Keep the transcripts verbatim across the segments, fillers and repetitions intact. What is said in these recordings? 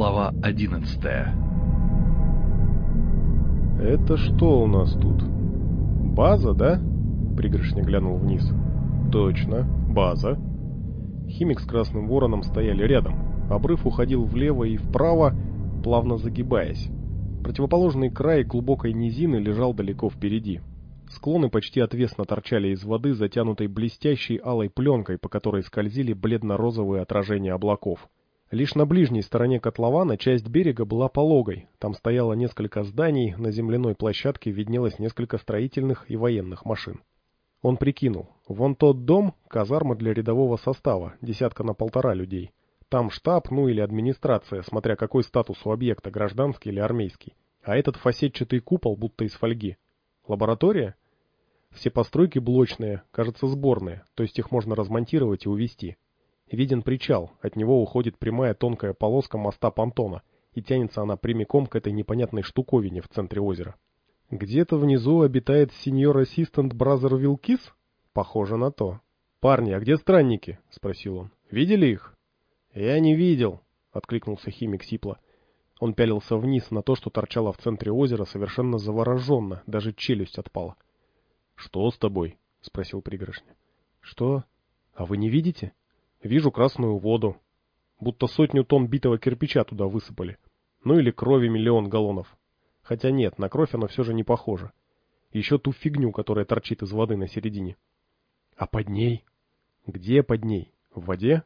Глава одиннадцатая. «Это что у нас тут? База, да?» Пригоршня глянул вниз. «Точно, база». Химик с Красным Вороном стояли рядом. Обрыв уходил влево и вправо, плавно загибаясь. Противоположный край глубокой низины лежал далеко впереди. Склоны почти отвесно торчали из воды, затянутой блестящей алой пленкой, по которой скользили бледно-розовые отражения облаков. Лишь на ближней стороне котлована часть берега была пологой. Там стояло несколько зданий, на земляной площадке виднелось несколько строительных и военных машин. Он прикинул. Вон тот дом — казарма для рядового состава, десятка на полтора людей. Там штаб, ну или администрация, смотря какой статус у объекта, гражданский или армейский. А этот фасетчатый купол будто из фольги. Лаборатория? Все постройки блочные, кажется, сборные, то есть их можно размонтировать и увезти. Виден причал, от него уходит прямая тонкая полоска моста-понтона, и тянется она прямиком к этой непонятной штуковине в центре озера. Где-то внизу обитает сеньор-ассистент Бразер Вилкис? Похоже на то. «Парни, а где странники?» — спросил он. «Видели их?» «Я не видел», — откликнулся химик сипло. Он пялился вниз на то, что торчало в центре озера, совершенно завороженно, даже челюсть отпала. «Что с тобой?» — спросил Пригоршня. «Что? А вы не видите?» «Вижу красную воду. Будто сотню тонн битого кирпича туда высыпали. Ну или крови миллион галлонов. Хотя нет, на кровь оно все же не похоже. Еще ту фигню, которая торчит из воды на середине». «А под ней?» «Где под ней? В воде?»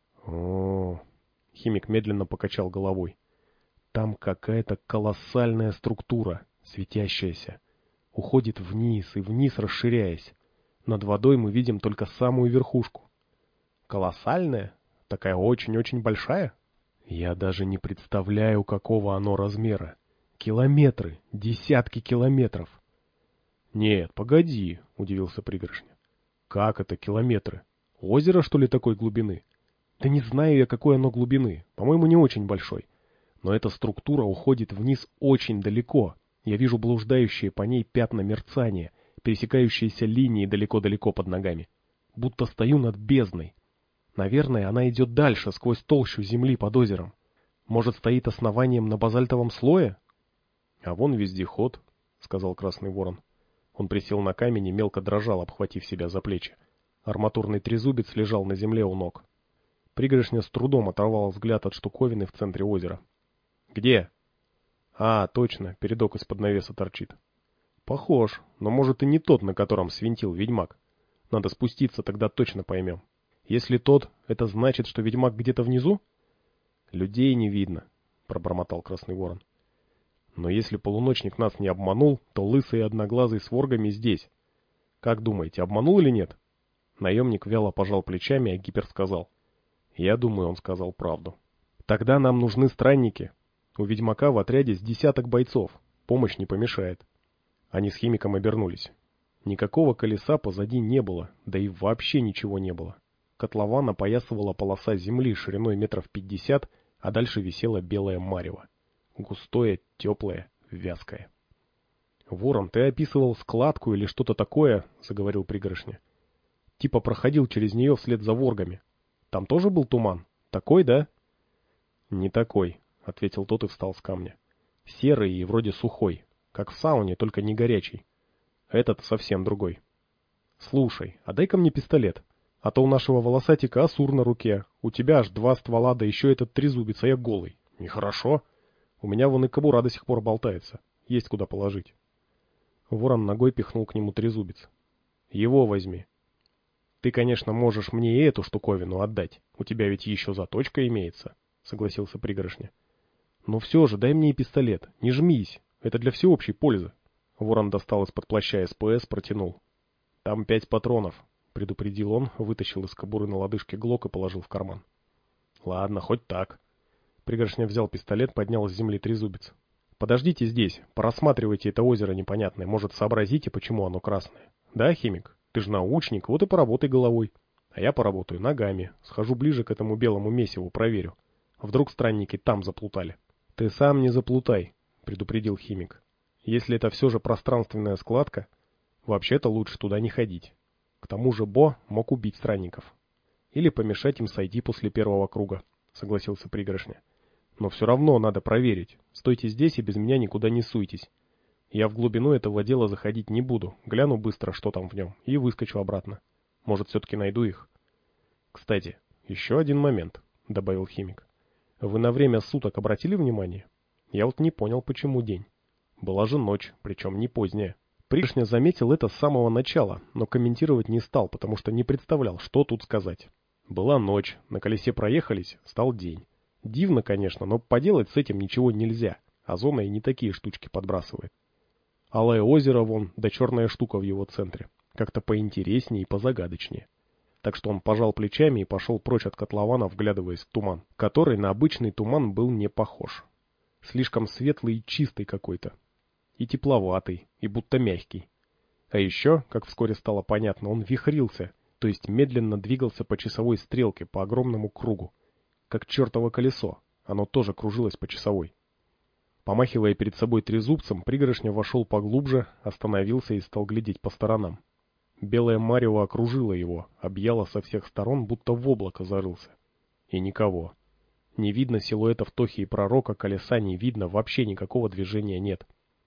О, химик медленно покачал головой. «Там какая-то колоссальная структура, светящаяся. Уходит вниз и вниз, расширяясь. Над водой мы видим только самую верхушку». «Колоссальная? Такая очень-очень большая?» «Я даже не представляю, какого оно размера. Километры, десятки километров». «Нет, погоди», — удивился Пригоршня. «Как это километры? Озеро, что ли, такой глубины?» «Да не знаю я, какой оно глубины. По-моему, не очень большой. Но эта структура уходит вниз очень далеко. Я вижу блуждающие по ней пятна мерцания, пересекающиеся линии далеко-далеко под ногами. Будто стою над бездной. Наверное, она идет дальше, сквозь толщу земли под озером. Может, стоит основанием на базальтовом слое?» «А вон вездеход», — сказал Красный Ворон. Он присел на камень и мелко дрожал, обхватив себя за плечи. Арматурный трезубец лежал на земле у ног. Пригоршня с трудом оторвал взгляд от штуковины в центре озера. «Где?» «А, точно, передок из-под навеса торчит». «Похож, но может и не тот, на котором свинтил ведьмак. Надо спуститься, тогда точно поймем. Если тот, это значит, что ведьмак где-то внизу?» «Людей не видно», — пробормотал Красный Ворон. «Но если полуночник нас не обманул, то лысый и одноглазый с воргами здесь. Как думаете, обманул или нет?» Наемник вяло пожал плечами, а Гипер сказал. «Я думаю, он сказал правду». «Тогда нам нужны странники. У ведьмака в отряде с десяток бойцов. Помощь не помешает». Они с химиком обернулись. Никакого колеса позади не было, да и вообще ничего не было. Котлован опоясывала полоса земли шириной метров пятьдесят, а дальше висело белое марево. Густое, теплое, вязкое. «Ворон, ты описывал складку или что-то такое», — заговорил Пригоршня. «Типа проходил через нее вслед за воргами. Там тоже был туман? Такой, да?» «Не такой», — ответил тот и встал с камня. «Серый и вроде сухой, как в сауне, только не горячий. Этот совсем другой. Слушай, а дай-ка мне пистолет. А то у нашего волосатика асур на руке, у тебя аж два ствола, да еще этот трезубец, а я голый. Нехорошо. У меня вон и кобура до сих пор болтается. Есть куда положить». Ворон ногой пихнул к нему трезубец. «Его возьми. Ты, конечно, можешь мне и эту штуковину отдать. У тебя ведь еще заточка имеется», — согласился Пригоршня. «Но все же, дай мне и пистолет. Не жмись. Это для всеобщей пользы». Ворон достал из-под плаща СПС, протянул. «Там пять патронов», — предупредил он, вытащил из кобуры на лодыжке глок и положил в карман. «Ладно, хоть так». Пригоршня взял пистолет, поднял с земли трезубец. «Подождите здесь, порассматривайте это озеро непонятное, может, сообразите, почему оно красное. Да, химик? Ты же научник, вот и поработай головой. А я поработаю ногами, схожу ближе к этому белому месиву, проверю. Вдруг странники там заплутали». «Ты сам не заплутай», — предупредил химик. «Если это все же пространственная складка, вообще-то лучше туда не ходить. К тому же Бо мог убить странников. Или помешать им сойти после первого круга», — согласился Пригоршня. Но все равно надо проверить. Стойте здесь и без меня никуда не суйтесь. Я в глубину этого дела заходить не буду. Гляну быстро, что там в нем, и выскочу обратно. Может, все-таки найду их. Кстати, еще один момент, добавил химик. Вы на время суток обратили внимание? Я вот не понял, почему день. Была же ночь, причем не поздняя. Пришня заметил это с самого начала, но комментировать не стал, потому что не представлял, что тут сказать. Была ночь, на колесе проехались, стал день. Дивно, конечно, но поделать с этим ничего нельзя. Озона и не такие штучки подбрасывает. Алое озеро вон, да черная штука в его центре. Как-то поинтереснее и позагадочнее. Так что он пожал плечами и пошел прочь от котлована, вглядываясь в туман, который на обычный туман был не похож. Слишком светлый и чистый какой-то. И тепловатый, и будто мягкий. А еще, как вскоре стало понятно, он вихрился, то есть медленно двигался по часовой стрелке, по огромному кругу. Как чертово колесо, оно тоже кружилось по часовой. Помахивая перед собой трезубцем, пригоршня вошел поглубже, остановился и стал глядеть по сторонам. Белое марево окружило его, объяло со всех сторон, будто в облако зарылся. И никого. Не видно силуэтов Тохи и Пророка, колеса не видно, вообще никакого движения нет.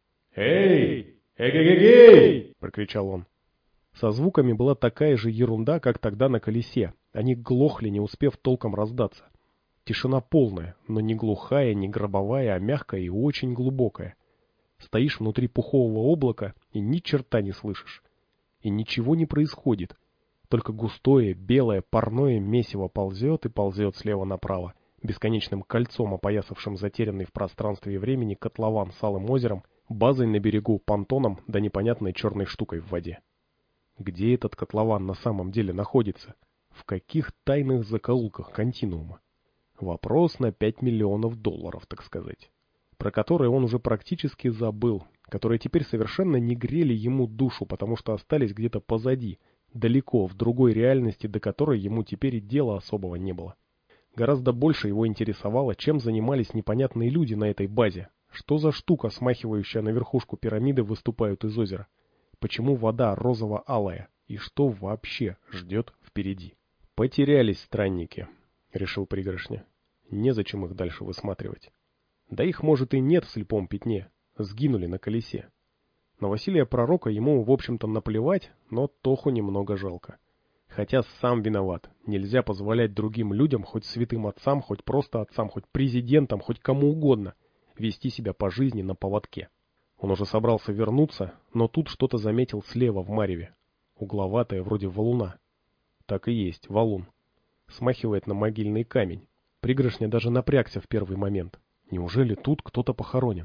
«Эй! Эгегегей!» — прокричал он. Со звуками была такая же ерунда, как тогда на колесе. Они глохли, не успев толком раздаться. Тишина полная, но не глухая, не гробовая, а мягкая и очень глубокая. Стоишь внутри пухового облака и ни черта не слышишь. И ничего не происходит. Только густое, белое, парное месиво ползет и ползет слева направо, бесконечным кольцом, опоясавшим затерянный в пространстве и времени котлован с алым озером, базой на берегу, понтоном да непонятной черной штукой в воде. Где этот котлован на самом деле находится? В каких тайных закоулках континуума? Вопрос на пять миллионов долларов, так сказать, про который он уже практически забыл, которые теперь совершенно не грели ему душу, потому что остались где-то позади, далеко, в другой реальности, до которой ему теперь и дела особого не было. Гораздо больше его интересовало, чем занимались непонятные люди на этой базе. Что за штука, смахивающая на верхушку пирамиды, выступает из озера? Почему вода розово-алая? И что вообще ждет впереди? Потерялись странники, решил пригоршня. Незачем их дальше высматривать. Да их, может, и нет в слепом пятне. Сгинули на колесе. На Василия Пророка ему, в общем-то, наплевать, но Тоху немного жалко. Хотя сам виноват. Нельзя позволять другим людям, хоть святым отцам, хоть просто отцам, хоть президентам, хоть кому угодно, вести себя по жизни на поводке. Он уже собрался вернуться, но тут что-то заметил слева в мареве. Угловатое, вроде валуна. Так и есть, валун. Смахивает на могильный камень. Пригоршня даже напрягся в первый момент. Неужели тут кто-то похоронен?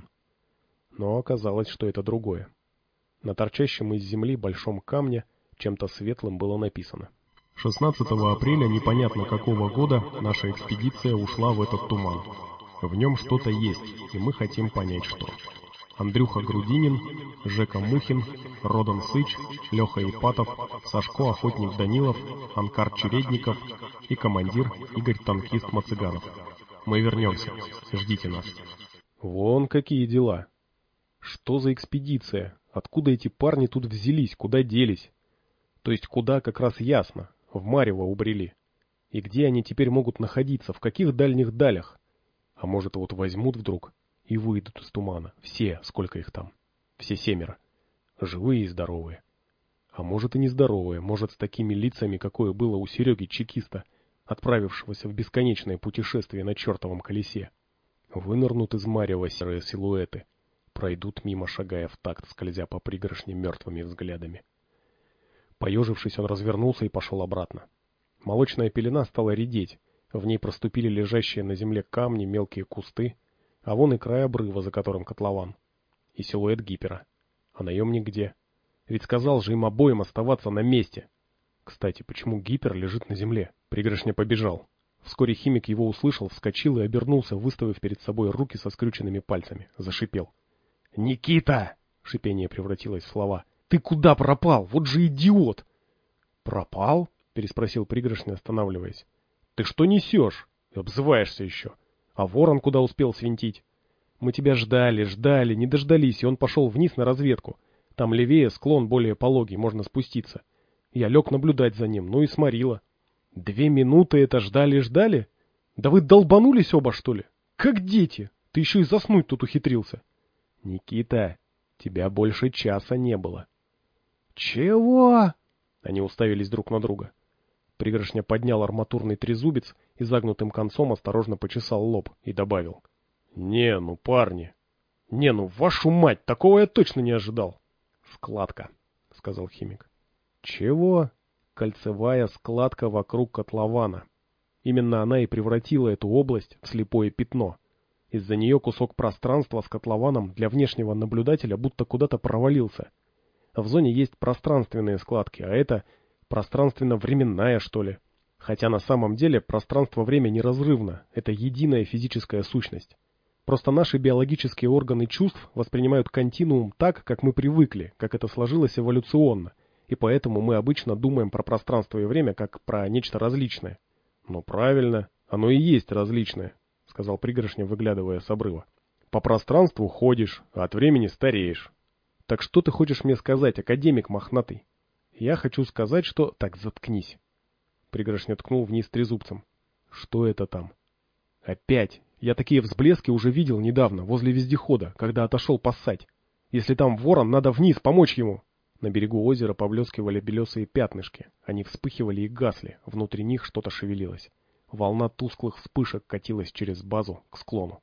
Но оказалось, что это другое. На торчащем из земли большом камне чем-то светлым было написано: шестнадцатого апреля непонятно какого года наша экспедиция ушла в этот туман. В нем что-то есть, и мы хотим понять, что. Андрюха Грудинин, Жека Мухин, Родан Сыч, Леха Ипатов, Сашко Охотник Данилов, Анкар Чередников и командир Игорь-танкист Мацыганов. Мы вернемся. Ждите нас. Вон какие дела. Что за экспедиция? Откуда эти парни тут взялись? Куда делись? То есть куда, как раз ясно. В марево убрели. И где они теперь могут находиться? В каких дальних далях? А может, вот возьмут вдруг и выйдут из тумана. Все, сколько их там. Все семеро. Живые и здоровые. А может и нездоровые. Может, с такими лицами, какое было у Сереги чекиста, отправившегося в бесконечное путешествие на чертовом колесе. Вынырнут из марева серые силуэты. Пройдут мимо, шагая в такт, скользя по пригоршне мертвыми взглядами. Поежившись, он развернулся и пошел обратно. Молочная пелена стала редеть. В ней проступили лежащие на земле камни, мелкие кусты, а вон и край обрыва, за которым котлован. И силуэт Гипера. А наемник где? Ведь сказал же им обоим оставаться на месте. Кстати, почему Гипер лежит на земле? Пригоршня побежал. Вскоре химик его услышал, вскочил и обернулся, выставив перед собой руки со скрюченными пальцами. Зашипел. «Никита!» — шипение превратилось в слова. «Ты куда пропал? Вот же идиот!» «Пропал?» — переспросил пригоршня, останавливаясь. «Ты что несешь? Обзываешься еще. А ворон куда успел свинтить? Мы тебя ждали, ждали, не дождались, и он пошел вниз на разведку. Там левее склон более пологий, можно спуститься. Я лег наблюдать за ним, ну и сморило. Две минуты это ждали-ждали? Да вы долбанулись оба, что ли? Как дети! Ты еще и заснуть тут ухитрился. Никита, тебя больше часа не было. Чего? Они уставились друг на друга. Пригоршня поднял арматурный трезубец и загнутым концом осторожно почесал лоб и добавил. Не, ну парни. Не, ну вашу мать, такого я точно не ожидал. Складка, сказал химик. Чего? Кольцевая складка вокруг котлована. Именно она и превратила эту область в слепое пятно. Из-за нее кусок пространства с котлованом для внешнего наблюдателя будто куда-то провалился. В зоне есть пространственные складки, а это пространственно-временная, что ли. Хотя на самом деле пространство-время неразрывно, это единая физическая сущность. Просто наши биологические органы чувств воспринимают континуум так, как мы привыкли, как это сложилось эволюционно, и поэтому мы обычно думаем про пространство и время как про нечто различное. Ну правильно, оно и есть различное, сказал Пригоршня, выглядывая с обрыва. По пространству ходишь, а от времени стареешь. Так что ты хочешь мне сказать, академик мохнатый? Я хочу сказать, что... Так, заткнись. Пригоршня ткнул вниз трезубцем. Что это там? Опять. Я такие взблески уже видел недавно, возле вездехода, когда отошел поссать. Если там ворон, надо вниз, помочь ему. На берегу озера поблескивали белесые пятнышки. Они вспыхивали и гасли, внутри них что-то шевелилось. Волна тусклых вспышек катилась через базу к склону.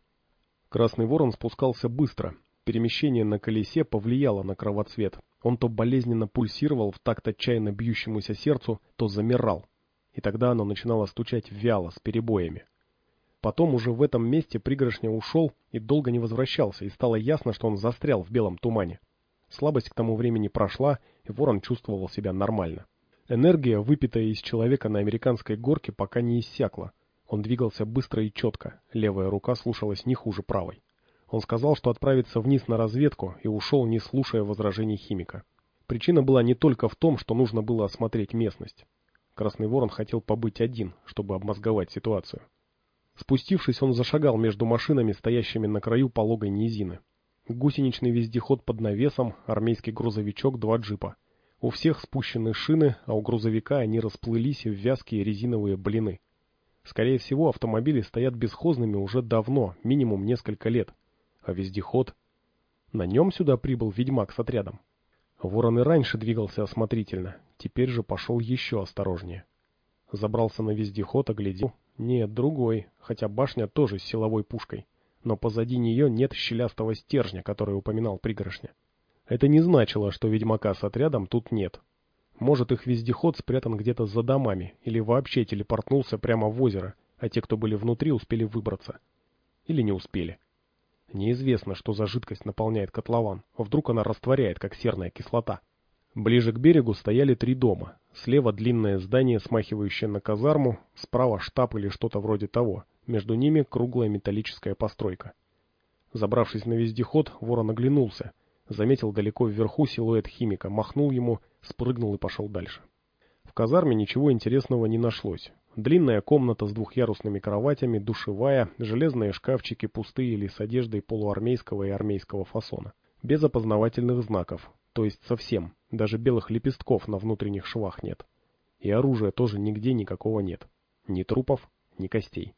Красный ворон спускался быстро. Перемещение на колесе повлияло на кровоцвет. Он то болезненно пульсировал в такт отчаянно бьющемуся сердцу, то замирал. И тогда оно начинало стучать вяло, с перебоями. Потом уже в этом месте Пригоршня ушел и долго не возвращался, и стало ясно, что он застрял в белом тумане. Слабость к тому времени прошла, и ворон чувствовал себя нормально. Энергия, выпитая из человека на американской горке, пока не иссякла. Он двигался быстро и четко, левая рука слушалась не хуже правой. Он сказал, что отправится вниз на разведку, и ушел, не слушая возражений химика. Причина была не только в том, что нужно было осмотреть местность. Красный ворон хотел побыть один, чтобы обмозговать ситуацию. Спустившись, он зашагал между машинами, стоящими на краю пологой низины. Гусеничный вездеход под навесом, армейский грузовичок, два джипа. У всех спущены шины, а у грузовика они расплылись в вязкие резиновые блины. Скорее всего, автомобили стоят бесхозными уже давно, минимум несколько лет. А вездеход? На нем сюда прибыл ведьмак с отрядом. Ворон и раньше двигался осмотрительно, теперь же пошел еще осторожнее. Забрался на вездеход, оглядел. Нет, другой, хотя башня тоже с силовой пушкой. Но позади нее нет щелястого стержня, который упоминал Пригоршня. Это не значило, что ведьмака с отрядом тут нет. Может, их вездеход спрятан где-то за домами, или вообще телепортнулся прямо в озеро, а те, кто были внутри, успели выбраться. Или не успели. Неизвестно, что за жидкость наполняет котлован, вдруг она растворяет, как серная кислота. Ближе к берегу стояли три дома. Слева длинное здание, смахивающее на казарму, справа штаб или что-то вроде того. Между ними круглая металлическая постройка. Забравшись на вездеход, ворон оглянулся. Заметил далеко вверху силуэт химика, махнул ему, спрыгнул и пошел дальше. В казарме ничего интересного не нашлось. Длинная комната с двухъярусными кроватями, душевая, железные шкафчики пустые или с одеждой полуармейского и армейского фасона. Без опознавательных знаков, то есть совсем, даже белых лепестков на внутренних швах нет. И оружия тоже нигде никакого нет. Ни трупов, ни костей.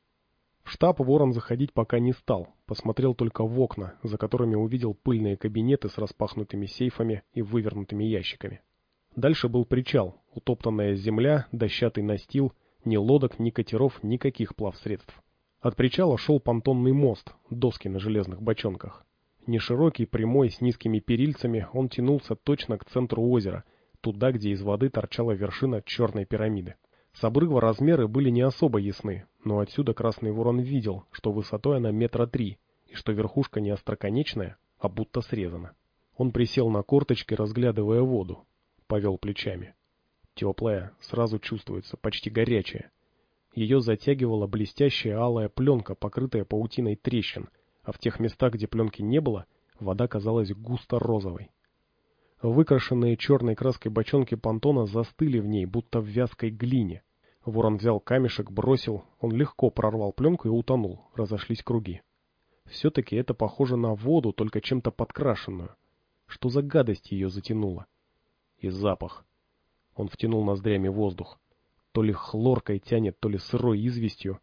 В штаб ворон заходить пока не стал, посмотрел только в окна, за которыми увидел пыльные кабинеты с распахнутыми сейфами и вывернутыми ящиками. Дальше был причал, утоптанная земля, дощатый настил, ни лодок, ни катеров, никаких плавсредств. От причала шел понтонный мост, доски на железных бочонках. Неширокий, прямой, с низкими перильцами, он тянулся точно к центру озера, туда, где из воды торчала вершина черной пирамиды. С обрыва размеры были не особо ясны, но отсюда Красный Ворон видел, что высотой она метра три, и что верхушка не остроконечная, а будто срезана. Он присел на корточки, разглядывая воду. Повел плечами. Теплая, сразу чувствуется, почти горячая. Ее затягивала блестящая алая пленка, покрытая паутиной трещин, а в тех местах, где пленки не было, вода казалась густо розовой. Выкрашенные черной краской бочонки понтона застыли в ней, будто в вязкой глине. Ворон взял камешек, бросил, он легко прорвал пленку и утонул, разошлись круги. Все-таки это похоже на воду, только чем-то подкрашенную. Что за гадость ее затянула? И запах. Он втянул ноздрями воздух. То ли хлоркой тянет, то ли сырой известью,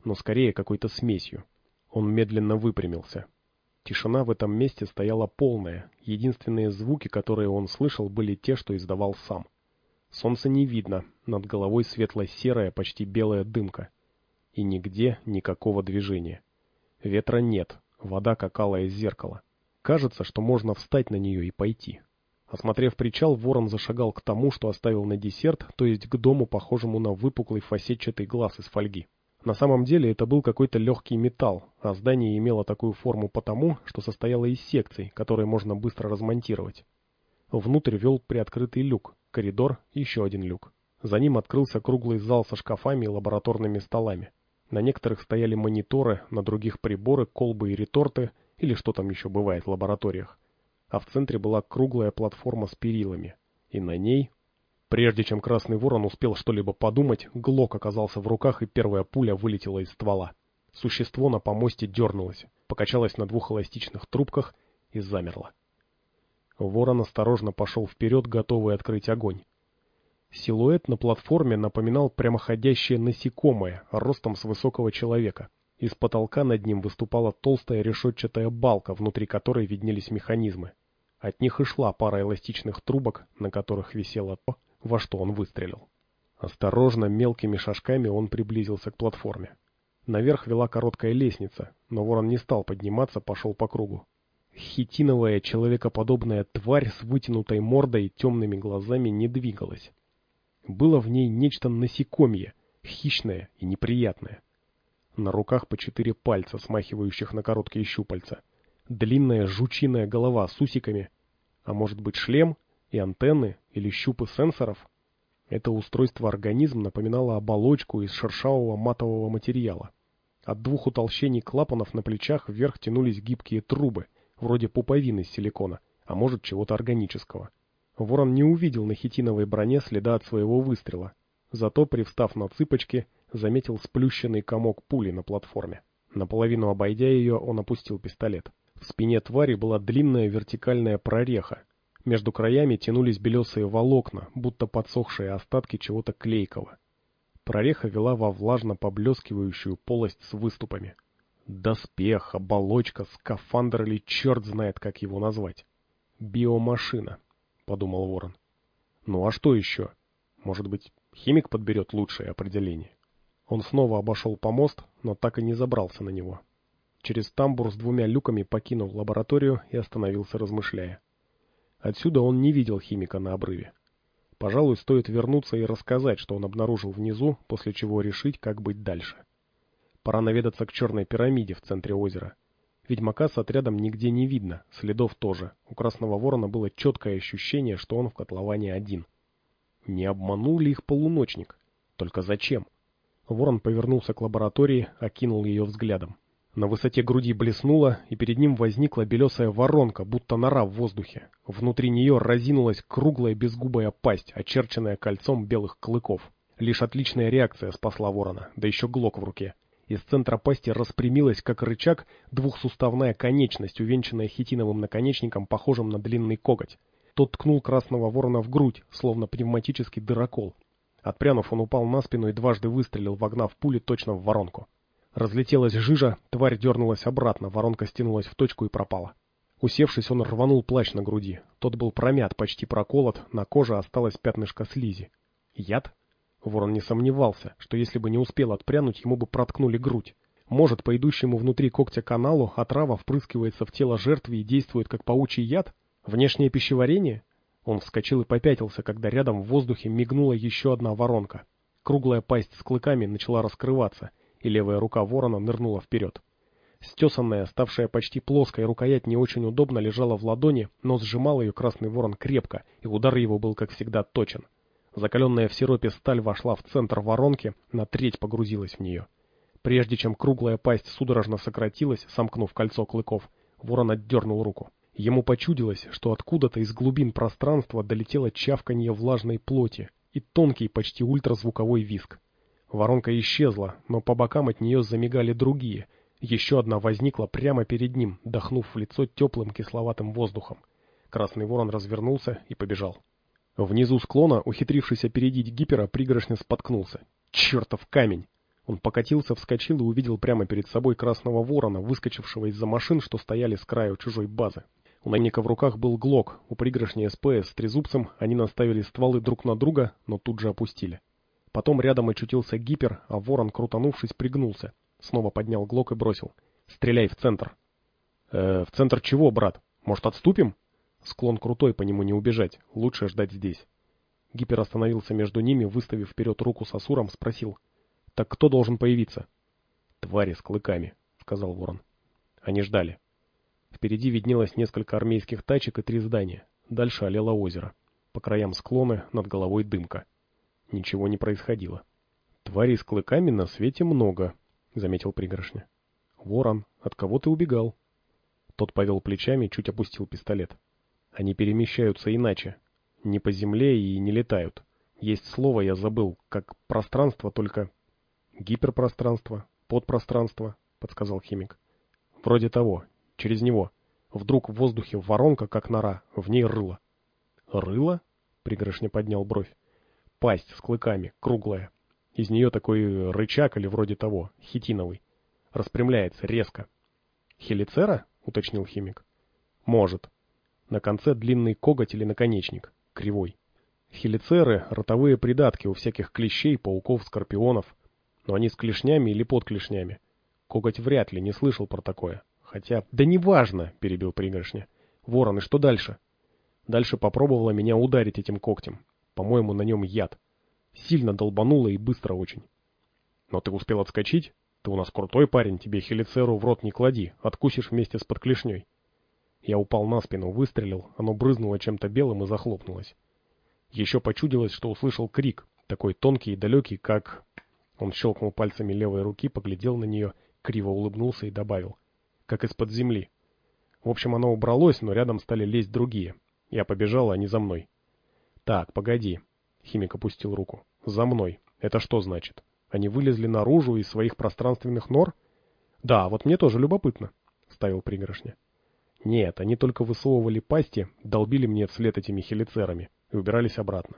но скорее какой-то смесью. Он медленно выпрямился. Тишина в этом месте стояла полная, единственные звуки, которые он слышал, были те, что издавал сам. Солнца не видно, над головой светло-серая, почти белая дымка. И нигде никакого движения. Ветра нет, вода как алое зеркало. Кажется, что можно встать на нее и пойти. Осмотрев причал, ворон зашагал к тому, что оставил на десерт, то есть к дому, похожему на выпуклый фасетчатый глаз из фольги. На самом деле это был какой-то легкий металл, а здание имело такую форму потому, что состояло из секций, которые можно быстро размонтировать. Внутрь вел приоткрытый люк, коридор и еще один люк. За ним открылся круглый зал со шкафами и лабораторными столами. На некоторых стояли мониторы, на других приборы, колбы и реторты, или что там еще бывает в лабораториях. А в центре была круглая платформа с перилами, и на ней... Прежде чем Красный Ворон успел что-либо подумать, глок оказался в руках, и первая пуля вылетела из ствола. Существо на помосте дернулось, покачалось на двух эластичных трубках и замерло. Ворон осторожно пошел вперед, готовый открыть огонь. Силуэт на платформе напоминал прямоходящее насекомое, ростом с высокого человека. Из потолка над ним выступала толстая решетчатая балка, внутри которой виднелись механизмы. От них и шла пара эластичных трубок, на которых висело то, во что он выстрелил. Осторожно, мелкими шажками он приблизился к платформе. Наверх вела короткая лестница, но ворон не стал подниматься, пошел по кругу. Хитиновая человекоподобная тварь с вытянутой мордой и темными глазами не двигалась. Было в ней нечто насекомье, хищное и неприятное. На руках по четыре пальца, смахивающих на короткие щупальца. Длинная жучиная голова с усиками, а может быть шлем и антенны или щупы сенсоров. Это устройство организм напоминало оболочку из шершавого матового материала. От двух утолщений клапанов на плечах вверх тянулись гибкие трубы, вроде пуповины из силикона, а может чего-то органического. Ворон не увидел на хитиновой броне следа от своего выстрела, зато, привстав на цыпочки, заметил сплющенный комок пули на платформе. Наполовину обойдя ее, он опустил пистолет. В спине твари была длинная вертикальная прореха. Между краями тянулись белесые волокна, будто подсохшие остатки чего-то клейкого. Прореха вела во влажно поблескивающую полость с выступами. Доспех, оболочка, скафандр или черт знает, как его назвать. Биомашина, подумал Ворон. Ну а что еще? Может быть, химик подберет лучшее определение. Он снова обошел помост, но так и не забрался на него. Через тамбур с двумя люками покинул лабораторию и остановился, размышляя. Отсюда он не видел химика на обрыве. Пожалуй, стоит вернуться и рассказать, что он обнаружил внизу, после чего решить, как быть дальше. Пора наведаться к черной пирамиде в центре озера. Ведьмака с отрядом нигде не видно, следов тоже. У Красного Ворона было четкое ощущение, что он в котловане один. Не обманул ли их полуночник? Только зачем? Ворон повернулся к лаборатории, окинул ее взглядом. На высоте груди блеснуло, и перед ним возникла белесая воронка, будто нора в воздухе. Внутри нее разинулась круглая безгубая пасть, очерченная кольцом белых клыков. Лишь отличная реакция спасла ворона, да еще глок в руке. Из центра пасти распрямилась, как рычаг, двухсуставная конечность, увенчанная хитиновым наконечником, похожим на длинный коготь. Тот ткнул Красного Ворона в грудь, словно пневматический дырокол. Отпрянув, он упал на спину и дважды выстрелил, вогнав пули точно в воронку. Разлетелась жижа, тварь дернулась обратно, воронка стянулась в точку и пропала. Усевшись, он рванул плащ на груди. Тот был промят, почти проколот, на коже осталось пятнышко слизи. Яд? Ворон не сомневался, что если бы не успел отпрянуть, ему бы проткнули грудь. Может, по идущему внутри когтя каналу отрава впрыскивается в тело жертвы и действует как паучий яд? Внешнее пищеварение? Он вскочил и попятился, когда рядом в воздухе мигнула еще одна воронка. Круглая пасть с клыками начала раскрываться, и левая рука ворона нырнула вперед. Стесанная, ставшая почти плоской рукоять не очень удобно лежала в ладони, но сжимал ее Красный Ворон крепко, и удар его был, как всегда, точен. Закаленная в сиропе сталь вошла в центр воронки, на треть погрузилась в нее. Прежде чем круглая пасть судорожно сократилась, сомкнув кольцо клыков, ворон отдернул руку. Ему почудилось, что откуда-то из глубин пространства долетело чавканье влажной плоти и тонкий, почти ультразвуковой визг. Воронка исчезла, но по бокам от нее замигали другие. Еще одна возникла прямо перед ним, дохнув в лицо теплым кисловатым воздухом. Красный Ворон развернулся и побежал. Внизу склона, ухитрившись опередить Гипера, пригоршня споткнулся. Чертов камень! Он покатился, вскочил и увидел прямо перед собой красного ворона, выскочившего из-за машин, что стояли с краю чужой базы. У наемника в руках был глок, у пригоршни СПС с трезубцем, они наставили стволы друг на друга, но тут же опустили. Потом рядом очутился гипер, а ворон, крутанувшись, пригнулся. Снова поднял глок и бросил. «Стреляй в центр!» «Э, в центр чего, брат? Может, отступим?» Склон крутой, по нему не убежать, лучше ждать здесь. Гипер остановился между ними, выставив вперед руку с Асуром, спросил. «Так кто должен появиться?» «Твари с клыками», — сказал ворон. Они ждали. Впереди виднелось несколько армейских тачек и три здания. Дальше олело озеро. По краям склоны, над головой дымка. Ничего не происходило. «Тварей с клыками на свете много», — заметил пригоршня. «Ворон, от кого ты убегал?» Тот повел плечами, чуть опустил пистолет. «Они перемещаются иначе. Не по земле и не летают. Есть слово, я забыл, как пространство, только...» «Гиперпространство, подпространство», — подсказал химик. «Вроде того. Через него. Вдруг в воздухе воронка, как нора, в ней рыло». «Рыло?» — пригоршня поднял бровь. «Пасть с клыками, круглая. Из нее такой рычаг или вроде того, хитиновый. Распрямляется резко». «Хелицера?» — уточнил химик. «Может. На конце длинный коготь или наконечник, кривой. Хелицеры — ротовые придатки у всяких клещей, пауков, скорпионов. Но они с клешнями или под клешнями. Коготь вряд ли, не слышал про такое. Хотя... Да неважно, перебил пригоршня. Ворон, и что дальше? Дальше попробовала меня ударить этим когтем. По-моему, на нем яд. Сильно долбануло и быстро очень. Но ты успел отскочить? Ты у нас крутой парень, тебе хелицеру в рот не клади, откусишь вместе с подклешней. Я упал на спину, выстрелил, оно брызнуло чем-то белым и захлопнулось. Еще почудилось, что услышал крик, такой тонкий и далекий, как... Он щелкнул пальцами левой руки, поглядел на нее, криво улыбнулся и добавил. Как из-под земли. В общем, оно убралось, но рядом стали лезть другие. Я побежал, а они за мной. Так, погоди. Химик опустил руку. За мной. Это что значит? Они вылезли наружу из своих пространственных нор? Да, вот мне тоже любопытно, ставил пригоршня. Нет, они только высовывали пасти, долбили мне вслед этими хелицерами и убирались обратно.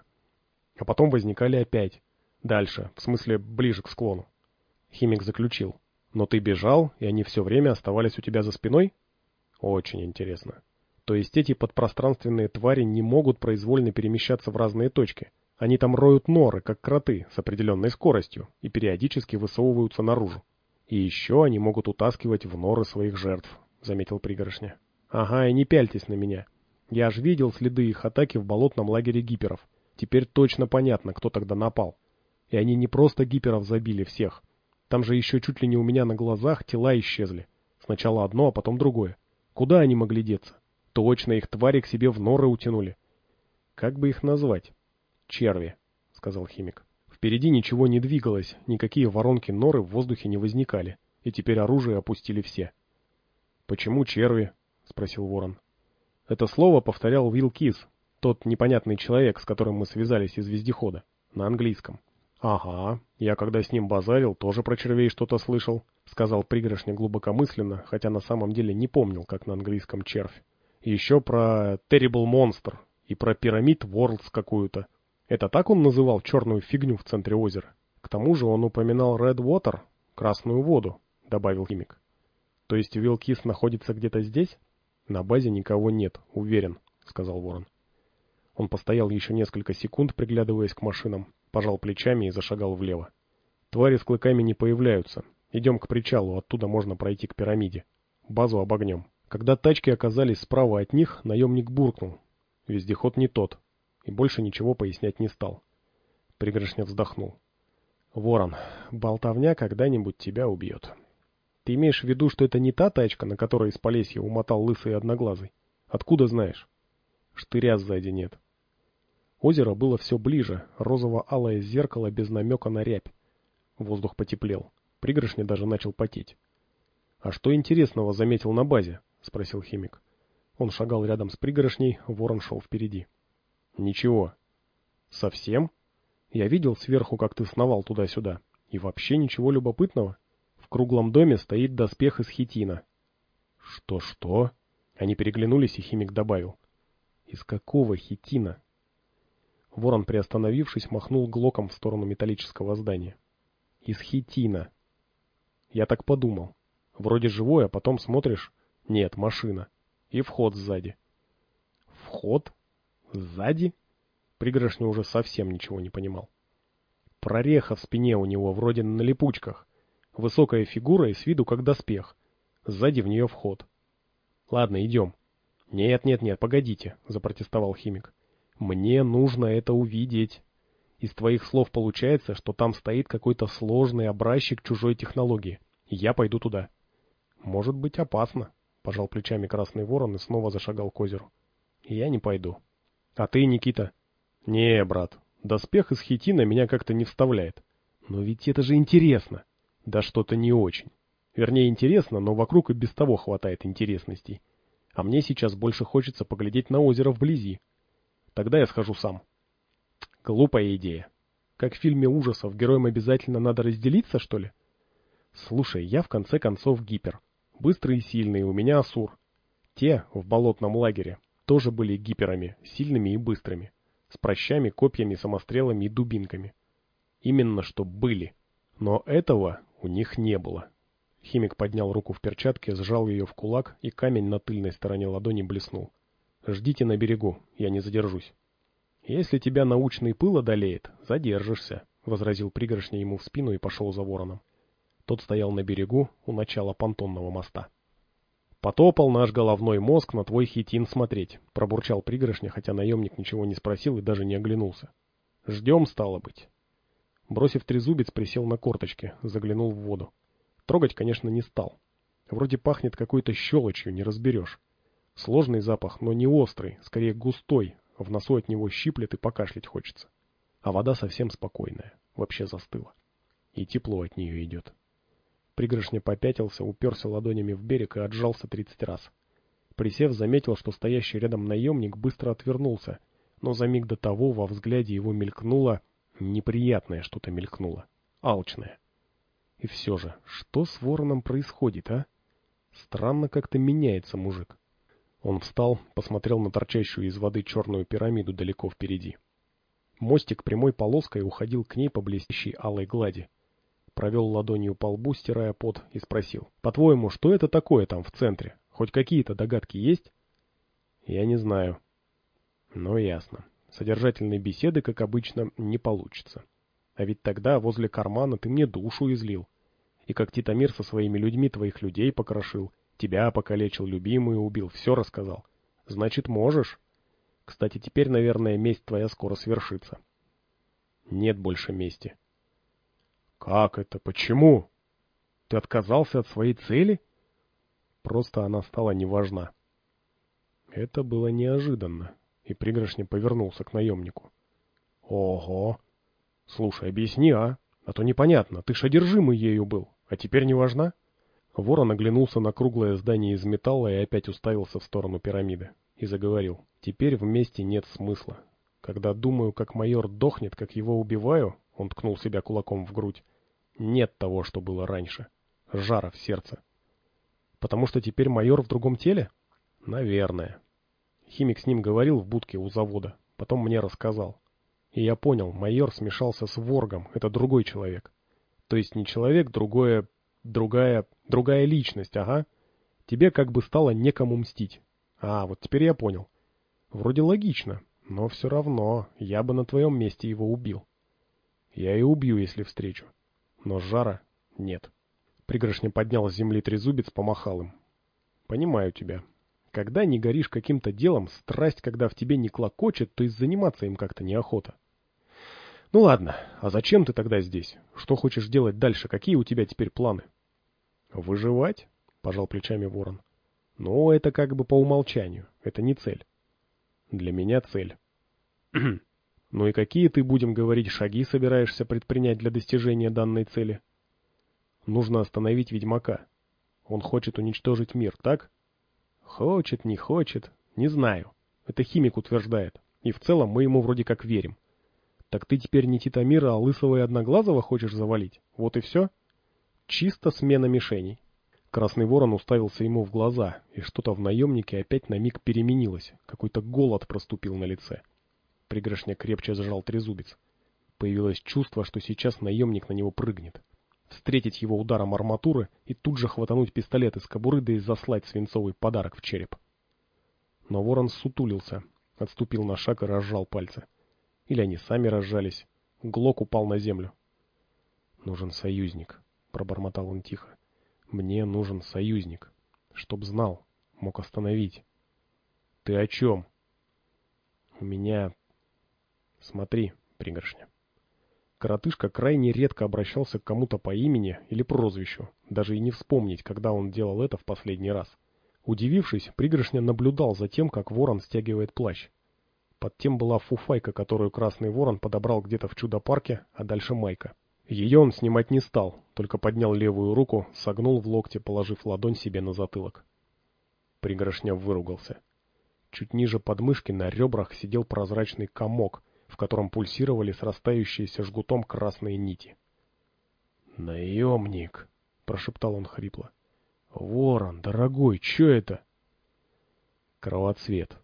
А потом возникали опять. Дальше, в смысле, ближе к склону. Химик заключил. Но ты бежал, и они все время оставались у тебя за спиной? Очень интересно. То есть эти подпространственные твари не могут произвольно перемещаться в разные точки. Они там роют норы, как кроты, с определенной скоростью, и периодически высовываются наружу. И еще они могут утаскивать в норы своих жертв, заметил пригоршня. Ага, и не пяльтесь на меня. Я аж видел следы их атаки в болотном лагере гиперов. Теперь точно понятно, кто тогда напал. И они не просто гиперов забили всех. Там же еще чуть ли не у меня на глазах тела исчезли. Сначала одно, а потом другое. Куда они могли деться? Точно, их твари к себе в норы утянули. Как бы их назвать? Черви, сказал химик. Впереди ничего не двигалось, никакие воронки норы в воздухе не возникали. И теперь оружие опустили все. Почему черви? Спросил ворон. Это слово повторял Уилл Кис, тот непонятный человек, с которым мы связались из вездехода, на английском. «Ага, я когда с ним базарил, тоже про червей что-то слышал», — сказал пригоршня глубокомысленно, хотя на самом деле не помнил, как на английском червь. И еще про Terrible Monster и про Pyramid Worlds какую-то. Это так он называл черную фигню в центре озера? К тому же он упоминал Red Water, красную воду, — добавил химик. То есть Уилл Кис находится где-то здесь? На базе никого нет, уверен, — сказал ворон. Он постоял еще несколько секунд, приглядываясь к машинам, пожал плечами и зашагал влево. Твари с клыками не появляются. Идем к причалу, оттуда можно пройти к пирамиде. Базу обогнем. Когда тачки оказались справа от них, наемник буркнул. Вездеход не тот. И больше ничего пояснять не стал. Пригоршня вздохнул. Ворон, болтовня когда-нибудь тебя убьет. Ты имеешь в виду, что это не та тачка, на которой из Полесья умотал лысый и одноглазый? Откуда знаешь? Штыря сзади нет. Озеро было все ближе, розово-алое зеркало без намека на рябь. Воздух потеплел. Пригоршня даже начал потеть. «А что интересного заметил на базе?» — спросил химик. Он шагал рядом с пригоршней, ворон шел впереди. «Ничего». «Совсем? Я видел сверху, как ты сновал туда-сюда. И вообще ничего любопытного. В круглом доме стоит доспех из хитина». «Что-что?» Они переглянулись, и химик добавил. «Из какого хитина?» Ворон, приостановившись, махнул глоком в сторону металлического здания. Из хитина. Я так подумал. Вроде живой, а потом смотришь... Нет, машина. И вход сзади. Вход? Сзади? Пригоршня уже совсем ничего не понимал. Прореха в спине у него, вроде на липучках. Высокая фигура и с виду как доспех. Сзади в нее вход. Ладно, идем. Нет, нет, нет, погодите, запротестовал химик. Мне нужно это увидеть. Из твоих слов получается, что там стоит какой-то сложный образчик чужой технологии. Я пойду туда. Может быть опасно, пожал плечами Красный Ворон и снова зашагал к озеру. Я не пойду. А ты, Никита? Не, брат, доспех из хитина меня как-то не вставляет. Но ведь это же интересно. Да что-то не очень. Вернее, интересно, но вокруг и без того хватает интересностей. А мне сейчас больше хочется поглядеть на озеро вблизи. Тогда я схожу сам. Глупая идея. Как в фильме ужасов, героям обязательно надо разделиться, что ли? Слушай, я в конце концов гипер. Быстрый и сильный, у меня Асур. Те в болотном лагере тоже были гиперами, сильными и быстрыми. С пращами, копьями, самострелами и дубинками. Именно что были. Но этого у них не было. Химик поднял руку в перчатке, сжал ее в кулак, и камень на тыльной стороне ладони блеснул. «Ждите на берегу, я не задержусь». «Если тебя научный пыл одолеет, задержишься», — возразил Пригоршня ему в спину и пошел за вороном. Тот стоял на берегу у начала понтонного моста. «Потопал наш головной мозг на твой хитин смотреть», — пробурчал Пригоршня, хотя наемник ничего не спросил и даже не оглянулся. «Ждем, стало быть». Бросив трезубец, присел на корточки, заглянул в воду. Трогать, конечно, не стал. Вроде пахнет какой-то щелочью, не разберешь. Сложный запах, но не острый, скорее густой, в носу от него щиплет и покашлять хочется. А вода совсем спокойная, вообще застыла. И тепло от нее идет. Пригоршня попятился, уперся ладонями в берег и отжался тридцать раз. Присев, заметил, что стоящий рядом наемник быстро отвернулся, но за миг до того во взгляде его мелькнуло... Неприятное что-то мелькнуло. Алчное. И все же, что с вороном происходит, а? Странно как-то меняется мужик. Он встал, посмотрел на торчащую из воды черную пирамиду далеко впереди. Мостик прямой полоской уходил к ней по блестящей алой глади. Провел ладонью по лбу, стирая пот, и спросил. «По-твоему, что это такое там в центре? Хоть какие-то догадки есть?» «Я не знаю». «Ну, ясно. Содержательной беседы, как обычно, не получится. А ведь тогда возле кармана ты мне душу излил. И как Титамир со своими людьми твоих людей покрошил, тебя покалечил, любимую убил, все рассказал. Значит, можешь. Кстати, теперь, наверное, месть твоя скоро свершится». «Нет больше мести». «Как это? Почему? Ты отказался от своей цели?» «Просто она стала неважна». Это было неожиданно. И Пригоршня повернулся к наемнику. «Ого! Слушай, объясни, а? А то непонятно, ты ж одержимый ею был, а теперь не важна?» Ворон оглянулся на круглое здание из металла и опять уставился в сторону пирамиды. И заговорил. «Теперь вместе нет смысла. Когда думаю, как майор дохнет, как его убиваю, он ткнул себя кулаком в грудь, нет того, что было раньше. Жара в сердце. Потому что теперь майор в другом теле? Наверное». Химик с ним говорил в будке у завода, потом мне рассказал. И я понял, майор смешался с Воргом, это другой человек. То есть не человек, другое, другая, другая личность, ага. Тебе как бы стало некому мстить. А, вот теперь я понял. Вроде логично, но все равно, я бы на твоем месте его убил. Я и убью, если встречу. Но жара нет. Пригоршня поднял с земли трезубец, помахал им. Понимаю тебя. Когда не горишь каким-то делом, страсть, когда в тебе не клокочет, то и заниматься им как-то неохота. Ну ладно, а зачем ты тогда здесь? Что хочешь делать дальше? Какие у тебя теперь планы? Выживать? Пожал плечами Ворон. Ну, это как бы по умолчанию. Это не цель. Для меня цель. Ну и какие, ты, будем говорить, шаги собираешься предпринять для достижения данной цели? Нужно остановить ведьмака. Он хочет уничтожить мир, так? Хочет, не хочет, не знаю. Это химик утверждает. И в целом мы ему вроде как верим. Так ты теперь не Титамира, а Лысого и Одноглазого хочешь завалить? Вот и все? Чисто смена мишеней. Красный Ворон уставился ему в глаза, и что-то в наемнике опять на миг переменилось. Какой-то голод проступил на лице. Пригоршня крепче сжал трезубец. Появилось чувство, что сейчас наемник на него прыгнет. встретить его ударом арматуры и тут же хватануть пистолет из кобуры, да и заслать свинцовый подарок в череп. Но ворон сутулился, отступил на шаг и разжал пальцы. Или они сами разжались. Глок упал на землю. «Нужен союзник», — пробормотал он тихо. «Мне нужен союзник. Чтоб знал, мог остановить». «Ты о чем?» «У меня...» «Смотри, пригоршня». Коротышка крайне редко обращался к кому-то по имени или прозвищу, даже и не вспомнить, когда он делал это в последний раз. Удивившись, пригоршня наблюдал за тем, как ворон стягивает плащ. Под тем была фуфайка, которую красный ворон подобрал где-то в чудо-парке, а дальше майка. Ее он снимать не стал, только поднял левую руку, согнул в локте, положив ладонь себе на затылок. Пригоршня выругался. Чуть ниже подмышки на ребрах сидел прозрачный комок, в котором пульсировали срастающиеся жгутом красные нити. «Наемник!» — прошептал он хрипло. «Ворон, дорогой, че это?» «Кровоцвет».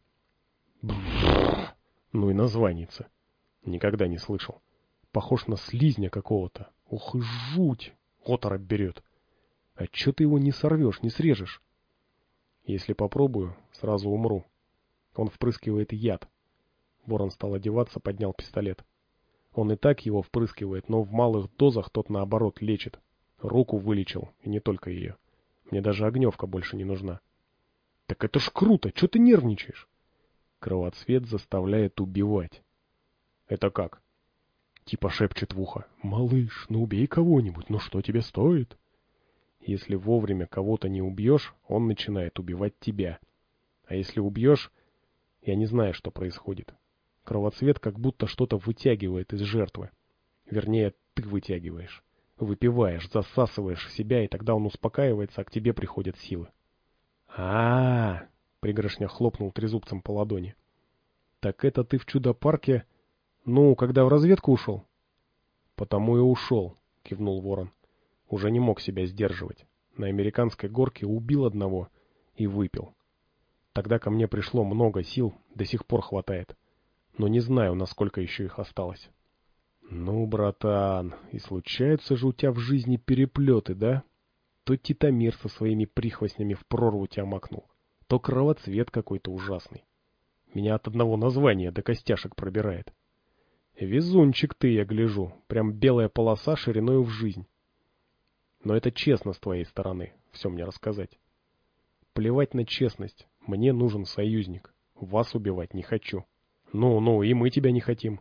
Бррр, ну и названица. Никогда не слышал. Похож на слизня какого-то. Ух и жуть! Оторопь берет. А че ты его не сорвешь, не срежешь? Если попробую, сразу умру. Он впрыскивает яд. Ворон стал одеваться, поднял пистолет. Он и так его впрыскивает, но в малых дозах тот наоборот лечит. Руку вылечил, и не только ее. Мне даже огневка больше не нужна. Так это ж круто, че ты нервничаешь? Кровоцвет заставляет убивать. Это как? Типа шепчет в ухо. Малыш, ну убей кого-нибудь, ну что тебе стоит? Если вовремя кого-то не убьешь, он начинает убивать тебя. А если убьешь, я не знаю, что происходит. Кровоцвет как будто что-то вытягивает из жертвы. Вернее, ты вытягиваешь. Выпиваешь, засасываешь в себя, и тогда он успокаивается, а к тебе приходят силы. А-а-а! Пригоршня хлопнул трезубцем по ладони. Так это ты в чудо-парке... Ну, когда в разведку ушел? Потому и ушел, кивнул ворон. Уже не мог себя сдерживать. На американской горке убил одного и выпил. Тогда ко мне пришло много сил, до сих пор хватает. Но не знаю, насколько еще их осталось. Ну, братан, и случаются же у тебя в жизни переплеты, да? То Титамир со своими прихвостнями в прорву тебя макнул, то кровоцвет какой-то ужасный. Меня от одного названия до костяшек пробирает. Везунчик ты, я гляжу, прям белая полоса шириною в жизнь. Но это честно с твоей стороны, все мне рассказать. Плевать на честность, мне нужен союзник, вас убивать не хочу. Ну-ну, и мы тебя не хотим.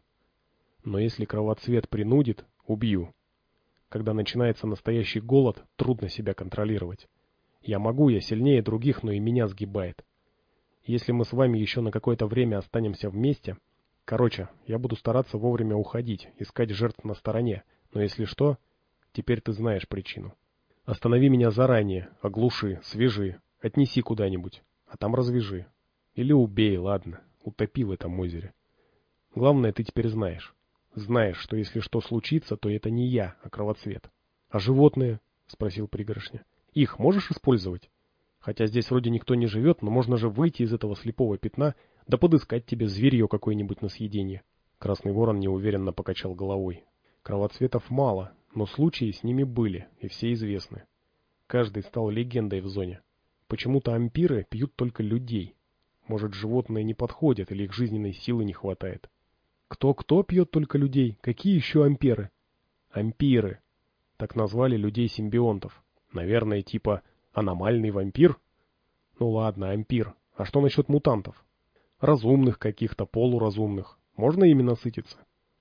Но если кровоцвет принудит, убью. Когда начинается настоящий голод, трудно себя контролировать. Я могу, я сильнее других, но и меня сгибает. Если мы с вами еще на какое-то время останемся вместе... Короче, я буду стараться вовремя уходить, искать жертв на стороне, но если что, теперь ты знаешь причину. Останови меня заранее, оглуши, свяжи, отнеси куда-нибудь, а там развяжи. Или убей, ладно, утопи в этом озере. Главное, ты теперь знаешь. Знаешь, что если что случится, то это не я, а кровоцвет. А животные? — спросил пригоршня. Их можешь использовать? Хотя здесь вроде никто не живет, но можно же выйти из этого слепого пятна, да подыскать тебе зверье какое-нибудь на съедение. Красный ворон неуверенно покачал головой. Кровоцветов мало, но случаи с ними были, и все известны. Каждый стал легендой в зоне. Почему-то ампиры пьют только людей. Может, животные не подходят, или их жизненной силы не хватает. Кто-кто пьет только людей? Какие еще амперы? Ампиры. Так назвали людей-симбионтов. Наверное, типа аномальный вампир? Ну ладно, ампир. А что насчет мутантов? Разумных каких-то, полуразумных. Можно ими насытиться?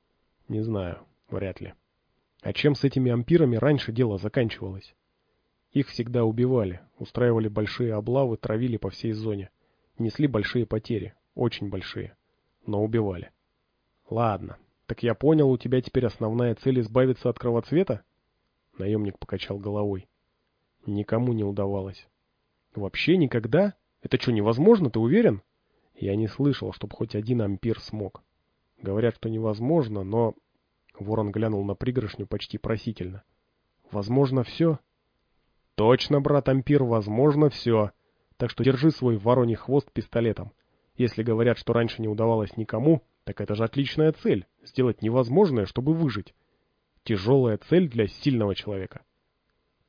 Не знаю, вряд ли. А чем с этими ампирами раньше дело заканчивалось? Их всегда убивали, устраивали большие облавы, травили по всей зоне. Несли большие потери, очень большие. Но убивали. Ладно, так я понял, у тебя теперь основная цель избавиться от кровоцвета? Наемник покачал головой. Никому не удавалось. Вообще никогда? Это что, невозможно, ты уверен? Я не слышал, чтобы хоть один ампир смог. Говорят, что невозможно, но... Ворон глянул на пригоршню почти просительно. Возможно все? Точно, брат ампир, возможно все. Так что держи свой вороний хвост пистолетом. Если говорят, что раньше не удавалось никому, так это же отличная цель. Сделать невозможное, чтобы выжить. Тяжелая цель для сильного человека.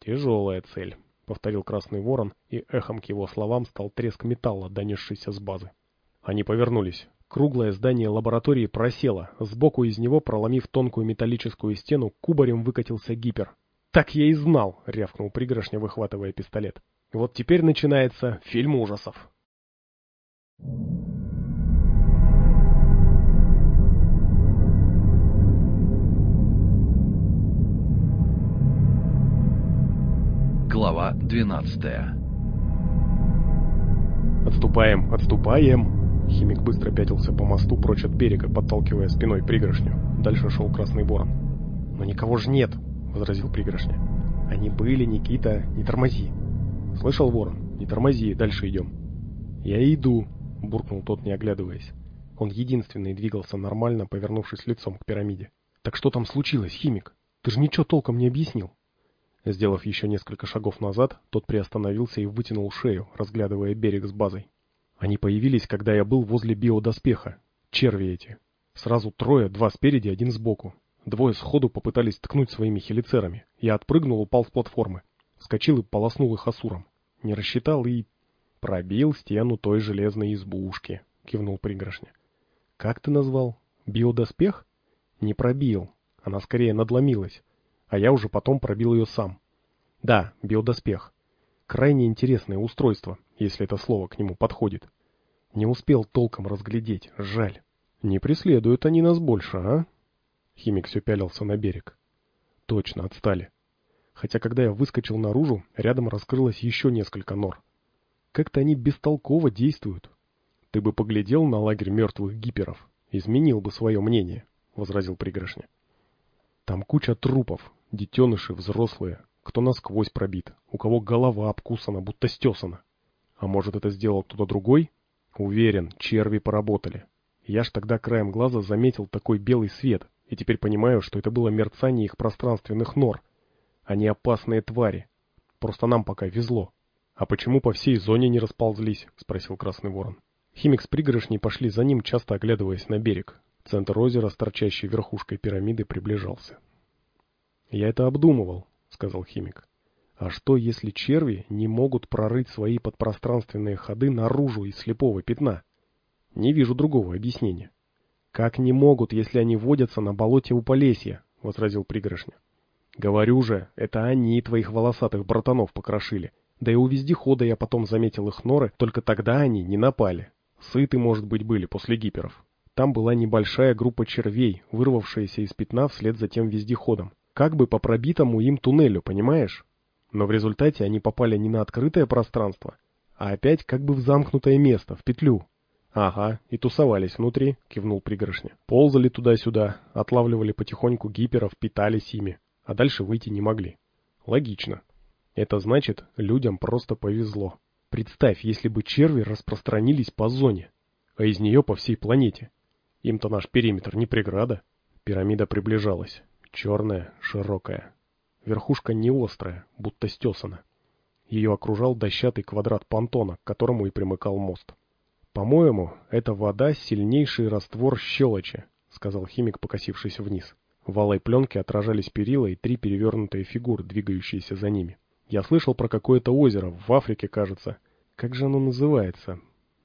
Тяжелая цель, повторил Красный Ворон, и эхом к его словам стал треск металла, донесшийся с базы. Они повернулись. Круглое здание лаборатории просело, сбоку из него, проломив тонкую металлическую стену, кубарем выкатился гипер. «Так я и знал!» — рявкнул Пригоршня, выхватывая пистолет. «Вот теперь начинается фильм ужасов». Глава двенадцатая. «Отступаем, отступаем!» Химик быстро пятился по мосту прочь от берега, подталкивая спиной Пригоршню. Дальше шел Красный Ворон. «Но никого ж нет!» — возразил Пригоршня. «Они были, Никита, не тормози!» «Слышал, Ворон? Не тормози, дальше идем!» «Я иду!» — буркнул тот, не оглядываясь. Он единственный двигался нормально, повернувшись лицом к пирамиде. «Так что там случилось, Химик? Ты же ничего толком не объяснил!» Сделав еще несколько шагов назад, тот приостановился и вытянул шею, разглядывая берег с базой. Они появились, когда я был возле биодоспеха. Черви эти. Сразу трое, два спереди, один сбоку. Двое сходу попытались ткнуть своими хелицерами. Я отпрыгнул, упал с платформы. Вскочил и полоснул их асуром. Не рассчитал и... пробил стену той железной избушки, кивнул Пригоршня. Как ты назвал? Биодоспех? Не пробил. Она скорее надломилась. А я уже потом пробил ее сам. Да, биодоспех. Крайне интересное устройство, если это слово к нему подходит. Не успел толком разглядеть, жаль. Не преследуют они нас больше, а? Химик все пялился на берег. Точно, отстали. Хотя, когда я выскочил наружу, рядом раскрылось еще несколько нор. Как-то они бестолково действуют. Ты бы поглядел на лагерь мертвых гиперов, изменил бы свое мнение, возразил Пригоршня. Там куча трупов, детеныши, взрослые, кто насквозь пробит, у кого голова обкусана, будто стесана. А может, это сделал кто-то другой? Уверен, черви поработали. Я ж тогда краем глаза заметил такой белый свет, и теперь понимаю, что это было мерцание их пространственных нор. Они опасные твари. Просто нам пока везло. А почему по всей зоне не расползлись? Спросил Красный Ворон. Химик с Пригоршней пошли за ним, часто оглядываясь на берег. Центр озера с торчащей верхушкой пирамиды приближался. «Я это обдумывал», — сказал Химик. «А что, если черви не могут прорыть свои подпространственные ходы наружу из слепого пятна? Не вижу другого объяснения». «Как не могут, если они водятся на болоте у Полесья?» — возразил Пригоршня. «Говорю же, это они твоих волосатых братанов покрошили. Да и у вездехода я потом заметил их норы, только тогда они не напали. Сыты, может быть, были после гиперов. Там была небольшая группа червей, вырвавшаяся из пятна вслед за тем вездеходом. Как бы по пробитому им туннелю, понимаешь? Но в результате они попали не на открытое пространство, а опять как бы в замкнутое место, в петлю. Ага, и тусовались внутри, кивнул Пригоршня. Ползали туда-сюда, отлавливали потихоньку гиперов, питались ими, а дальше выйти не могли. Логично. Это значит, людям просто повезло. Представь, если бы черви распространились по зоне, а из нее по всей планете. Им-то наш периметр не преграда. Пирамида приближалась. Черная, широкая. Верхушка не острая, будто стесана. Ее окружал дощатый квадрат понтона, к которому и примыкал мост. «По-моему, это вода — сильнейший раствор щелочи», — сказал Химик, покосившись вниз. В алой пленке отражались перила и три перевернутые фигуры, двигающиеся за ними. Я слышал про какое-то озеро, в Африке, кажется. Как же оно называется?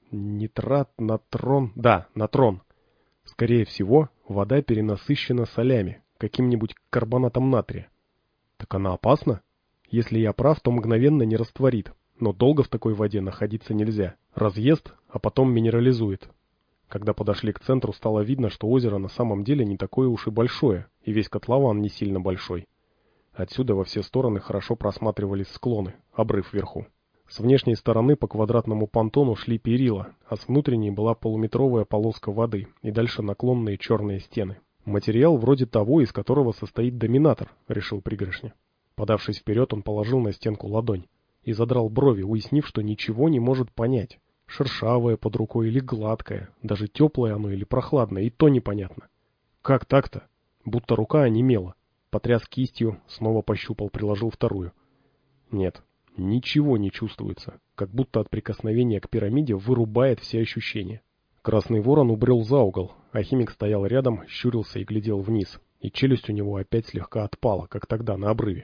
Нитрат, натрон... Да, натрон. Скорее всего, вода перенасыщена солями, каким-нибудь карбонатом натрия. Так она опасна? Если я прав, то мгновенно не растворит, но долго в такой воде находиться нельзя. Разъест, а потом минерализует. Когда подошли к центру, стало видно, что озеро на самом деле не такое уж и большое, и весь котлован не сильно большой. Отсюда во все стороны хорошо просматривались склоны, обрыв вверху. С внешней стороны по квадратному понтону шли перила, а с внутренней была полуметровая полоска воды и дальше наклонные черные стены. Материал вроде того, из которого состоит доминатор, решил Пригоршня. Подавшись вперед, он положил на стенку ладонь и задрал брови, уяснив, что ничего не может понять. Шершавое под рукой или гладкое, даже теплое оно или прохладное, и то непонятно. Как так-то? Будто рука онемела. Потряс кистью, снова пощупал, приложил вторую. Нет, ничего не чувствуется, как будто от прикосновения к пирамиде вырубает все ощущения. Красный Ворон убрел за угол, а Химик стоял рядом, щурился и глядел вниз, и челюсть у него опять слегка отпала, как тогда на обрыве.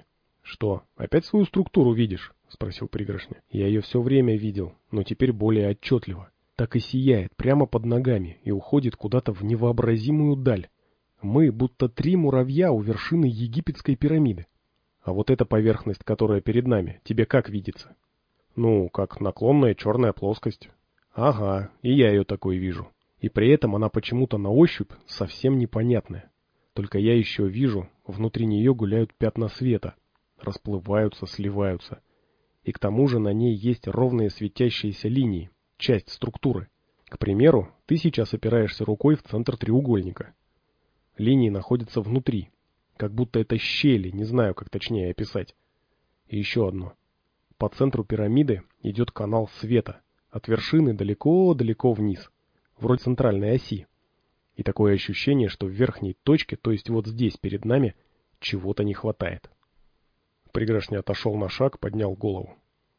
«Что, опять свою структуру видишь?» — спросил Пригоршня. «Я ее все время видел, но теперь более отчетливо. Так и сияет прямо под ногами и уходит куда-то в невообразимую даль. Мы будто три муравья у вершины египетской пирамиды. А вот эта поверхность, которая перед нами, тебе как видится?» «Ну, как наклонная черная плоскость». «Ага, и я ее такой вижу. И при этом она почему-то на ощупь совсем непонятная. Только я еще вижу, внутри нее гуляют пятна света, расплываются, сливаются. И к тому же на ней есть ровные светящиеся линии, часть структуры. К примеру, ты сейчас опираешься рукой в центр треугольника. Линии находятся внутри, как будто это щели, не знаю, как точнее описать. И еще одно. По центру пирамиды идет канал света, от вершины далеко-далеко вниз, вроде центральной оси. И такое ощущение, что в верхней точке, то есть вот здесь перед нами, чего-то не хватает. Пригоршня отошел на шаг, поднял голову.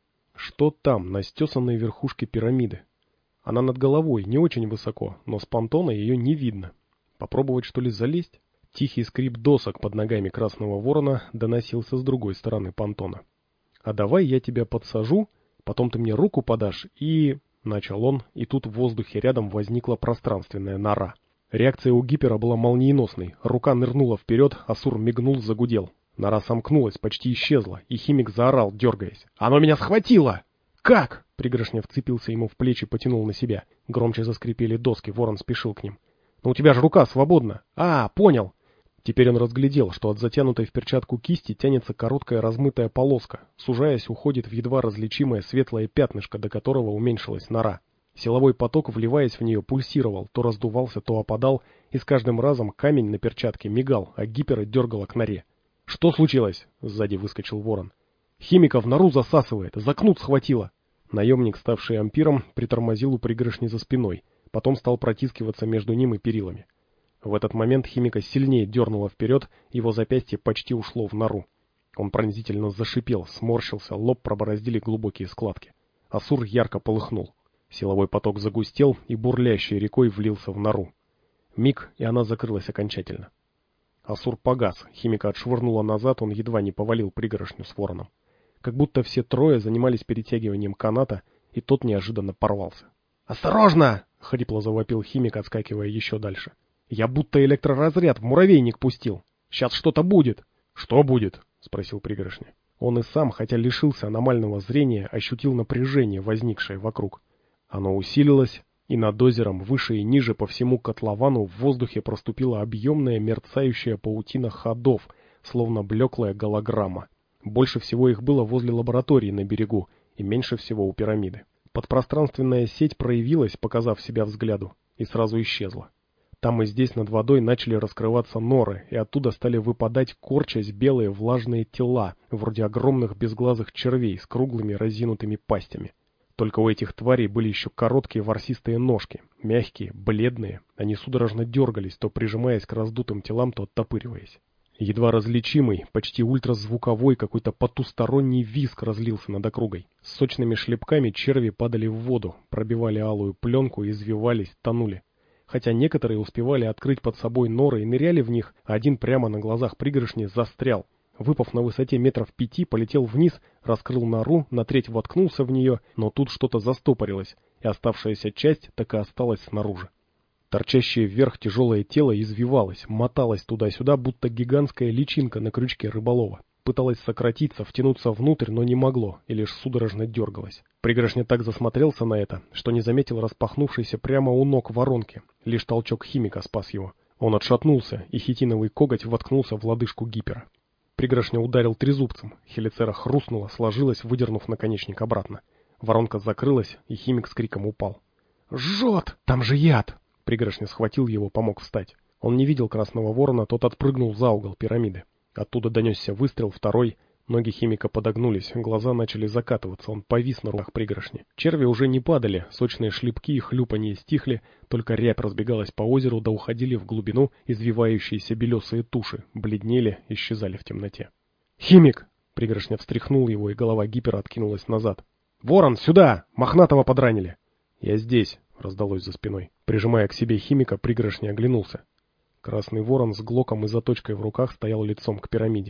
Что там, на стесанной верхушке пирамиды? Она над головой, не очень высоко, но с понтона ее не видно. Попробовать, что ли, залезть? Тихий скрип досок под ногами Красного Ворона доносился с другой стороны понтона. «А давай я тебя подсажу, потом ты мне руку подашь и...» Начал он, и тут в воздухе рядом возникла пространственная нора. Реакция у Гипера была молниеносной. Рука нырнула вперед, Асур мигнул, загудел. Нора сомкнулась, почти исчезла, и Химик заорал, дергаясь. «Оно меня схватило!» «Как?» Пригоршня вцепился ему в плечи, потянул на себя. Громче заскрипели доски, Ворон спешил к ним. «Но у тебя же рука свободна!» «А, понял!» Теперь он разглядел, что от затянутой в перчатку кисти тянется короткая размытая полоска, сужаясь, уходит в едва различимое светлое пятнышко, до которого уменьшилась нора. Силовой поток, вливаясь в нее, пульсировал, то раздувался, то опадал, и с каждым разом камень на перчатке мигал, а Гипера дергало к норе. «Что случилось?» — сзади выскочил Ворон. «Химика в нору засасывает, за кнут схватило!» Наемник, ставший ампиром, притормозил у Пригоршни за спиной, потом стал протискиваться между ним и перилами. В этот момент Химика сильнее дернуло вперед, его запястье почти ушло в нору. Он пронзительно зашипел, сморщился, лоб пробороздили глубокие складки. Асур ярко полыхнул. Силовой поток загустел и бурлящей рекой влился в нору. Миг, и она закрылась окончательно. Асур погас, Химика отшвырнула назад, он едва не повалил Пригоршню с Вороном. Как будто все трое занимались перетягиванием каната, и тот неожиданно порвался. «Осторожно!» — хрипло завопил Химик, отскакивая еще дальше. «Я будто электроразряд в муравейник пустил. Сейчас что-то будет». «Что будет?» — спросил Пригоршня. Он и сам, хотя лишился аномального зрения, ощутил напряжение, возникшее вокруг. Оно усилилось, и над озером, выше и ниже по всему котловану, в воздухе проступила объемная мерцающая паутина ходов, словно блеклая голограмма. Больше всего их было возле лаборатории на берегу, и меньше всего у пирамиды. Подпространственная сеть проявилась, показав себя взгляду, и сразу исчезла. Там и здесь над водой начали раскрываться норы, и оттуда стали выпадать, корчась, белые влажные тела, вроде огромных безглазых червей с круглыми разинутыми пастями. Только у этих тварей были еще короткие ворсистые ножки, мягкие, бледные, они судорожно дергались, то прижимаясь к раздутым телам, то оттопыриваясь. Едва различимый, почти ультразвуковой какой-то потусторонний визг разлился над округой. С сочными шлепками черви падали в воду, пробивали алую пленку, извивались, тонули. Хотя некоторые успевали открыть под собой норы и ныряли в них, а один прямо на глазах Пригоршни застрял. Выпав на высоте метров пяти, полетел вниз, раскрыл нору, на треть воткнулся в нее, но тут что-то застопорилось, и оставшаяся часть так и осталась снаружи. Торчащее вверх тяжелое тело извивалось, моталось туда-сюда, будто гигантская личинка на крючке рыболова. Пыталось сократиться, втянуться внутрь, но не могло, и лишь судорожно дергалось. Пригоршня так засмотрелся на это, что не заметил распахнувшейся прямо у ног воронки. Лишь толчок Химика спас его. Он отшатнулся, и хитиновый коготь воткнулся в лодыжку Гипера. Пригоршня ударил трезубцем. Хелицера хрустнула, сложилась, выдернув наконечник обратно. Воронка закрылась, и Химик с криком упал. «Жжет! Там же яд!» Пригоршня схватил его, помог встать. Он не видел Красного Ворона, тот отпрыгнул за угол пирамиды. Оттуда донесся выстрел, второй. Ноги Химика подогнулись, глаза начали закатываться, он повис на руках Пригоршни. Черви уже не падали, сочные шлепки и хлюпанье стихли, только рябь разбегалась по озеру, да уходили в глубину извивающиеся белесые туши, бледнели, исчезали в темноте. «Химик!» — Пригоршня встряхнул его, и голова Гипера откинулась назад. «Ворон, сюда! Мохнатого подранили!» «Я здесь!» — раздалось за спиной. Прижимая к себе Химика, Пригоршня оглянулся. Красный Ворон с глоком и заточкой в руках стоял лицом к пирамиде.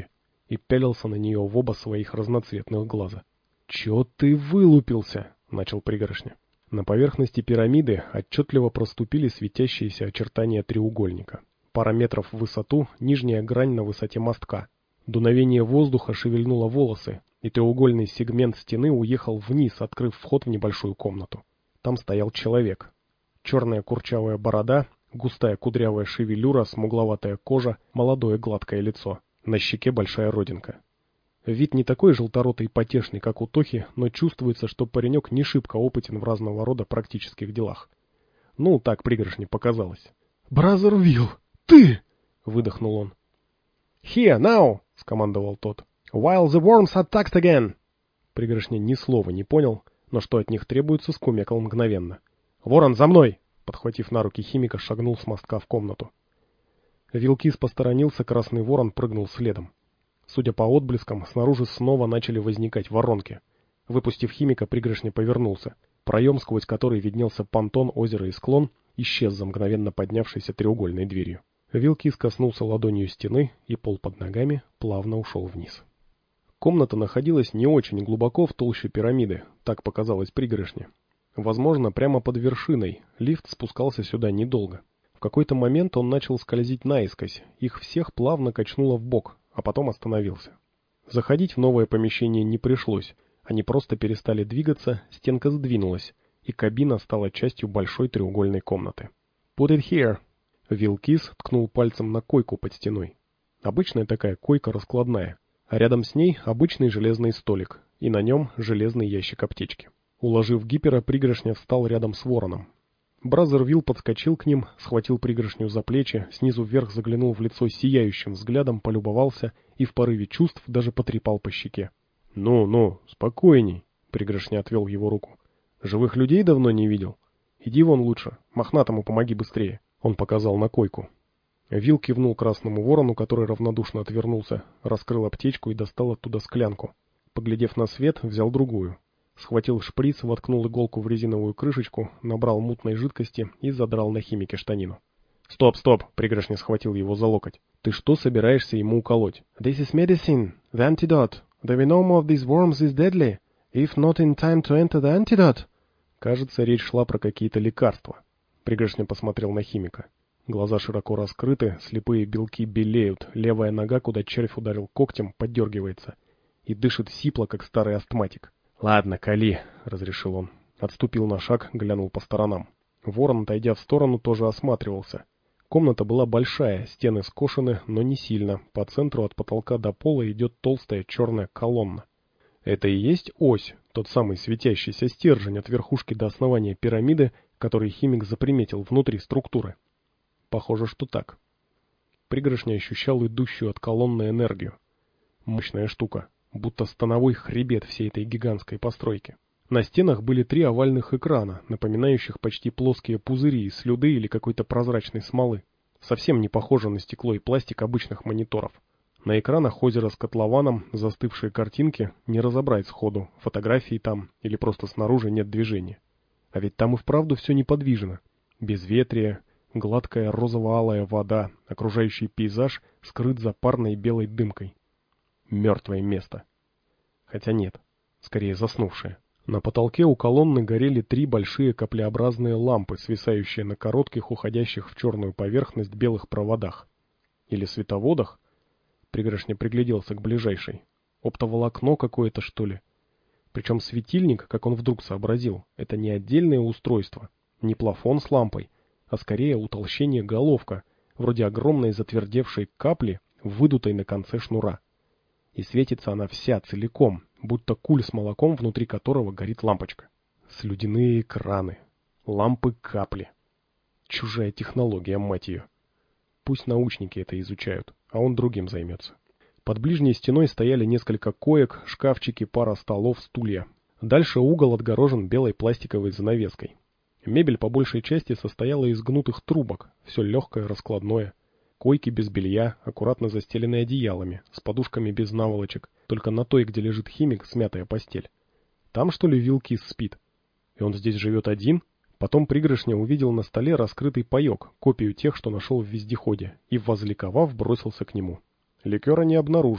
и пялился на нее в оба своих разноцветных глаза. «Чё ты вылупился?» — начал Пригоршня. На поверхности пирамиды отчетливо проступили светящиеся очертания треугольника. Пара метров в высоту, нижняя грань на высоте мостка. Дуновение воздуха шевельнуло волосы, и треугольный сегмент стены уехал вниз, открыв вход в небольшую комнату. Там стоял человек. Черная курчавая борода, густая кудрявая шевелюра, смугловатая кожа, молодое гладкое лицо. На щеке большая родинка. Вид не такой желторотый и потешный, как у Тохи, но чувствуется, что паренек не шибко опытен в разного рода практических делах. Ну, так Пригоршне показалось. «Бразер Вилл, ты!» — выдохнул он. «Here, now!» — скомандовал тот. «While the worms attacked again!» Пригоршня ни слова не понял, но что от них требуется, скумекал мгновенно. «Ворон, за мной!» — подхватив на руки химика, шагнул с мостка в комнату. Вилкис посторонился, Красный Ворон прыгнул следом. Судя по отблескам, снаружи снова начали возникать воронки. Выпустив химика, Пригоршня повернулся. Проем, сквозь который виднелся понтон, озеро и склон, исчез за мгновенно поднявшейся треугольной дверью. Вилкис коснулся ладонью стены, и пол под ногами плавно ушел вниз. Комната находилась не очень глубоко в толще пирамиды, так показалось Пригоршне. Возможно, прямо под вершиной, лифт спускался сюда недолго. В какой-то момент он начал скользить наискось, их всех плавно качнуло вбок, а потом остановился. Заходить в новое помещение не пришлось, они просто перестали двигаться, стенка сдвинулась, и кабина стала частью большой треугольной комнаты. «Put it here!» Вилкис ткнул пальцем на койку под стеной. Обычная такая койка раскладная, а рядом с ней обычный железный столик, и на нем железный ящик аптечки. Уложив гипера, Пригоршня встал рядом с Вороном. Бразер Вилл подскочил к ним, схватил Пригоршню за плечи, снизу вверх заглянул в лицо сияющим взглядом, полюбовался и в порыве чувств даже потрепал по щеке. «Ну, ну, спокойней», — Пригоршня отвел его руку. «Живых людей давно не видел? Иди вон лучше, мохнатому помоги быстрее», — он показал на койку. Вилл кивнул Красному Ворону, который равнодушно отвернулся, раскрыл аптечку и достал оттуда склянку. Поглядев на свет, взял другую. Схватил шприц, воткнул иголку в резиновую крышечку, набрал мутной жидкости и задрал на химике штанину. «Стоп, стоп!» — Пригоршня схватил его за локоть. «Ты что собираешься ему уколоть?» «This is medicine, the antidote. The venom of these worms is deadly. If not in time to enter the antidote...» Кажется, речь шла про какие-то лекарства. Пригоршня посмотрел на химика. Глаза широко раскрыты, слепые белки белеют, левая нога, куда червь ударил когтем, поддергивается. И дышит сипло, как старый астматик. «Ладно, кали», — разрешил он. Отступил на шаг, глянул по сторонам. Ворон, отойдя в сторону, тоже осматривался. Комната была большая, стены скошены, но не сильно. По центру от потолка до пола идет толстая черная колонна. Это и есть ось, тот самый светящийся стержень от верхушки до основания пирамиды, который химик заприметил внутри структуры. Похоже, что так. Пригоршня ощущал идущую от колонны энергию. Мощная штука, будто становой хребет всей этой гигантской постройки. На стенах были три овальных экрана, напоминающих почти плоские пузыри из слюды или какой-то прозрачной смолы. Совсем не похоже на стекло и пластик обычных мониторов. На экранах озеро с котлованом, застывшие картинки, не разобрать сходу, фотографии там или просто снаружи нет движения. А ведь там и вправду все неподвижно. Безветрие, гладкая розово-алая вода, окружающий пейзаж скрыт за парной белой дымкой. Мертвое место. Хотя нет, скорее заснувшее. На потолке у колонны горели три большие каплеобразные лампы, свисающие на коротких, уходящих в черную поверхность белых проводах. Или световодах? Пригоршня пригляделся к ближайшей. Оптоволокно какое-то, что ли? Причем светильник, как он вдруг сообразил, это не отдельное устройство, не плафон с лампой, а скорее утолщение головка, вроде огромной затвердевшей капли, выдутой на конце шнура. И светится она вся целиком, будто куль с молоком, внутри которого горит лампочка. Слюдяные экраны, лампы-капли. Чужая технология, мать ее. Пусть научники это изучают, а он другим займется. Под ближней стеной стояли несколько коек, шкафчики, пара столов, стулья. Дальше угол отгорожен белой пластиковой занавеской. Мебель по большей части состояла из гнутых трубок, все легкое, раскладное. Койки без белья, аккуратно застеленные одеялами, с подушками без наволочек, только на той, где лежит химик, смятая постель. Там, что ли, Вилкис спит? И он здесь живет один? Потом Пригоршня увидел на столе раскрытый паек, копию тех, что нашел в вездеходе, и, возликовав, бросился к нему. Ликера не обнаружил.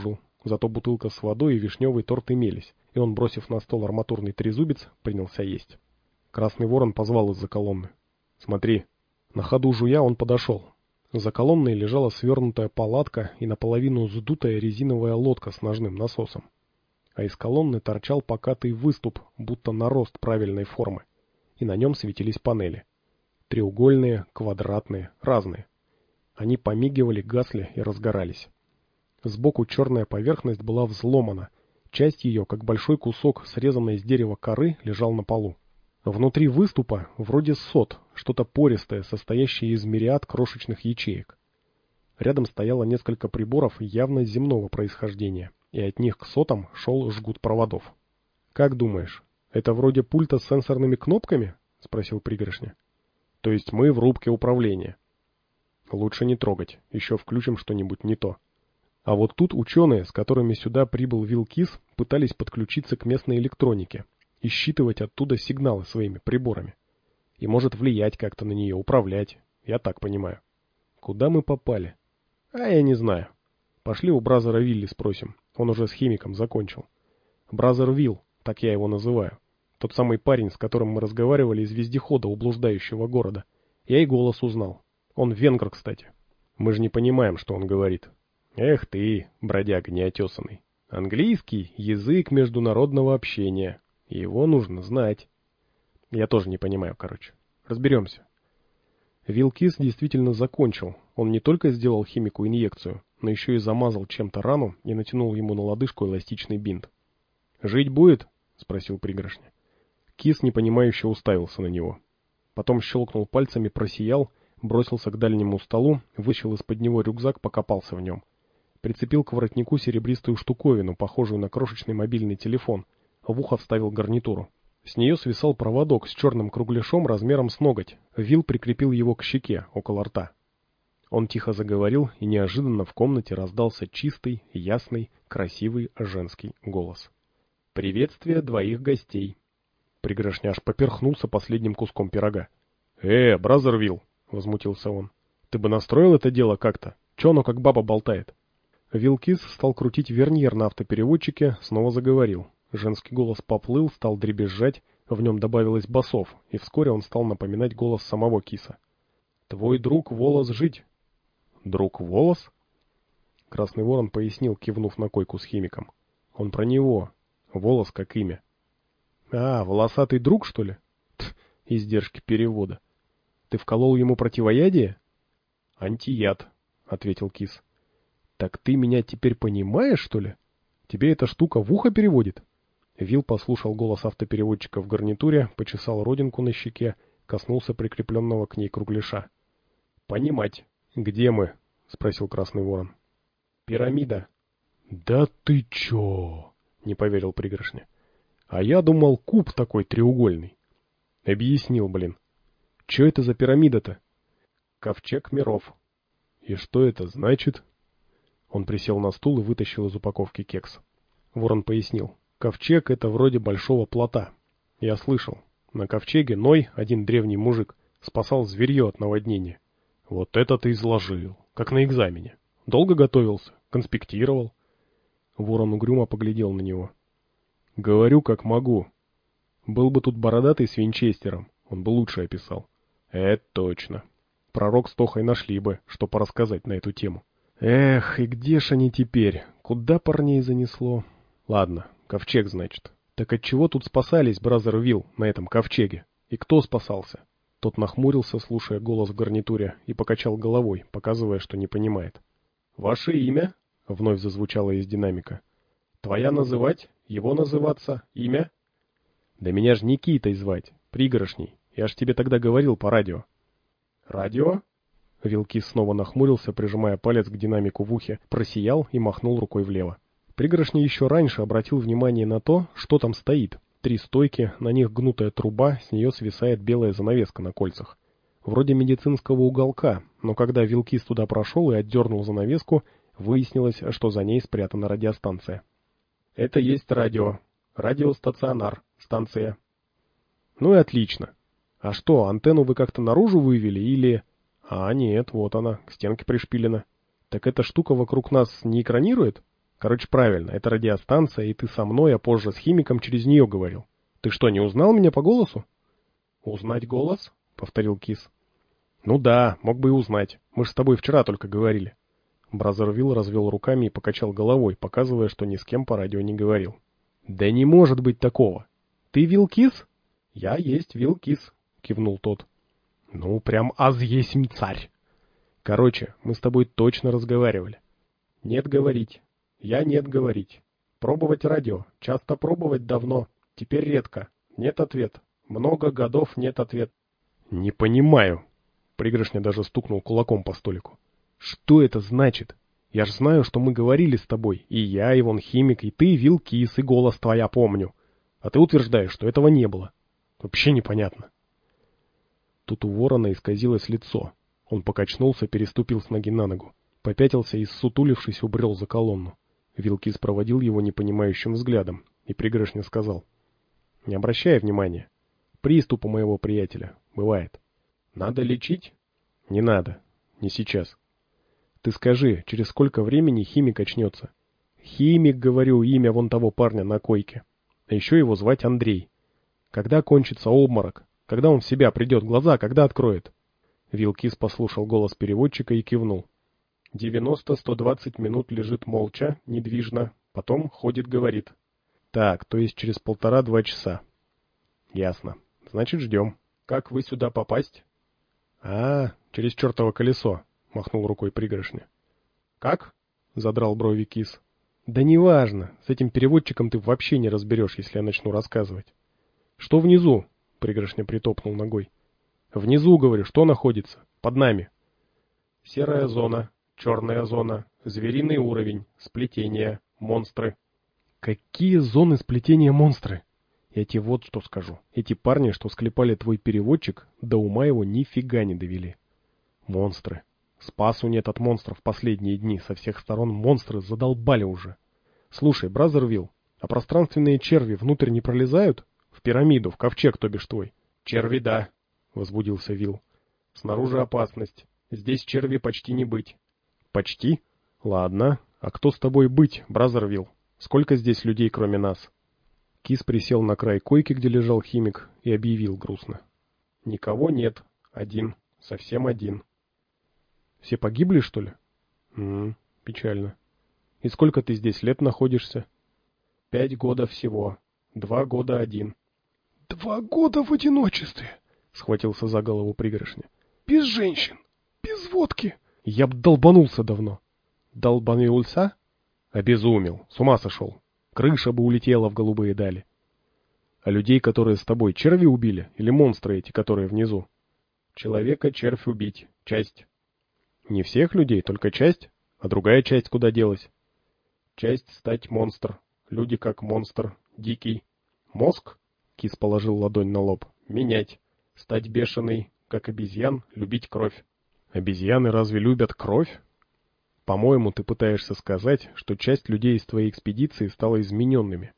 зато бутылка с водой и вишневый торт имелись, и он, бросив на стол арматурный трезубец, принялся есть. Красный Ворон позвал из-за колонны. «Смотри». На ходу жуя он подошел. За колонной лежала свернутая палатка и наполовину сдутая резиновая лодка с ножным насосом. А из колонны торчал покатый выступ, будто нарост правильной формы, и на нем светились панели. Треугольные, квадратные, разные. Они помигивали, гасли и разгорались. Сбоку черная поверхность была взломана, часть ее, как большой кусок срезанной из дерева коры, лежал на полу. Внутри выступа вроде сот, что-то пористое, состоящее из мириад крошечных ячеек. Рядом стояло несколько приборов явно земного происхождения, и от них к сотам шел жгут проводов. «Как думаешь, это вроде пульта с сенсорными кнопками?» — спросил Пригоршня. «То есть мы в рубке управления». «Лучше не трогать, еще включим что-нибудь не то». А вот тут ученые, с которыми сюда прибыл Вилкис, пытались подключиться к местной электронике и считывать оттуда сигналы своими приборами. И может влиять как-то на нее, управлять, я так понимаю. Куда мы попали? А я не знаю. Пошли у Бразера Вилли спросим, он уже с химиком закончил. Бразер Вилл, так я его называю. Тот самый парень, с которым мы разговаривали из вездехода у блуждающего города. Я и голос узнал. Он венгр, кстати. Мы же не понимаем, что он говорит. Эх ты, бродяга неотесанный. Английский — язык международного общения. Его нужно знать. Я тоже не понимаю, короче. Разберемся. Вилкис действительно закончил. Он не только сделал химику инъекцию, но еще и замазал чем-то рану и натянул ему на лодыжку эластичный бинт. «Жить будет?» — спросил Пригоршня. Кис непонимающе уставился на него. Потом щелкнул пальцами, просиял, бросился к дальнему столу, вытащил из-под него рюкзак, покопался в нем. Прицепил к воротнику серебристую штуковину, похожую на крошечный мобильный телефон, в ухо вставил гарнитуру. С нее свисал проводок с черным кругляшом размером с ноготь. Вилл прикрепил его к щеке, около рта. Он тихо заговорил, и неожиданно в комнате раздался чистый, ясный, красивый женский голос. «Приветствие двоих гостей». Пригоршня аж поперхнулся последним куском пирога. «Э, Бразер Вилл!» — возмутился он. «Ты бы настроил это дело как-то? Че оно как баба болтает?» Вилкис стал крутить верньер на автопереводчике, снова заговорил. Женский голос поплыл, стал дребезжать, в нем добавилось басов, и вскоре он стал напоминать голос самого Киса. «Твой друг Волос жить». «Друг Волос?» Красный Ворон пояснил, кивнув на койку с химиком. «Он про него. Волос как имя». «А, волосатый друг, что ли?» Тьф, издержки перевода. «Ты вколол ему противоядие?» «Антияд», — ответил Кис. «Так ты меня теперь понимаешь, что ли? Тебе эта штука в ухо переводит?» Вилл послушал голос автопереводчика в гарнитуре, почесал родинку на щеке, коснулся прикрепленного к ней кругляша. «Понимать. Где мы?» — спросил Красный Ворон. «Пирамида». «Да ты чё?» — не поверил Пригоршня. «А я думал, куб такой треугольный». «Объяснил, блин. Чё это за пирамида-то?» «Ковчег миров». «И что это значит?» Он присел на стул и вытащил из упаковки кекс. Ворон пояснил. «Ковчег — это вроде большого плота. Я слышал. На ковчеге Ной, один древний мужик, спасал зверье от наводнения. Вот это ты изложил. Как на экзамене. Долго готовился? Конспектировал?» Ворон угрюмо поглядел на него. «Говорю, как могу. Был бы тут бородатый с винчестером, он бы лучше описал». «Это точно. Пророк с Тохой нашли бы, что порассказать на эту тему». «Эх, и где ж они теперь? Куда парней занесло?» «Ладно, ковчег, значит. Так от чего тут спасались, Бразер Вилл, на этом ковчеге? И кто спасался?» Тот нахмурился, слушая голос в гарнитуре, и покачал головой, показывая, что не понимает. «Ваше имя?» — вновь зазвучало из динамика. «Твоя называть? Его называться? Имя?» «Да меня ж Никитой звать, Пригоршней. Я ж тебе тогда говорил по радио». «Радио?» Вилкис снова нахмурился, прижимая палец к динамику в ухе, просиял и махнул рукой влево. Пригоршня еще раньше обратил внимание на то, что там стоит. Три стойки, на них гнутая труба, с нее свисает белая занавеска на кольцах. Вроде медицинского уголка, но когда Вилкис туда прошел и отдернул занавеску, выяснилось, что за ней спрятана радиостанция. «Это есть радио. Радиостационар. Станция». «Ну и отлично. А что, антенну вы как-то наружу вывели или...» «А, нет, вот она, к стенке пришпилена. Так эта штука вокруг нас не экранирует?» Короче, правильно, это радиостанция, и ты со мной, а позже с химиком через нее говорил. Ты что, не узнал меня по голосу? Узнать голос? Повторил Кис. Ну да, мог бы и узнать. Мы же с тобой вчера только говорили. Бразервилл развел руками и покачал головой, показывая, что ни с кем по радио не говорил. Да не может быть такого. Ты Вилл Кис? Я есть Вилл Кис, кивнул тот. Ну, прям аз есмь царь. Короче, мы с тобой точно разговаривали. Нет говорить. Я нет говорить. Пробовать радио. Часто пробовать давно. Теперь редко. Нет ответ. Много годов нет ответ. Не понимаю. Пригоршня даже стукнул кулаком по столику. Что это значит? Я ж знаю, что мы говорили с тобой. И я, и вон химик, и ты, Вилл Кис, и голос твоя помню. А ты утверждаешь, что этого не было. Вообще непонятно. Тут у ворона исказилось лицо. Он покачнулся, переступил с ноги на ногу. Попятился и, ссутулившись, убрел за колонну. Вилл Кис проводил его непонимающим взглядом, и Пригоршня сказал. Не обращай внимания. Приступ у моего приятеля. Бывает. Надо лечить? Не надо. Не сейчас. Ты скажи, через сколько времени химик очнется? Химик, говорю, имя вон того парня на койке. А еще его звать Андрей. Когда кончится обморок? Когда он в себя придет, глаза когда откроет? Вилл Кис послушал голос переводчика и кивнул. девяносто-сто двадцать минут лежит молча, недвижно, потом ходит, говорит. Так, то есть через полтора-два часа. Ясно. Значит, ждем. Как вы сюда попасть? А, через чертово колесо, махнул рукой Пригоршня. Как? Задрал брови Кис. Да неважно, с этим переводчиком ты вообще не разберешь, если я начну рассказывать. Что внизу? Пригоршня притопнул ногой. Внизу, говорю, что находится? Под нами. Серая зона, черная зона, звериный уровень, сплетение, монстры. Какие зоны сплетения монстры? Я тебе вот что скажу. Эти парни, что склепали твой переводчик, до ума его нифига не довели. Монстры. Спасу нет от монстров последние дни. Со всех сторон монстры задолбали уже. Слушай, Бразервилл, а пространственные черви внутрь не пролезают? В пирамиду, в ковчег, то бишь твой. Черви, да, возбудился Вилл. Снаружи опасность. Здесь черви почти не быть. Почти? Ладно. А кто с тобой быть, Бразервилл? Сколько здесь людей, кроме нас? Кис присел на край койки, где лежал химик, и объявил грустно. Никого нет. Один. Совсем один. Все погибли, что ли? М-м, печально. И сколько ты здесь лет находишься? Пять года всего. Два года один. Два года в одиночестве, схватился за голову Пригоршня. Без женщин, без водки. Я б долбанулся давно. Долбанулся? Обезумел, с ума сошел. Крыша бы улетела в голубые дали. А людей, которые с тобой, черви убили? Или монстры эти, которые внизу? Человека червь убить. Часть. Не всех людей, только часть? А другая часть куда делась? Часть стать монстр. Люди как монстр. Дикий. Мозг? Кис положил ладонь на лоб. Менять. Стать бешеный, как обезьян, любить кровь. Обезьяны разве любят кровь? По-моему, ты пытаешься сказать, что часть людей из твоей экспедиции стала измененными.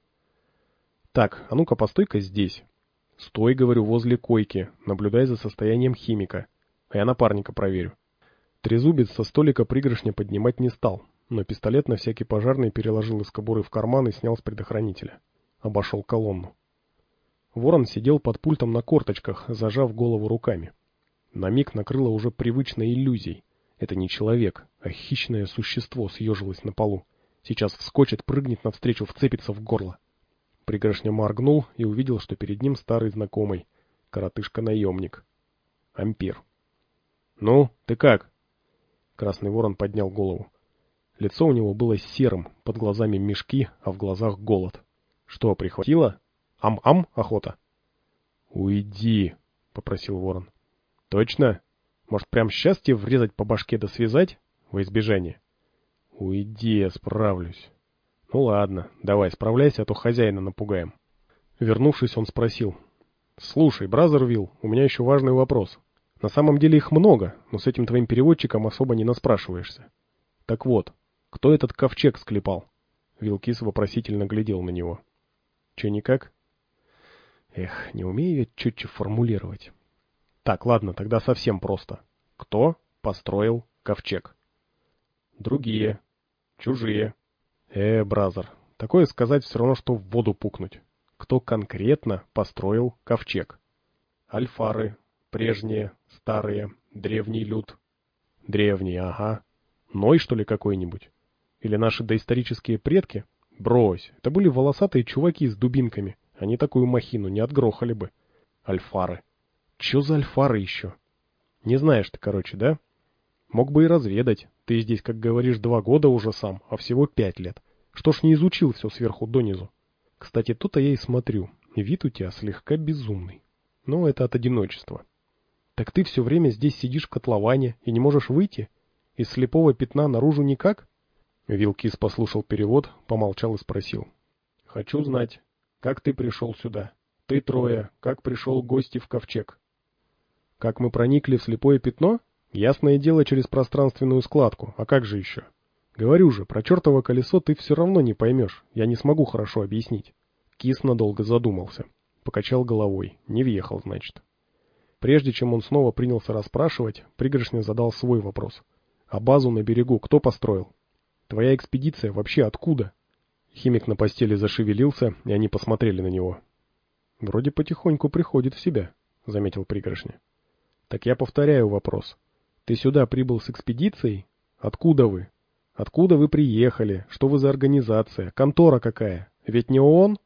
Так, а ну-ка постой-ка здесь. Стой, говорю, возле койки, наблюдай за состоянием химика. А я напарника проверю. Трезубец со столика Пригоршня поднимать не стал, но пистолет на всякий пожарный переложил из кобуры в карман и снял с предохранителя. Обошел колонну. Ворон сидел под пультом на корточках, зажав голову руками. На миг накрыло уже привычной иллюзией. Это не человек, а хищное существо съежилось на полу. Сейчас вскочит, прыгнет навстречу, вцепится в горло. Пригоршня моргнул и увидел, что перед ним старый знакомый, коротышка-наемник. Ампир. «Ну, ты как?» Красный ворон поднял голову. Лицо у него было серым, под глазами мешки, а в глазах голод. «Что, прихватило? Ам-ам, охота?» «Уйди», — попросил ворон. «Точно? Может, прямо сейчас тебе врезать по башке да связать? Во избежание?» «Уйди, я справлюсь». «Ну ладно, давай, справляйся, а то хозяина напугаем». Вернувшись, он спросил. «Слушай, Бразервилл, у меня еще важный вопрос. На самом деле их много, но с этим твоим переводчиком особо не наспрашиваешься. Так вот, кто этот ковчег склепал?» Вилл Кис вопросительно глядел на него. «Че, никак?» «Эх, не умею я четче формулировать». «Так, ладно, тогда совсем просто. Кто построил ковчег?» «Другие. Чужие. Э, бразер, такое сказать все равно, что в воду пукнуть. Кто конкретно построил ковчег? Альфары, прежние, старые, древний люд. Древний, ага. Ной, что ли, какой-нибудь? Или наши доисторические предки? Брось, это были волосатые чуваки с дубинками. Они такую махину не отгрохали бы. Альфары. Чё за альфары еще? Не знаешь ты, короче, да? Мог бы и разведать. Ты здесь, как говоришь, два года уже сам, а всего пять лет. Что ж не изучил все сверху донизу? Кстати, то-то я и смотрю. Вид у тебя слегка безумный. Но это от одиночества. Так ты все время здесь сидишь в котловане и не можешь выйти? Из слепого пятна наружу никак? Вилкис послушал перевод, помолчал и спросил. Хочу знать, как ты пришел сюда? Ты трое, как пришел гости в ковчег? Как мы проникли в слепое пятно? Ясное дело, через пространственную складку. А как же еще? Говорю же, про чертово колесо ты все равно не поймешь. Я не смогу хорошо объяснить. Кис надолго задумался. Покачал головой. Не въехал, значит. Прежде чем он снова принялся расспрашивать, Пригоршня задал свой вопрос. А базу на берегу кто построил? Твоя экспедиция вообще откуда? Химик на постели зашевелился, и они посмотрели на него. Вроде потихоньку приходит в себя, заметил Пригоршня. Так я повторяю вопрос. Ты сюда прибыл с экспедицией? Откуда вы? Откуда вы приехали? Что вы за организация? Контора какая? Ведь не ООН?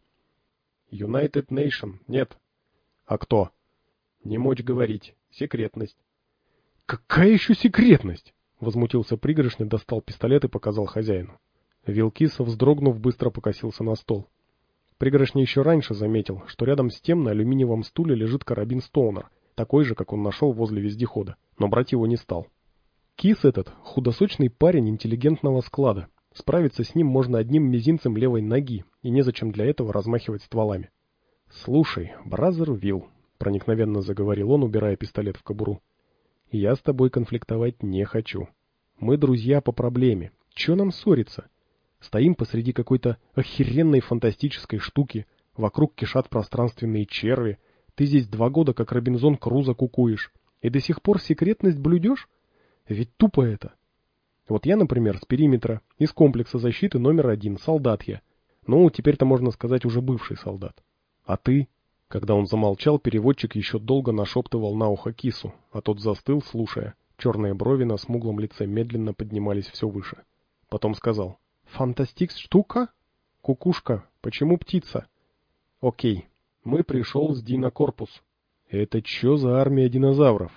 United Nation. Нет. А кто? Не мочь говорить. Секретность. Какая еще секретность? Возмутился Пригоршня, достал пистолет и показал хозяину. Вилкис, вздрогнув, быстро покосился на стол. Пригоршня еще раньше заметил, что рядом с тем на алюминиевом стуле лежит карабин Стоунер, такой же, как он нашел возле вездехода, но брать его не стал. Кис этот — худосочный парень интеллигентного склада. Справиться с ним можно одним мизинцем левой ноги, и незачем для этого размахивать стволами. «Слушай, бразер Вилл», — проникновенно заговорил он, убирая пистолет в кобуру, — «я с тобой конфликтовать не хочу. Мы друзья по проблеме. Чё нам ссориться? Стоим посреди какой-то охеренной фантастической штуки, вокруг кишат пространственные черви, ты здесь два года как Робинзон Крузо кукуешь, и до сих пор секретность блюдешь? Ведь тупо это. Вот я, например, с периметра, из комплекса защиты номер один, солдат я. Ну, теперь-то можно сказать уже бывший солдат. А ты?» Когда он замолчал, переводчик еще долго нашептывал на ухо Кису, а тот застыл, слушая. Черные брови на смуглом лице медленно поднимались все выше. Потом сказал: «Фантастикс штука? Кукушка, почему птица?» «Окей, мы пришел с Динокорпус». «Это чё за армия динозавров?»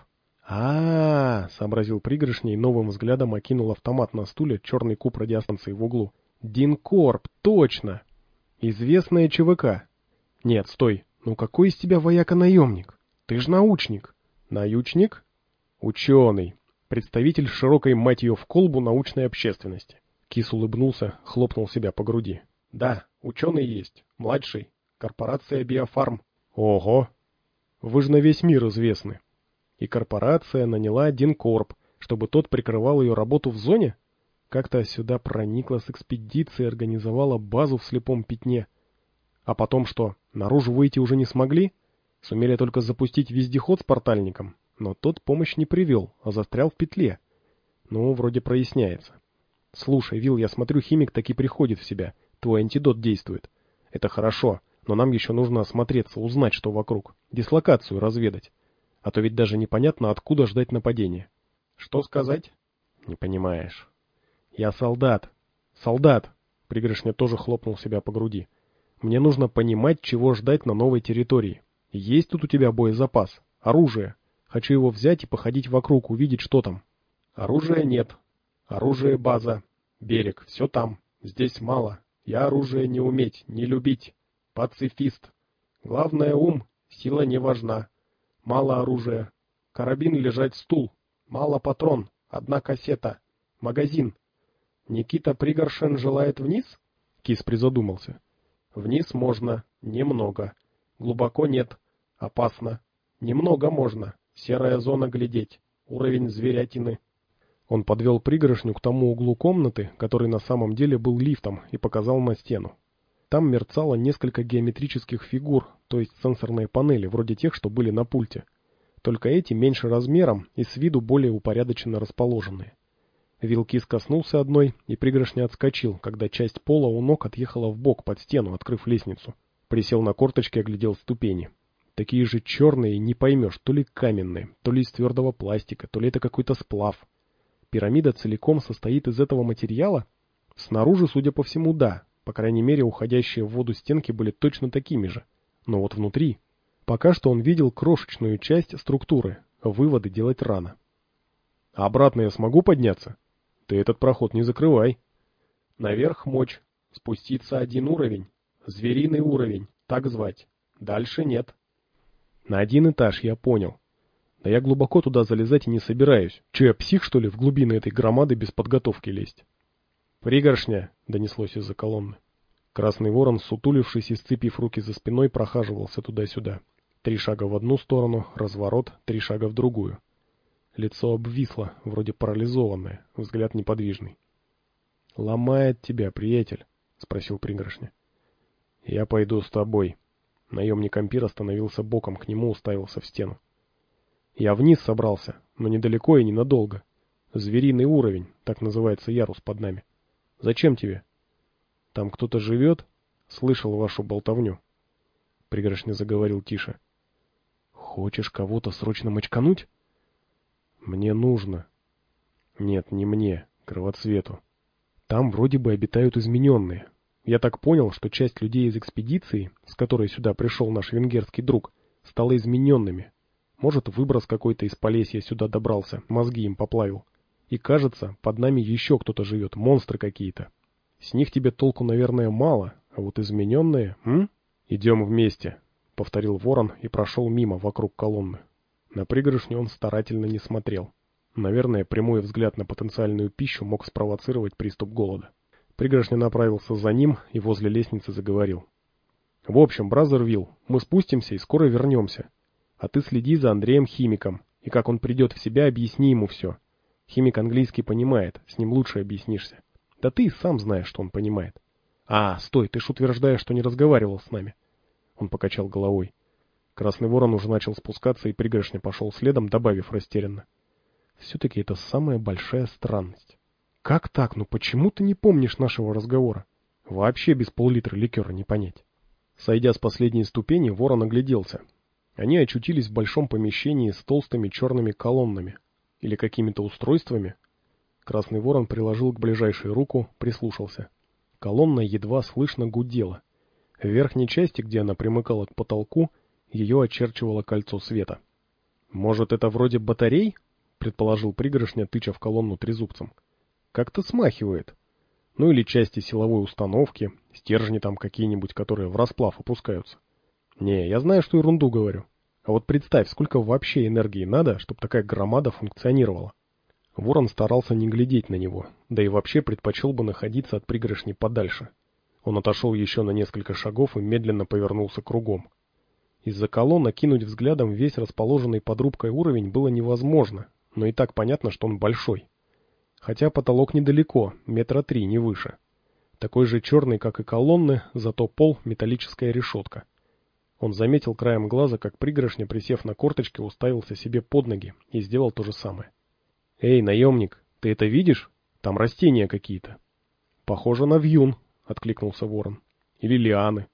А-а-а, сообразил Пригоршня и новым взглядом окинул автомат на стуле, черный куб радиостанции в углу. Динкорп, точно! Известная ЧВК. Нет, стой, ну какой из тебя вояка-наемник? Ты ж научник. Научник? Ученый. Представитель широкой, мать ее, в колбу научной общественности. Кис улыбнулся, хлопнул себя по груди. Да, ученый есть, младший. Корпорация Биофарм. Ого! Вы же на весь мир известны. И корпорация наняла Динкорп, чтобы тот прикрывал ее работу в зоне? Как-то сюда проникла с экспедицией, организовала базу в слепом пятне. А потом что, наружу выйти уже не смогли? Сумели только запустить вездеход с портальником, но тот помощь не привел, а застрял в петле. Ну, вроде проясняется. Слушай, Вилл, я смотрю, химик таки приходит в себя. Твой антидот действует. Это хорошо, но нам еще нужно осмотреться, узнать, что вокруг. Дислокацию разведать. А то ведь даже непонятно, откуда ждать нападения. Что сказать? Не понимаешь. Я солдат. Солдат. Пригоршня тоже хлопнул себя по груди. Мне нужно понимать, чего ждать на новой территории. Есть тут у тебя боезапас? Оружие. Хочу его взять и походить вокруг, увидеть, что там. Оружия нет. Оружие база. Берег. Все там. Здесь мало. Я оружие не уметь, не любить. Пацифист. Главное ум. Сила не важна. Мало оружия. Карабин лежать стул. Мало патрон. Одна кассета. Магазин. Никита Пригоршен желает вниз? Кис призадумался. Вниз можно. Немного. Глубоко нет. Опасно. Немного можно. Серая зона глядеть. Уровень зверятины. Он подвел Пригоршню к тому углу комнаты, который на самом деле был лифтом, и показал на стену. Там мерцало несколько геометрических фигур, то есть сенсорные панели, вроде тех, что были на пульте. Только эти меньше размером и с виду более упорядоченно расположенные. Вилкис коснулся одной, и пригоршня отскочил, когда часть пола у ног отъехала вбок под стену, открыв лестницу. Присел на корточки и оглядел ступени. Такие же черные, не поймешь, то ли каменные, то ли из твердого пластика, то ли это какой-то сплав. Пирамида целиком состоит из этого материала? Снаружи, судя по всему, да. По крайней мере, уходящие в воду стенки были точно такими же. Но вот внутри... Пока что он видел крошечную часть структуры. Выводы делать рано. А обратно я смогу подняться? Ты этот проход не закрывай. Наверх мочь. Спуститься один уровень. Звериный уровень. Так звать. Дальше нет. На один этаж, я понял. Да я глубоко туда залезать и не собираюсь. Че, я псих, что ли, в глубины этой громады без подготовки лезть? «Пригоршня!» — донеслось из-за колонны. Красный ворон, сутулившись и сцепив руки за спиной, прохаживался туда-сюда. Три шага в одну сторону, разворот, три шага в другую. Лицо обвисло, вроде парализованное, взгляд неподвижный. «Ломает тебя, приятель?» — спросил пригоршня. «Я пойду с тобой». Наемник Ампир остановился боком к нему, уставился в стену. «Я вниз собрался, но недалеко и ненадолго. Звериный уровень, так называется ярус под нами. Зачем тебе?» «Там кто-то живет?» «Слышал вашу болтовню». Пригоршня заговорил тише. «Хочешь кого-то срочно мочкануть?» «Мне нужно». «Нет, не мне, Кровоцвету. Там вроде бы обитают измененные. Я так понял, что часть людей из экспедиции, с которой сюда пришел наш венгерский друг, стала измененными. Может, выброс какой-то из Полесья сюда добрался, мозги им поплавил. И кажется, под нами еще кто-то живет, монстры какие-то. С них тебе толку, наверное, мало, а вот измененные... М? Идем вместе», — повторил ворон и прошел мимо, вокруг колонны. На пригоршню он старательно не смотрел. Наверное, прямой взгляд на потенциальную пищу мог спровоцировать приступ голода. Пригоршня направился за ним и возле лестницы заговорил. «В общем, Бразервилл, мы спустимся и скоро вернемся. А ты следи за Андреем-химиком, и как он придет в себя, объясни ему все. Химик английский понимает, с ним лучше объяснишься. Да ты и сам знаешь, что он понимает». «А, стой, ты ж утверждаешь, что не разговаривал с нами». Он покачал головой. Красный ворон уже начал спускаться, и пригоршня пошел следом, добавив растерянно. «Все-таки это самая большая странность. Как так? Ну почему ты не помнишь нашего разговора? Вообще без пол-литра ликера не понять». Сойдя с последней ступени, ворон огляделся. Они очутились в большом помещении с толстыми черными колоннами. Или какими-то устройствами. Красный ворон приложил к ближайшей руку, прислушался. Колонна едва слышно гудела. В верхней части, где она примыкала к потолку, ее очерчивало кольцо света. «Может, это вроде батарей?» — предположил пригоршня, тыча в колонну трезубцем. «Как-то смахивает. Ну или части силовой установки, стержни там какие-нибудь, которые в расплав опускаются. Не, я знаю, что ерунду говорю. А вот представь, сколько вообще энергии надо, чтобы такая громада функционировала». Ворон старался не глядеть на него, да и вообще предпочел бы находиться от пригоршни подальше. Он отошел еще на несколько шагов и медленно повернулся кругом. Из-за колонн окинуть взглядом весь расположенный под рубкой уровень было невозможно, но и так понятно, что он большой. Хотя потолок недалеко, метра три, не выше. Такой же черный, как и колонны, зато пол — металлическая решетка. Он заметил краем глаза, как пригоршня, присев на корточки, уставился себе под ноги и сделал то же самое. «Эй, наемник, ты это видишь? Там растения какие-то». «Похоже на вьюн», — откликнулся ворон. «Или лианы».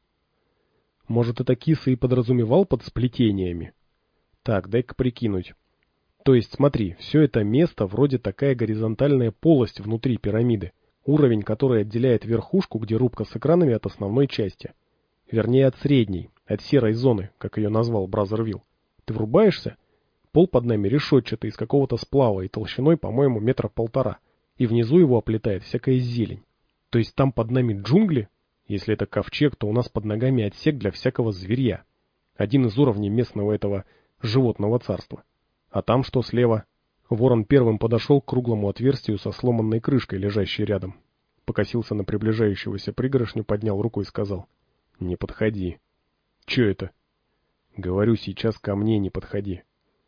«Может, это киса и подразумевал под сплетениями?» «Так, дай-ка прикинуть. То есть, смотри, все это место вроде такая горизонтальная полость внутри пирамиды, уровень, который отделяет верхушку, где рубка с экранами, от основной части. Вернее, от средней, от серой зоны, как ее назвал Бразервилл. Ты врубаешься? Пол под нами решетчатый, из какого-то сплава и толщиной, по-моему, метра полтора, и внизу его оплетает всякая зелень. То есть там под нами джунгли? Если это ковчег, то у нас под ногами отсек для всякого зверья. Один из уровней местного этого животного царства. А там что слева?» Ворон первым подошел к круглому отверстию со сломанной крышкой, лежащей рядом. Покосился на приближающегося пригоршню, поднял руку и сказал: «Не подходи». «Че это?» «Говорю, сейчас ко мне не подходи».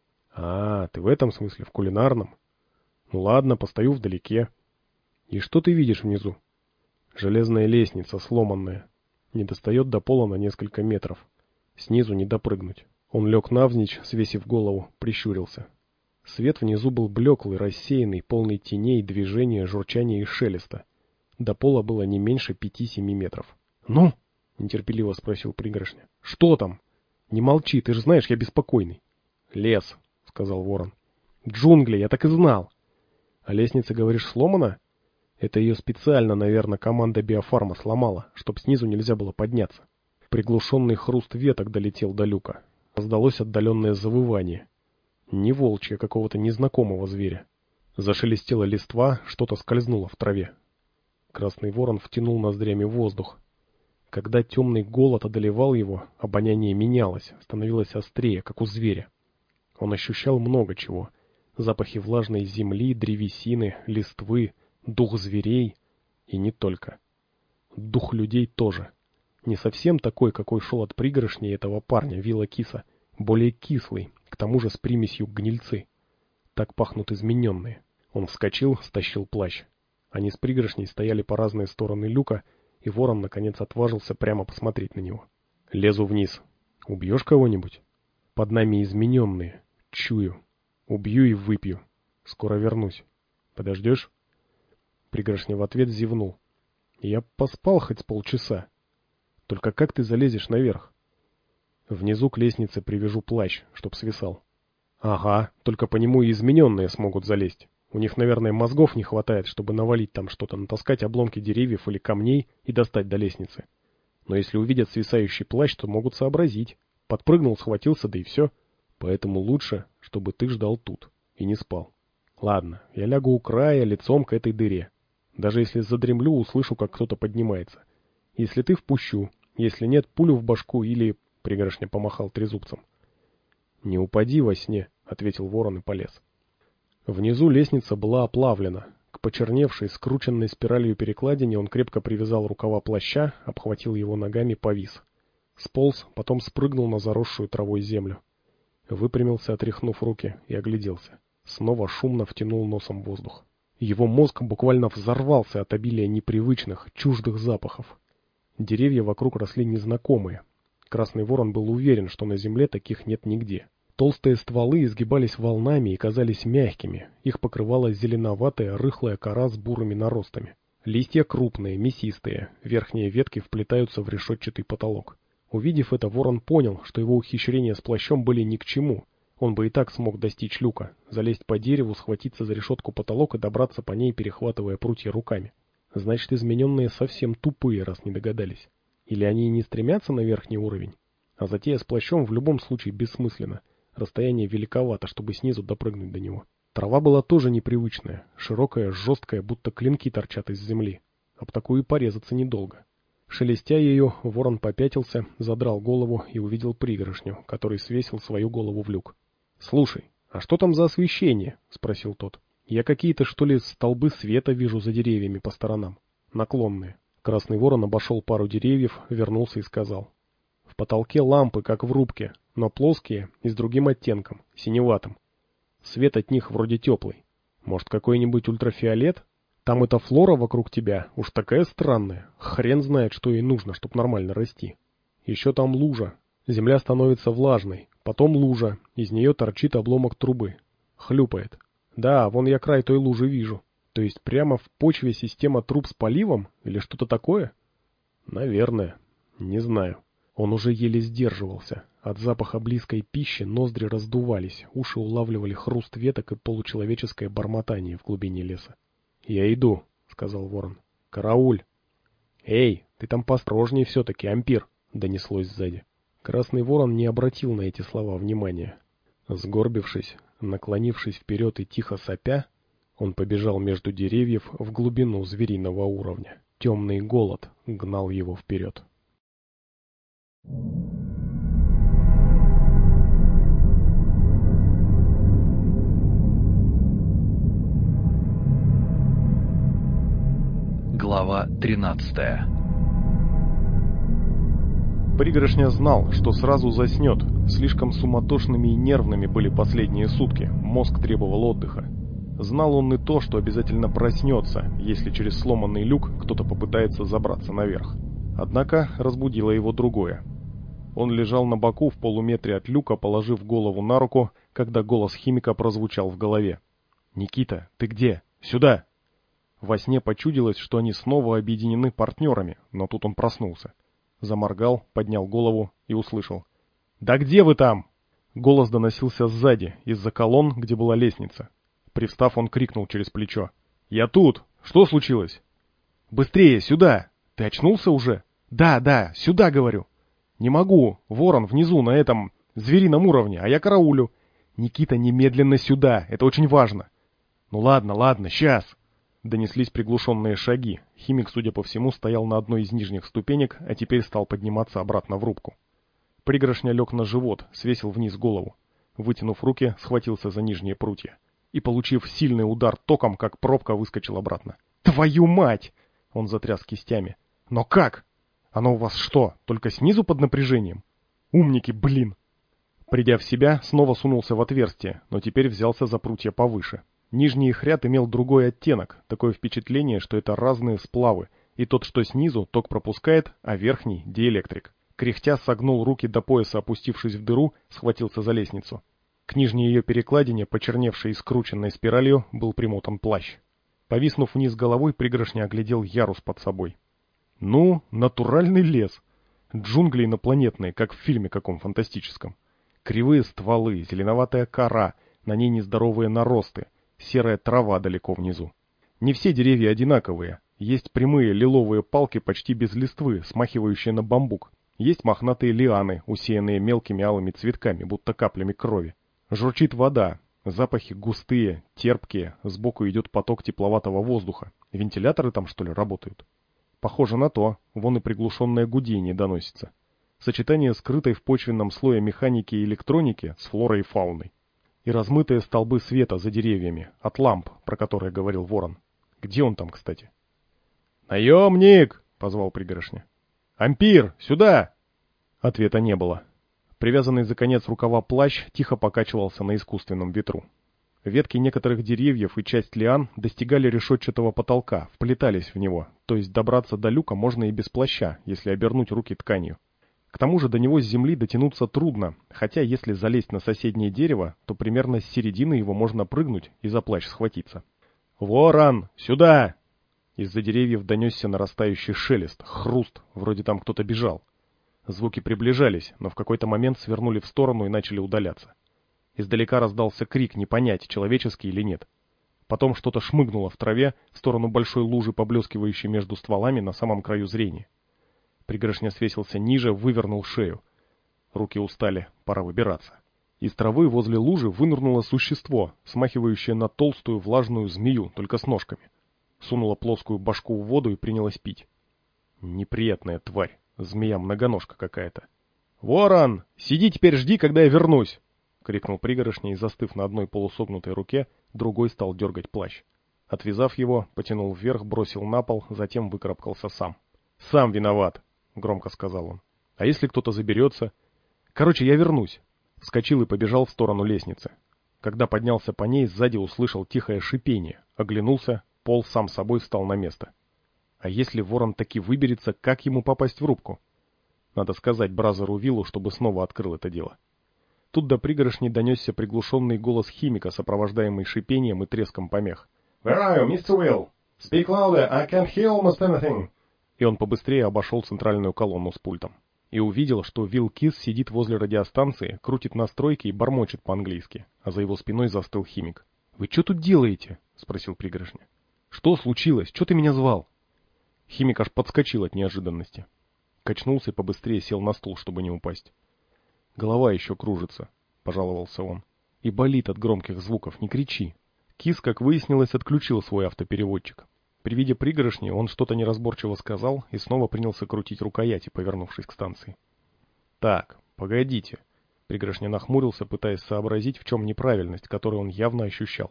«А, ты в этом смысле, в кулинарном? Ну ладно, постою вдалеке». «И что ты видишь внизу?» «Железная лестница, сломанная. Не достает до пола на несколько метров. Снизу не допрыгнуть». Он лег навзничь, свесив голову, прищурился. Свет внизу был блеклый, рассеянный, полный теней, движения, журчания и шелеста. До пола было не меньше пяти-семи метров. «Ну?» — нетерпеливо спросил Пригоршня. «Что там? Не молчи, ты же знаешь, я беспокойный». «Лес», — сказал Ворон. «Джунгли, я так и знал». «А лестница, говоришь, сломана?» «Это ее специально, наверное, команда биофарма сломала, чтоб снизу нельзя было подняться». Приглушенный хруст веток долетел до люка. Раздалось отдаленное завывание. Не волчье, какого-то незнакомого зверя. Зашелестела листва, что-то скользнуло в траве. Красный ворон втянул ноздрями воздух. Когда темный голод одолевал его, обоняние менялось, становилось острее, как у зверя. Он ощущал много чего. Запахи влажной земли, древесины, листвы, дух зверей и не только. Дух людей тоже. Не совсем такой, какой шел от пригоршни этого парня, Вилла Киса. Более кислый, к тому же с примесью гнильцы. Так пахнут измененные. Он вскочил, стащил плащ. Они с пригоршней стояли по разные стороны люка, и ворон наконец отважился прямо посмотреть на него. «Лезу вниз. Убьешь кого-нибудь?» «Под нами измененные. Чую. Убью и выпью. Скоро вернусь. Подождешь?» Пригоршня в ответ зевнул. «Я поспал хоть с полчаса. Только как ты залезешь наверх?» «Внизу к лестнице привяжу плащ, чтоб свисал». «Ага, только по нему и измененные смогут залезть. У них, наверное, мозгов не хватает, чтобы навалить там что-то, натаскать обломки деревьев или камней и достать до лестницы. Но если увидят свисающий плащ, то могут сообразить. Подпрыгнул, схватился, да и все. Поэтому лучше, чтобы ты ждал тут и не спал. Ладно, я лягу у края, лицом к этой дыре. Даже если задремлю, услышу, как кто-то поднимается. Если ты, впущу. Если нет, пулю в башку или...» Пригоршня помахал трезубцем. «Не упади во сне», — ответил ворон и полез. Внизу лестница была оплавлена. К почерневшей, скрученной спиралью перекладине он крепко привязал рукава плаща, обхватил его ногами, повис. Сполз, потом спрыгнул на заросшую травой землю. Выпрямился, отряхнув руки, и огляделся. Снова шумно втянул носом воздух. Его мозг буквально взорвался от обилия непривычных, чуждых запахов. Деревья вокруг росли незнакомые. Красный ворон был уверен, что на земле таких нет нигде. Толстые стволы изгибались волнами и казались мягкими. Их покрывала зеленоватая, рыхлая кора с бурыми наростами. Листья крупные, мясистые, верхние ветки вплетаются в решетчатый потолок. Увидев это, ворон понял, что его ухищрения с плащом были ни к чему. Он бы и так смог достичь люка, залезть по дереву, схватиться за решетку потолок и добраться по ней, перехватывая прутья руками. Значит, измененные совсем тупые, раз не догадались. Или они и не стремятся на верхний уровень? А затея с плащом в любом случае бессмысленна. Расстояние великовато, чтобы снизу допрыгнуть до него. Трава была тоже непривычная, широкая, жесткая, будто клинки торчат из земли. Об такую порезаться недолго. Шелестя ее, ворон попятился, задрал голову и увидел пригоршню, который свесил свою голову в люк. «Слушай, а что там за освещение?» — спросил тот. «Я какие-то, что ли, столбы света вижу за деревьями по сторонам. Наклонные». Красный ворон обошел пару деревьев, вернулся и сказал. «В потолке лампы, как в рубке, но плоские и с другим оттенком, синеватым. Свет от них вроде теплый. Может, какой-нибудь ультрафиолет? Там эта флора вокруг тебя уж такая странная. Хрен знает, что ей нужно, чтобы нормально расти. Еще там лужа. Земля становится влажной. Потом лужа. Из нее торчит обломок трубы. Хлюпает. Да, вон я край той лужи вижу. То есть прямо в почве система труб с поливом? Или что-то такое? Наверное. Не знаю». Он уже еле сдерживался. От запаха близкой пищи ноздри раздувались, уши улавливали хруст веток и получеловеческое бормотание в глубине леса. «Я иду», — сказал ворон. «Карауль!» «Эй, ты там построжнее все-таки, Ампир!» — донеслось сзади. Красный ворон не обратил на эти слова внимания. Сгорбившись, наклонившись вперед и тихо сопя, он побежал между деревьев в глубину звериного уровня. Темный голод гнал его вперед. Глава тринадцатая. Пригоршня знал, что сразу заснет. Слишком суматошными и нервными были последние сутки. Мозг требовал отдыха. Знал он и то, что обязательно проснется, если через сломанный люк кто-то попытается забраться наверх. Однако разбудило его другое. Он лежал на боку в полуметре от люка, положив голову на руку, когда голос химика прозвучал в голове. «Никита, ты где? Сюда!» Во сне почудилось, что они снова объединены партнерами, но тут он проснулся. Заморгал, поднял голову и услышал. «Да где вы там?» Голос доносился сзади, из-за колонн, где была лестница. Привстав, он крикнул через плечо. «Я тут! Что случилось?» «Быстрее, сюда! Ты очнулся уже?» «Да, да, сюда, говорю!» «Не могу! Ворон внизу, на этом зверином уровне, а я караулю!» «Никита, немедленно сюда! Это очень важно!» «Ну ладно, ладно, сейчас!» Донеслись приглушенные шаги. Химик, судя по всему, стоял на одной из нижних ступенек, а теперь стал подниматься обратно в рубку. Пригоршня лег на живот, свесил вниз голову. Вытянув руки, схватился за нижние прутья. И, получив сильный удар током, как пробка, выскочил обратно. «Твою мать!» Он затряс кистями. «Но как? Оно у вас что, только снизу под напряжением? Умники, блин!» Придя в себя, снова сунулся в отверстие, но теперь взялся за прутья повыше. Нижний их ряд имел другой оттенок, такое впечатление, что это разные сплавы, и тот, что снизу, ток пропускает, а верхний — диэлектрик. Кряхтя согнул руки до пояса, опустившись в дыру, схватился за лестницу. К нижней ее перекладине, почерневшей и скрученной спиралью, был примотан плащ. Повиснув вниз головой, Пригоршня оглядел ярус под собой. Ну, натуральный лес. Джунгли инопланетные, как в фильме каком фантастическом. Кривые стволы, зеленоватая кора, на ней нездоровые наросты, серая трава далеко внизу. Не все деревья одинаковые. Есть прямые лиловые палки почти без листвы, смахивающие на бамбук. Есть мохнатые лианы, усеянные мелкими алыми цветками, будто каплями крови. Журчит вода. Запахи густые, терпкие. Сбоку идет поток тепловатого воздуха. Вентиляторы там, что ли, работают? Похоже на то. Вон и приглушенное гудение доносится. Сочетание скрытой в почвенном слое механики и электроники с флорой и фауной. И размытые столбы света за деревьями, от ламп, про которые говорил Ворон. Где он там, кстати? «Наемник!» — позвал Пригоршня. «Ампир, сюда!» Ответа не было. Привязанный за конец рукава плащ тихо покачивался на искусственном ветру. Ветки некоторых деревьев и часть лиан достигали решетчатого потолка, вплетались в него, то есть добраться до люка можно и без плаща, если обернуть руки тканью. К тому же до него с земли дотянуться трудно, хотя если залезть на соседнее дерево, то примерно с середины его можно прыгнуть и за плащ схватиться. «Ворон, сюда!» Из-за деревьев донесся нарастающий шелест, хруст, вроде там кто-то бежал. Звуки приближались, но в какой-то момент свернули в сторону и начали удаляться. Издалека раздался крик, не понять, человеческий или нет. Потом что-то шмыгнуло в траве в сторону большой лужи, поблескивающей между стволами на самом краю зрения. Пригоршня свесился ниже, вывернул шею. Руки устали, пора выбираться. Из травы возле лужи вынырнуло существо, смахивающее на толстую влажную змею, только с ножками. Сунула плоскую башку в воду и принялась пить. Неприятная тварь, змея-многоножка какая-то. «Ворон, сиди теперь, жди, когда я вернусь!» — крикнул Пригоршня и, застыв на одной полусогнутой руке, другой стал дергать плащ. Отвязав его, потянул вверх, бросил на пол, затем выкарабкался сам. «Сам виноват!» — громко сказал он. «А если кто-то заберется?» «Короче, я вернусь!» Вскочил и побежал в сторону лестницы. Когда поднялся по ней, сзади услышал тихое шипение. Оглянулся, пол сам собой встал на место. А если Ворон таки выберется, как ему попасть в рубку? Надо сказать Бразеру Виллу, чтобы снова открыл это дело. Тут до Пригоршни донесся приглушенный голос химика, сопровождаемый шипением и треском помех. «Where are you, мистер Will? Speak louder, I can't hear almost anything!» И он побыстрее обошел центральную колонну с пультом. И увидел, что Вилл Кис сидит возле радиостанции, крутит настройки и бормочет по-английски, а за его спиной застыл химик. «Вы что тут делаете?» — спросил Пригоршня. «Что случилось? Что ты меня звал?» Химик аж подскочил от неожиданности. Качнулся и побыстрее сел на стул, чтобы не упасть. «Голова еще кружится», — пожаловался он. «И болит от громких звуков, не кричи». Кис, как выяснилось, отключил свой автопереводчик. При виде Пригоршни он что-то неразборчиво сказал и снова принялся крутить рукояти, повернувшись к станции. «Так, погодите». Пригоршня нахмурился, пытаясь сообразить, в чем неправильность, которую он явно ощущал.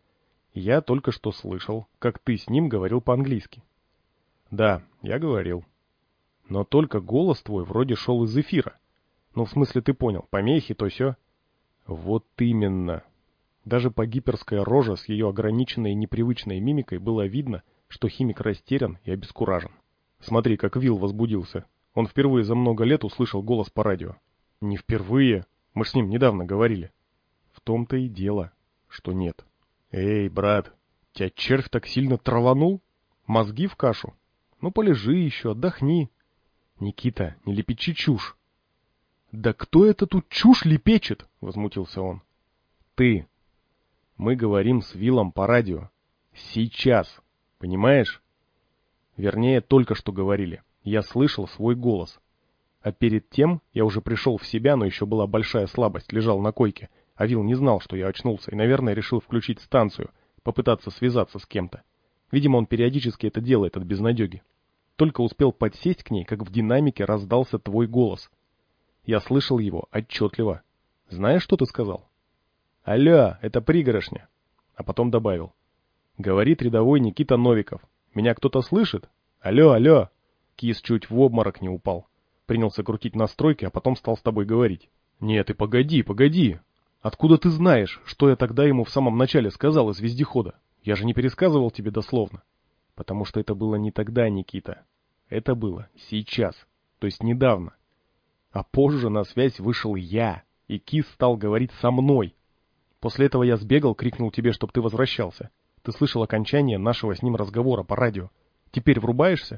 «Я только что слышал, как ты с ним говорил по-английски». «Да, я говорил. Но только голос твой вроде шел из эфира. Ну, в смысле, ты понял, помехи, то сё». «Вот именно». Даже по гиперской роже с ее ограниченной и непривычной мимикой было видно, что химик растерян и обескуражен. Смотри, как Вилл возбудился. Он впервые за много лет услышал голос по радио. Не впервые. Мы ж с ним недавно говорили. В том-то и дело, что нет. Эй, брат, тебя червь так сильно траванул? Мозги в кашу? Ну, полежи еще, отдохни. Никита, не лепечи чушь. Да кто это тут чушь лепечет? Возмутился он. Ты. Мы говорим с Виллом по радио. Сейчас. Понимаешь? Вернее, только что говорили. Я слышал свой голос. А перед тем я уже пришел в себя, но еще была большая слабость, лежал на койке. А Вилл не знал, что я очнулся, и, наверное, решил включить станцию, попытаться связаться с кем-то. Видимо, он периодически это делает от безнадеги. Только успел подсесть к ней, как в динамике раздался твой голос. Я слышал его отчетливо. Знаешь, что ты сказал? Алло, это пригорошня. А потом добавил. Говорит рядовой Никита Новиков. Меня кто-то слышит? Алло, алло. Кис чуть в обморок не упал. Принялся крутить настройки, а потом стал с тобой говорить. Нет, и погоди, погоди. Откуда ты знаешь, что я тогда ему в самом начале сказал из вездехода? Я же не пересказывал тебе дословно. Потому что это было не тогда, Никита. Это было сейчас, то есть недавно. А позже на связь вышел я, и Кис стал говорить со мной. После этого я сбегал, крикнул тебе, чтоб ты возвращался. Ты слышал окончание нашего с ним разговора по радио. Теперь врубаешься?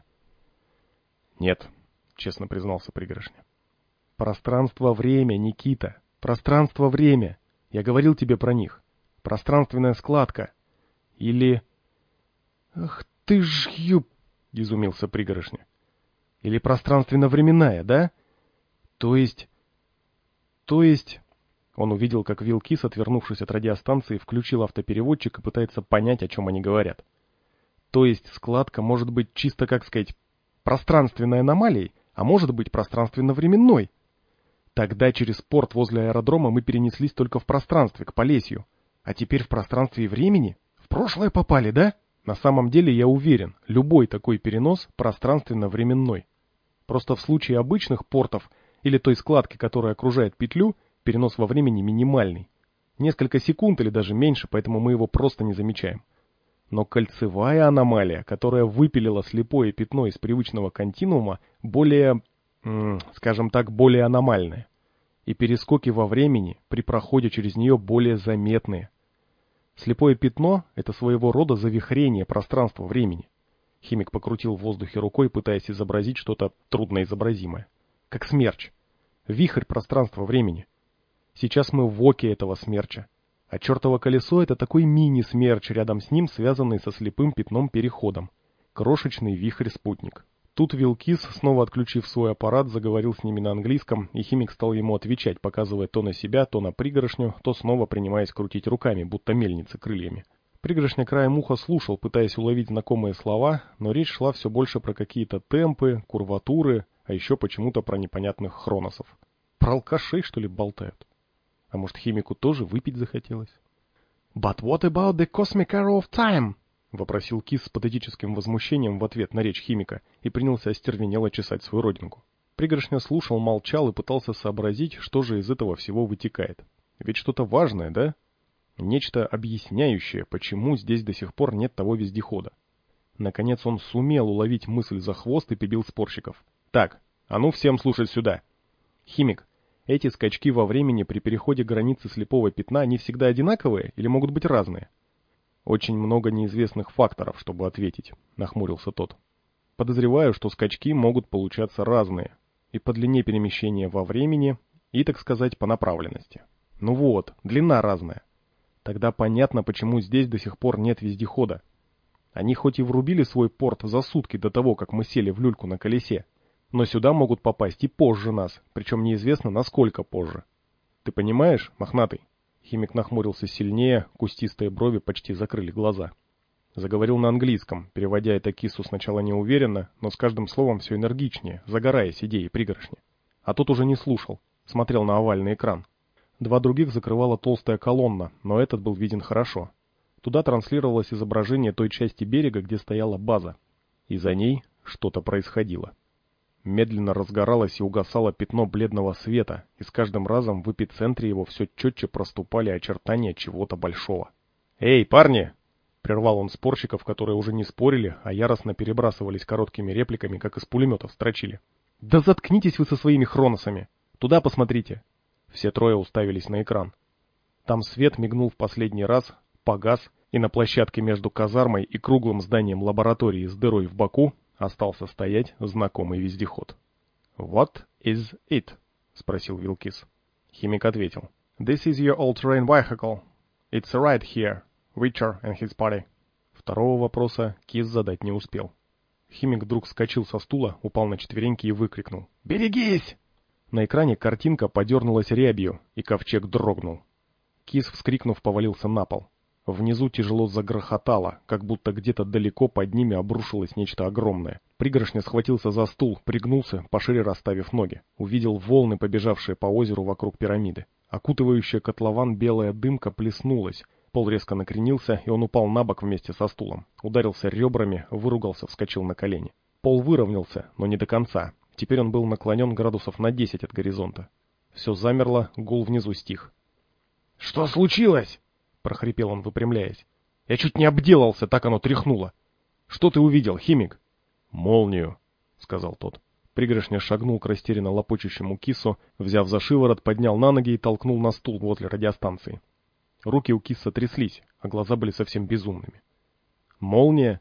Нет, честно признался пригорошня. Пространство-время, Никита. Пространство-время. Я говорил тебе про них. Пространственная складка. Или... Ах ты ж ёб... Изумился пригорошня. Или пространственно-временная, да? То есть... То есть... Он увидел, как Вилл Кис, отвернувшись от радиостанции, включил автопереводчик и пытается понять, о чем они говорят. То есть складка может быть чисто, как сказать, пространственной аномалией, а может быть пространственно-временной. Тогда через порт возле аэродрома мы перенеслись только в пространстве, к Полесью. А теперь в пространстве и времени? В прошлое попали, да? На самом деле я уверен, любой такой перенос пространственно-временной. Просто в случае обычных портов или той складки, которая окружает петлю, перенос во времени минимальный. Несколько секунд или даже меньше, поэтому мы его просто не замечаем. Но кольцевая аномалия, которая выпилила слепое пятно из привычного континуума, более, м- скажем так, более аномальная. И перескоки во времени при проходе через нее более заметные. Слепое пятно — это своего рода завихрение пространства-времени. Химик покрутил в воздухе рукой, пытаясь изобразить что-то трудноизобразимое. Как смерч. Вихрь пространства-времени. Сейчас мы в оке этого смерча. А чертово колесо — это такой мини-смерч, рядом с ним связанный со слепым пятном-переходом. Крошечный вихрь-спутник. Тут Вилл Кис, снова отключив свой аппарат, заговорил с ними на английском, и химик стал ему отвечать, показывая то на себя, то на пригорошню, то снова принимаясь крутить руками, будто мельницы крыльями. Пригорошня краем уха слушал, пытаясь уловить знакомые слова, но речь шла все больше про какие-то темпы, курватуры, а еще почему-то про непонятных хроносов. Про алкашей, что ли, болтают? А может, химику тоже выпить захотелось? «But what about the cosmic arrow of time?» — вопросил Кис с патетическим возмущением в ответ на речь химика и принялся остервенело чесать свою родинку. Пригорошня слушал, молчал и пытался сообразить, что же из этого всего вытекает. Ведь что-то важное, да? Нечто объясняющее, почему здесь до сих пор нет того вездехода. Наконец он сумел уловить мысль за хвост и перебил спорщиков. «Так, а ну всем слушать сюда! Химик, эти скачки во времени при переходе границы слепого пятна, они всегда одинаковые или могут быть разные?» «Очень много неизвестных факторов, чтобы ответить», — нахмурился тот. «Подозреваю, что скачки могут получаться разные. И по длине перемещения во времени, и, так сказать, по направленности. Ну вот, длина разная. Тогда понятно, почему здесь до сих пор нет вездехода. Они хоть и врубили свой порт за сутки до того, как мы сели в люльку на колесе, но сюда могут попасть и позже нас, причем неизвестно, насколько позже. Ты понимаешь, мохнатый?» Химик нахмурился сильнее, кустистые брови почти закрыли глаза. Заговорил на английском, переводя это Кису сначала неуверенно, но с каждым словом все энергичнее, загораясь идеей пригоршни. А тот уже не слушал, смотрел на овальный экран. Два других закрывала толстая колонна, но этот был виден хорошо. Туда транслировалось изображение той части берега, где стояла база. И за ней что-то происходило. Медленно разгоралось и угасало пятно бледного света, и с каждым разом в эпицентре его все четче проступали очертания чего-то большого. «Эй, парни!» — прервал он спорщиков, которые уже не спорили, а яростно перебрасывались короткими репликами, как из пулеметов строчили. «Да заткнитесь вы со своими хроносами! Туда посмотрите!» Все трое уставились на экран. Там свет мигнул в последний раз, погас, и на площадке между казармой и круглым зданием лаборатории с дырой в боку остался стоять знакомый вездеход. «What is it?» — спросил Вилкис. Химик ответил. «This is your all-terrain vehicle. It's right here. Witcher and his party». Второго вопроса Кис задать не успел. Химик вдруг вскочил со стула, упал на четвереньки и выкрикнул. «Берегись!» На экране картинка подернулась рябью, и ковчег дрогнул. Кис, вскрикнув, повалился на пол. Внизу тяжело загрохотало, как будто где-то далеко под ними обрушилось нечто огромное. Пригоршня схватился за стул, пригнулся, пошире расставив ноги. Увидел волны, побежавшие по озеру вокруг пирамиды. Окутывающая котлован белая дымка плеснулась. Пол резко накренился, и он упал на бок вместе со стулом. Ударился ребрами, выругался, вскочил на колени. Пол выровнялся, но не до конца. Теперь он был наклонен градусов на десять от горизонта. Все замерло, гул внизу стих. «Что случилось?» — прохрипел он, выпрямляясь. «Я чуть не обделался, так оно тряхнуло. Что ты увидел, Химик?» «Молнию», — сказал тот. Пригоршня шагнул к растерянно лопочущему Кису, взяв за шиворот, поднял на ноги и толкнул на стул возле радиостанции. Руки у Киса тряслись, а глаза были совсем безумными. «Молния?»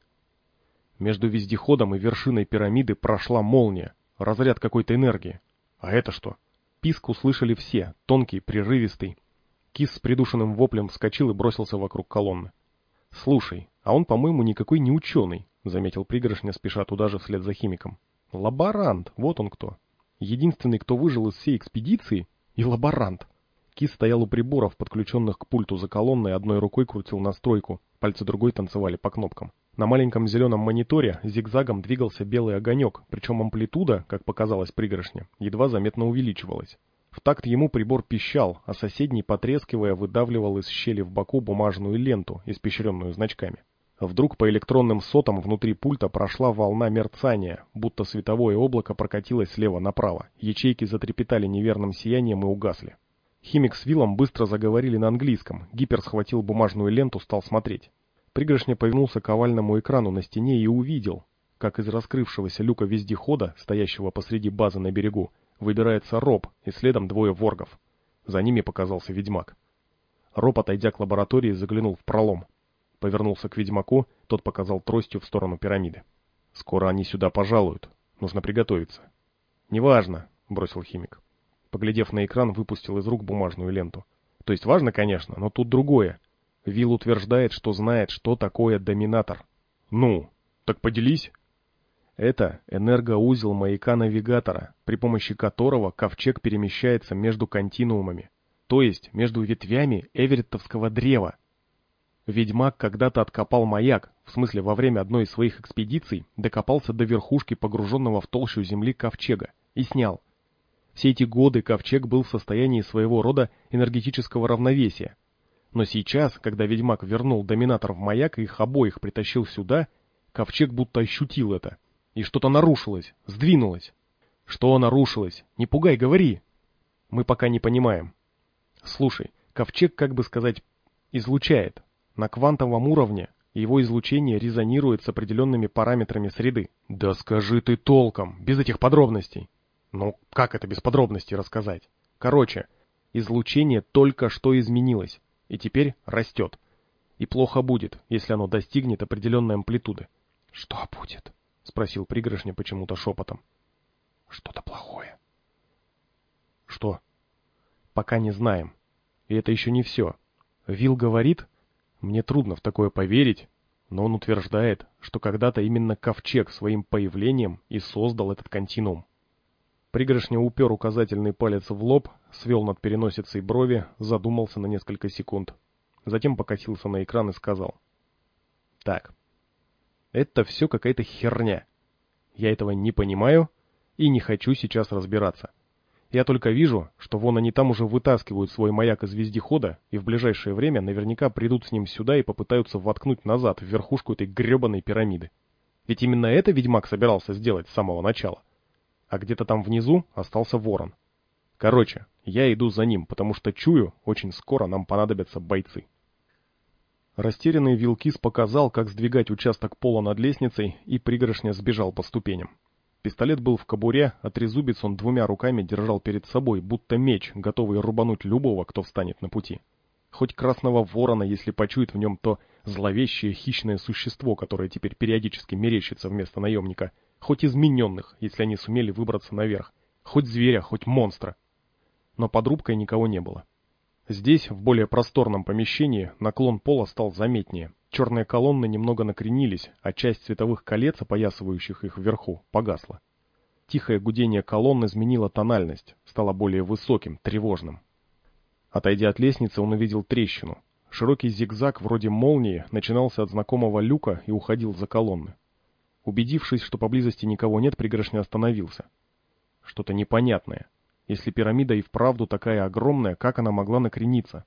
Между вездеходом и вершиной пирамиды прошла молния, разряд какой-то энергии. А это что? Писк услышали все, тонкий, прерывистый. Кис с придушенным воплем вскочил и бросился вокруг колонны. «Слушай, а он, по-моему, никакой не ученый», — заметил Пригоршня, спеша туда же вслед за Химиком. «Лаборант, вот он кто. Единственный, кто выжил из всей экспедиции, и лаборант». Кис стоял у приборов, подключенных к пульту за колонной, одной рукой крутил настройку, пальцы другой танцевали по кнопкам. На маленьком зеленом мониторе зигзагом двигался белый огонек, причем амплитуда, как показалось Пригоршне, едва заметно увеличивалась. В такт ему прибор пищал, а соседний, потрескивая, выдавливал из щели в боку бумажную ленту, испещренную значками. Вдруг по электронным сотам внутри пульта прошла волна мерцания, будто световое облако прокатилось слева направо, ячейки затрепетали неверным сиянием и угасли. Химик с Виллом быстро заговорили на английском, Гипер схватил бумажную ленту, стал смотреть. Пригоршня повернулся к овальному экрану на стене и увидел, как из раскрывшегося люка вездехода, стоящего посреди базы на берегу, выбирается Роб и следом двое воргов. За ними показался ведьмак. Роб, отойдя к лаборатории, заглянул в пролом. Повернулся к ведьмаку, тот показал тростью в сторону пирамиды. «Скоро они сюда пожалуют. Нужно приготовиться». «Неважно», — бросил Химик. Поглядев на экран, выпустил из рук бумажную ленту. «То есть важно, конечно, но тут другое. Вилл утверждает, что знает, что такое доминатор». «Ну, так поделись». Это энергоузел маяка-навигатора, при помощи которого ковчег перемещается между континуумами, то есть между ветвями эвереттовского древа. Ведьмак когда-то откопал маяк, в смысле во время одной из своих экспедиций докопался до верхушки погруженного в толщу земли ковчега и снял. Все эти годы ковчег был в состоянии своего рода энергетического равновесия. Но сейчас, когда ведьмак вернул доминатор в маяк и их обоих притащил сюда, ковчег будто ощутил это. И что-то нарушилось, сдвинулось. Что нарушилось? Не пугай, говори. Мы пока не понимаем. Слушай, ковчег, как бы сказать, излучает. На квантовом уровне его излучение резонирует с определенными параметрами среды. Да скажи ты толком, без этих подробностей. Ну, как это без подробностей рассказать? Короче, излучение только что изменилось, и теперь растет. И плохо будет, если оно достигнет определенной амплитуды. Что будет? — спросил Пригоршня почему-то шепотом. «Что-то плохое». «Что?» «Пока не знаем. И это еще не все. Вилл говорит, мне трудно в такое поверить, но он утверждает, что когда-то именно ковчег своим появлением и создал этот континуум». Пригоршня упер указательный палец в лоб, свел над переносицей брови, задумался на несколько секунд. Затем покосился на экран и сказал. «Так. Это все какая-то херня. Я этого не понимаю и не хочу сейчас разбираться. Я только вижу, что вон они там уже вытаскивают свой маяк из вездехода и в ближайшее время наверняка придут с ним сюда и попытаются воткнуть назад в верхушку этой гребаной пирамиды. Ведь именно это ведьмак собирался сделать с самого начала. А где-то там внизу остался ворон. Короче, я иду за ним, потому что чую, очень скоро нам понадобятся бойцы». Растерянный Вилкис показал, как сдвигать участок пола над лестницей, и Пригоршня сбежал по ступеням. Пистолет был в кобуре, а трезубец он двумя руками держал перед собой, будто меч, готовый рубануть любого, кто встанет на пути. Хоть красного ворона, если почует в нем то зловещее хищное существо, которое теперь периодически мерещится вместо наемника. Хоть измененных, если они сумели выбраться наверх. Хоть зверя, хоть монстра. Но под рубкой никого не было. Здесь, в более просторном помещении, наклон пола стал заметнее. Черные колонны немного накренились, а часть световых колец, опоясывающих их вверху, погасла. Тихое гудение колонн изменило тональность, стало более высоким, тревожным. Отойдя от лестницы, он увидел трещину. Широкий зигзаг, вроде молнии, начинался от знакомого люка и уходил за колонны. Убедившись, что поблизости никого нет, пригоршня остановился. Что-то непонятное. Если пирамида и вправду такая огромная, как она могла накрениться?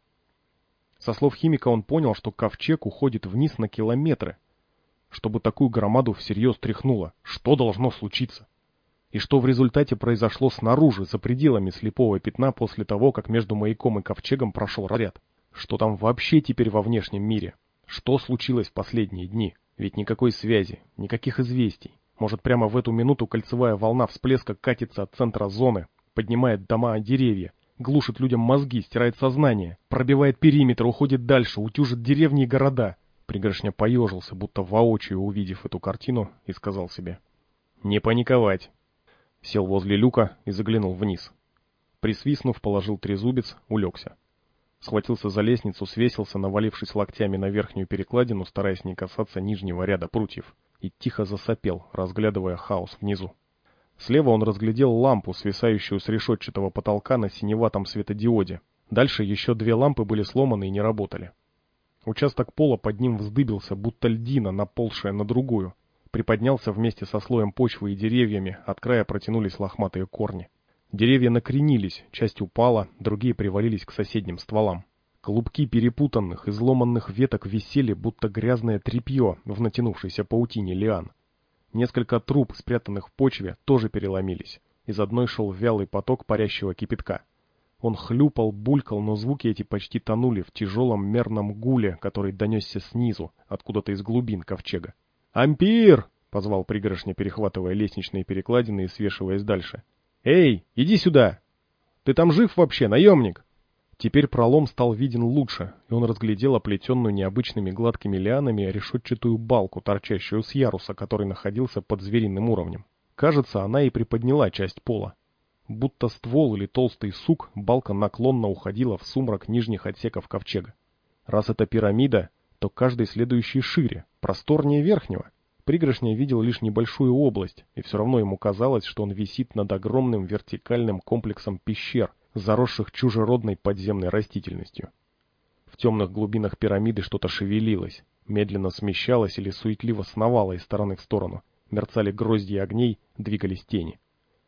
Со слов химика он понял, что ковчег уходит вниз на километры. Чтобы такую громаду всерьез тряхнуло, что должно случиться? И что в результате произошло снаружи, за пределами слепого пятна после того, как между маяком и ковчегом прошел разряд? Что там вообще теперь во внешнем мире? Что случилось в последние дни? Ведь никакой связи, никаких известий. Может, прямо в эту минуту кольцевая волна всплеска катится от центра зоны, поднимает дома и деревья, глушит людям мозги, стирает сознание, пробивает периметр, уходит дальше, утюжит деревни и города. Пригоршня поежился, будто воочию увидев эту картину, и сказал себе: «Не паниковать». Сел возле люка и заглянул вниз. Присвистнув, положил трезубец, улегся. Схватился за лестницу, свесился, навалившись локтями на верхнюю перекладину, стараясь не касаться нижнего ряда прутьев, и тихо засопел, разглядывая хаос внизу. Слева он разглядел лампу, свисающую с решетчатого потолка на синеватом светодиоде. Дальше еще две лампы были сломаны и не работали. Участок пола под ним вздыбился, будто льдина, наползшая на другую. Приподнялся вместе со слоем почвы и деревьями, от края протянулись лохматые корни. Деревья накренились, часть упала, другие привалились к соседним стволам. Клубки перепутанных, изломанных веток висели, будто грязное тряпье в натянувшейся паутине лиан. Несколько труб, спрятанных в почве, тоже переломились. Из одной шел вялый поток парящего кипятка. Он хлюпал, булькал, но звуки эти почти тонули в тяжелом мерном гуле, который донесся снизу, откуда-то из глубин ковчега. «Ампир!» — позвал пригоршня, перехватывая лестничные перекладины и свешиваясь дальше. «Эй, иди сюда! Ты там жив вообще, наемник?» Теперь пролом стал виден лучше, и он разглядел оплетенную необычными гладкими лианами решетчатую балку, торчащую с яруса, который находился под звериным уровнем. Кажется, она и приподняла часть пола. Будто ствол или толстый сук, балка наклонно уходила в сумрак нижних отсеков ковчега. Раз это пирамида, то каждый следующий шире, просторнее верхнего. Пригоршня видел лишь небольшую область, и все равно ему казалось, что он висит над огромным вертикальным комплексом пещер, заросших чужеродной подземной растительностью. В темных глубинах пирамиды что-то шевелилось, медленно смещалось или суетливо сновало из стороны в сторону. Мерцали грозди огней, двигались тени.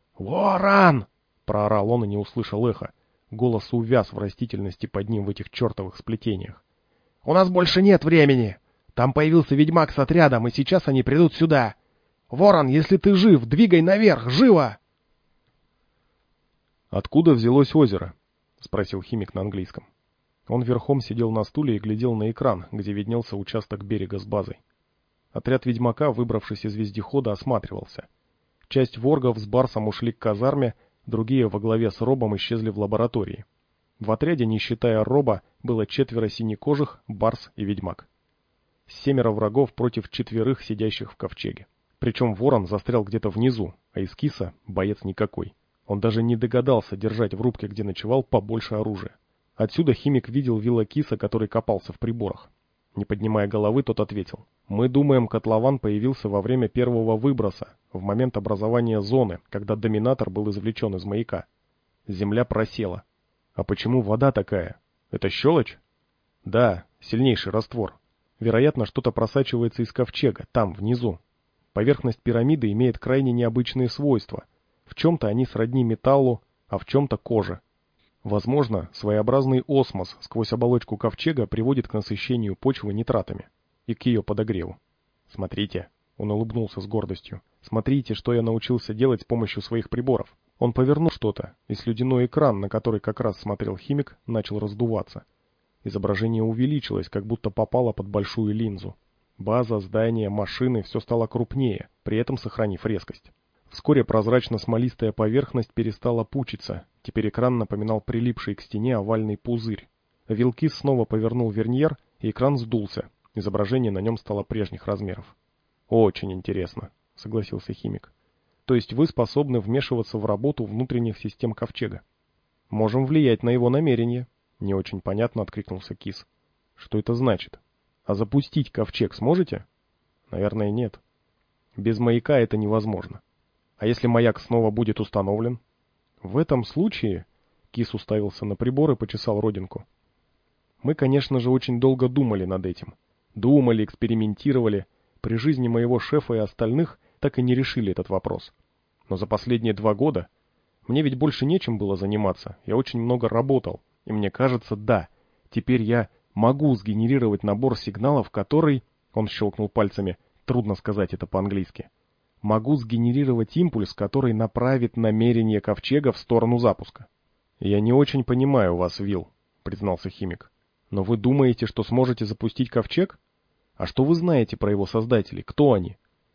«Ворон!» — проорал он и не услышал эха. Голос увяз в растительности под ним в этих чертовых сплетениях. «У нас больше нет времени! Там появился ведьмак с отрядом, и сейчас они придут сюда! Ворон, если ты жив, двигай наверх, живо!» «Откуда взялось озеро?» — спросил химик на английском. Он верхом сидел на стуле и глядел на экран, где виднелся участок берега с базой. Отряд ведьмака, выбравшись из вездехода, осматривался. Часть воргов с Барсом ушли к казарме, другие во главе с Робом исчезли в лаборатории. В отряде, не считая Роба, было четверо синекожих, Барс и ведьмак. Семеро врагов против четверых, сидящих в ковчеге. Причем ворон застрял где-то внизу, а из киса боец никакой. Он даже не догадался держать в рубке, где ночевал, побольше оружия. Отсюда химик видел вилла киса, который копался в приборах. Не поднимая головы, тот ответил: «Мы думаем, котлован появился во время первого выброса, в момент образования зоны, когда доминатор был извлечен из маяка. Земля просела. А почему вода такая? Это щелочь?» «Да, сильнейший раствор. Вероятно, что-то просачивается из ковчега, там, внизу. Поверхность пирамиды имеет крайне необычные свойства. В чем-то они сродни металлу, а в чем-то коже. Возможно, своеобразный осмос сквозь оболочку ковчега приводит к насыщению почвы нитратами и к ее подогреву. Смотрите», — он улыбнулся с гордостью, — «смотрите, что я научился делать с помощью своих приборов». Он повернул что-то, и слюдяной экран, на который как раз смотрел химик, начал раздуваться. Изображение увеличилось, как будто попало под большую линзу. База, здания, машины — все стало крупнее, при этом сохранив резкость. Вскоре прозрачно-смолистая поверхность перестала пучиться, теперь экран напоминал прилипший к стене овальный пузырь. Вилкис снова повернул верньер, и экран сдулся. Изображение на нем стало прежних размеров. «Очень интересно», — согласился химик. «То есть вы способны вмешиваться в работу внутренних систем Ковчега?» «Можем влиять на его намерения», — не очень понятно откликнулся Кис. «Что это значит? А запустить Ковчег сможете?» «Наверное, нет. Без маяка это невозможно. А если маяк снова будет установлен?» «В этом случае...» — Кис уставился на прибор и почесал родинку. «Мы, конечно же, очень долго думали над этим. Думали, экспериментировали. При жизни моего шефа и остальных так и не решили этот вопрос. Но за последние два года мне ведь больше нечем было заниматься. Я очень много работал. И мне кажется, да, теперь я могу сгенерировать набор сигналов, который...» Он щелкнул пальцами. Трудно сказать это по-английски. «Могу сгенерировать импульс, который направит намерение Ковчега в сторону запуска». «Я не очень понимаю вас, Вилл», — признался химик. «Но вы думаете, что сможете запустить Ковчег? А что вы знаете про его создателей? Кто они?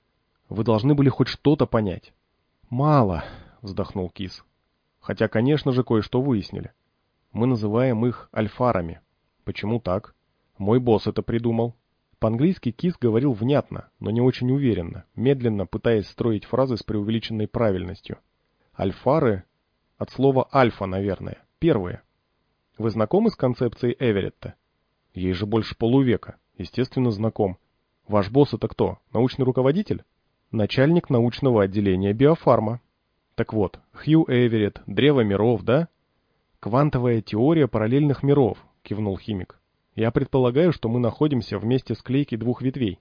Вы должны были хоть что-то понять». «Мало», — вздохнул Кис. «Хотя, конечно же, кое-что выяснили. Мы называем их альфарами. Почему так? Мой босс это придумал». По-английски Кис говорил внятно, но не очень уверенно, медленно пытаясь строить фразы с преувеличенной правильностью. Альфары от слова «альфа», наверное, первые. Вы знакомы с концепцией Эверетта? Ей же больше полувека. Естественно, знаком. Ваш босс это кто? Научный руководитель? Начальник научного отделения биофарма. Так вот, Хью Эверетт, древо миров, да? Квантовая теория параллельных миров, кивнул химик. Я предполагаю, что мы находимся в месте склейки двух ветвей.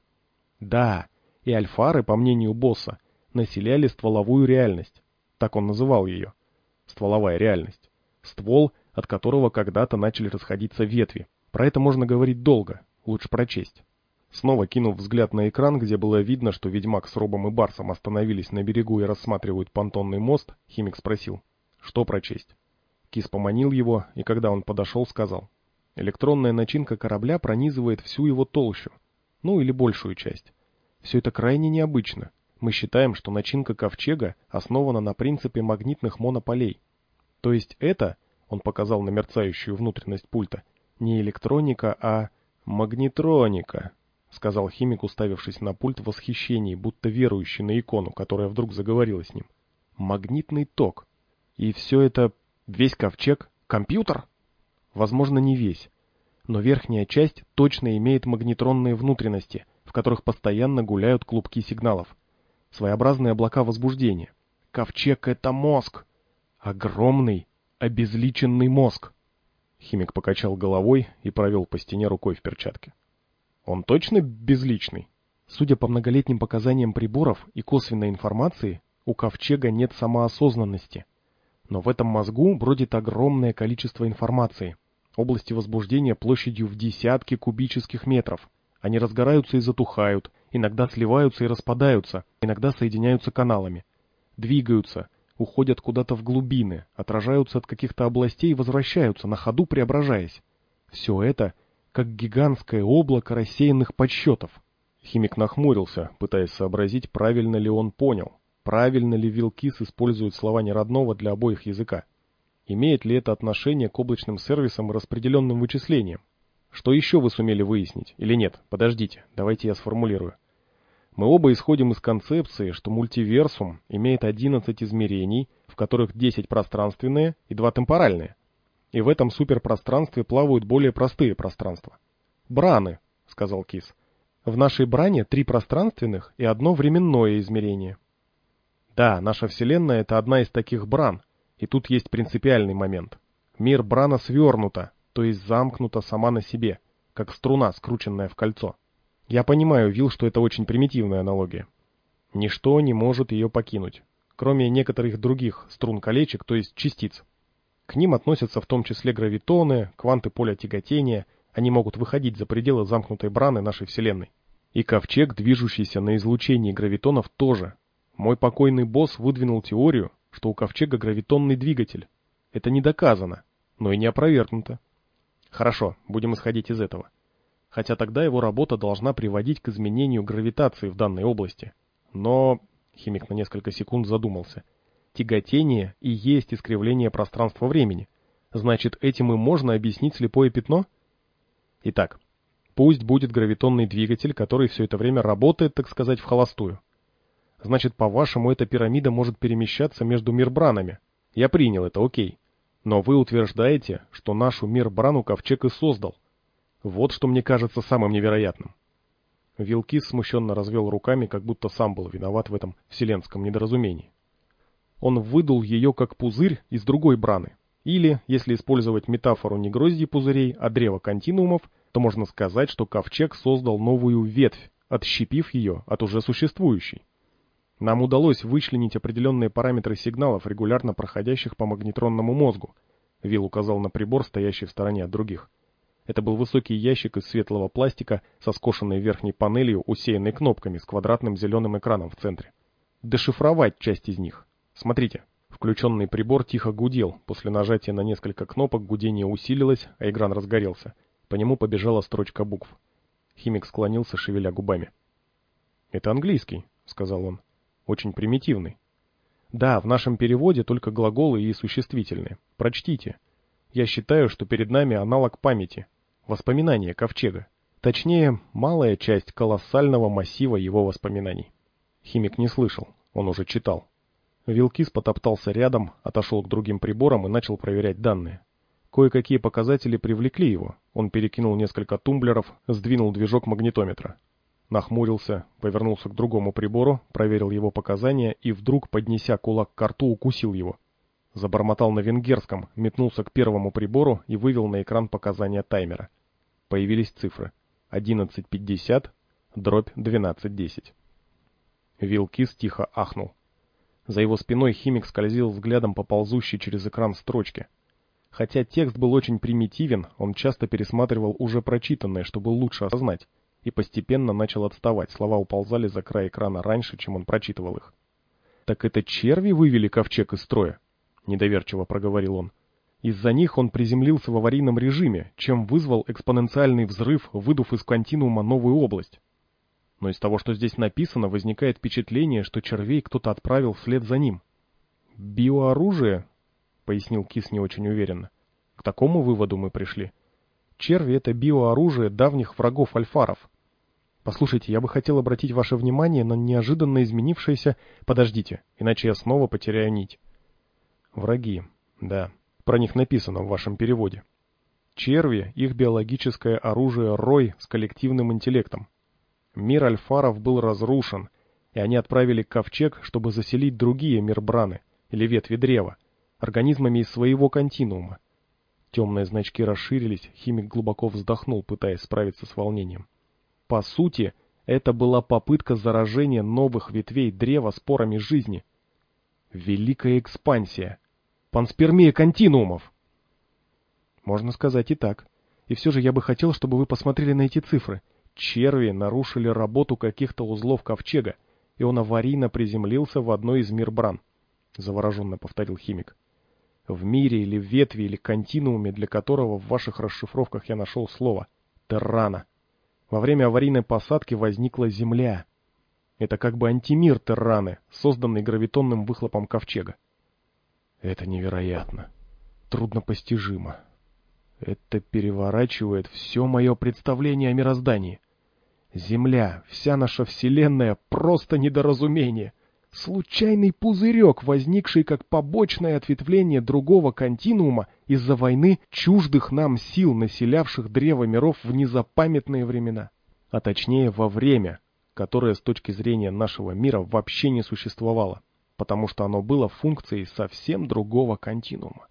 Да, и альфары, по мнению босса, населяли стволовую реальность. Так он называл ее. Стволовая реальность. Ствол, от которого когда-то начали расходиться ветви. Про это можно говорить долго, лучше прочесть. Снова кинув взгляд на экран, где было видно, что ведьмак с Робом и Барсом остановились на берегу и рассматривают понтонный мост, химик спросил, что прочесть. Кис поманил его, и когда он подошел, сказал: электронная начинка корабля пронизывает всю его толщу, ну или большую часть. Все это крайне необычно. Мы считаем, что начинка Ковчега основана на принципе магнитных монополей. То есть это, он показал на мерцающую внутренность пульта, не электроника, а магнитроника, сказал химик, уставившись на пульт в восхищении, будто верующий на икону, которая вдруг заговорила с ним. Магнитный ток. И все это, весь Ковчег, компьютер? Возможно, не весь. Но верхняя часть точно имеет магнитронные внутренности, в которых постоянно гуляют клубки сигналов. Своеобразные облака возбуждения. Ковчег — это мозг. Огромный, обезличенный мозг. Химик покачал головой и провел по стене рукой в перчатке. Он точно безличный? Судя по многолетним показаниям приборов и косвенной информации, у Ковчега нет самоосознанности. Но в этом мозгу бродит огромное количество информации. Области возбуждения площадью в десятки кубических метров. Они разгораются и затухают, иногда сливаются и распадаются, иногда соединяются каналами. Двигаются, уходят куда-то в глубины, отражаются от каких-то областей и возвращаются, на ходу преображаясь. Все это как гигантское облако рассеянных подсчетов. Химик нахмурился, пытаясь сообразить, правильно ли он понял, правильно ли Вилкис использует слова неродного для обоих языка. Имеет ли это отношение к облачным сервисам и распределенным вычислениям? Что еще вы сумели выяснить? Или нет? Подождите, давайте я сформулирую. Мы оба исходим из концепции, что мультиверсум имеет одиннадцать измерений, в которых десять пространственные и два темпоральные. И в этом суперпространстве плавают более простые пространства. Браны, сказал Кис. В нашей бране три пространственных и одно временное измерение. Да, наша Вселенная — это одна из таких бран, и тут есть принципиальный момент. Мир брана свернута, то есть замкнута сама на себе, как струна, скрученная в кольцо. Я понимаю, Вилл, что это очень примитивная аналогия. Ничто не может ее покинуть, кроме некоторых других струн-колечек, то есть частиц. К ним относятся в том числе гравитоны, кванты поля тяготения, они могут выходить за пределы замкнутой браны нашей Вселенной. И ковчег, движущийся на излучении гравитонов, тоже. Мой покойный босс выдвинул теорию, что у ковчега гравитонный двигатель. Это не доказано, но и не опровергнуто. Хорошо, будем исходить из этого. Хотя тогда его работа должна приводить к изменению гравитации в данной области. Но, химик на несколько секунд задумался, тяготение и есть искривление пространства-времени. Значит, этим и можно объяснить слепое пятно? Итак, пусть будет гравитонный двигатель, который все это время работает, так сказать, в холостую. Значит, по-вашему, эта пирамида может перемещаться между мирбранами. Я принял это, окей. Но вы утверждаете, что нашу мирбрану ковчег и создал. Вот что мне кажется самым невероятным. Вилкис смущенно развел руками, как будто сам был виноват в этом вселенском недоразумении. Он выдул ее как пузырь из другой браны. Или, если использовать метафору не грозди пузырей, а древа континуумов, то можно сказать, что ковчег создал новую ветвь, отщепив ее от уже существующей. Нам удалось вычленить определенные параметры сигналов, регулярно проходящих по магнетронному мозгу. Вилл указал на прибор, стоящий в стороне от других. Это был высокий ящик из светлого пластика со скошенной верхней панелью, усеянной кнопками с квадратным зеленым экраном в центре. Дешифровать часть из них. Смотрите. Включенный прибор тихо гудел. После нажатия на несколько кнопок гудение усилилось, а экран разгорелся. По нему побежала строчка букв. Химик склонился, шевеля губами. «Это английский», — сказал он. «Очень примитивный». «Да, в нашем переводе только глаголы и существительные. Прочтите. Я считаю, что перед нами аналог памяти. Воспоминания ковчега. Точнее, малая часть колоссального массива его воспоминаний». Химик не слышал. Он уже читал. Вилкис потоптался рядом, отошел к другим приборам и начал проверять данные. Кое-какие показатели привлекли его. Он перекинул несколько тумблеров, сдвинул движок магнитометра. Нахмурился, повернулся к другому прибору, проверил его показания и вдруг, поднеся кулак к рту, укусил его. Забормотал на венгерском, метнулся к первому прибору и вывел на экран показания таймера. Появились цифры. одиннадцать пятьдесят, дробь двенадцать десять. Вилкис тихо ахнул. За его спиной химик скользил взглядом по ползущей через экран строчке. Хотя текст был очень примитивен, он часто пересматривал уже прочитанное, чтобы лучше осознать, и постепенно начал отставать, слова уползали за край экрана раньше, чем он прочитывал их. «Так это черви вывели ковчег из строя?» — недоверчиво проговорил он. «Из-за них он приземлился в аварийном режиме, чем вызвал экспоненциальный взрыв, выдув из континуума новую область. Но из того, что здесь написано, возникает впечатление, что червей кто-то отправил вслед за ним». «Биооружие?» — пояснил Кис не очень уверенно. «К такому выводу мы пришли. Черви — это биооружие давних врагов альфаров. Послушайте, я бы хотел обратить ваше внимание на неожиданно изменившееся... Подождите, иначе я снова потеряю нить». «Враги, да. Про них написано в вашем переводе. Черви — их биологическое оружие Рой с коллективным интеллектом. Мир альфаров был разрушен, и они отправили ковчег, чтобы заселить другие мирбраны, или ветви древа, организмами из своего континуума. Темные значки расширились, химик глубоко вздохнул, пытаясь справиться с волнением. По сути, это была попытка заражения новых ветвей древа спорами жизни. Великая экспансия. Панспермия континуумов. Можно сказать и так. И все же я бы хотел, чтобы вы посмотрели на эти цифры. Черви нарушили работу каких-то узлов ковчега, и он аварийно приземлился в одной из мирбран. Завороженно повторил химик. В мире или ветви или континууме, для которого в ваших расшифровках я нашел слово «Террана». Во время аварийной посадки возникла Земля. Это как бы антимир Терраны, созданный гравитонным выхлопом ковчега. Это невероятно. Труднопостижимо. Это переворачивает все мое представление о мироздании. Земля, вся наша Вселенная — просто недоразумение. Случайный пузырек, возникший как побочное ответвление другого континуума из-за войны чуждых нам сил, населявших древо миров в незапамятные времена. А точнее, во время, которое с точки зрения нашего мира вообще не существовало, потому что оно было функцией совсем другого континуума.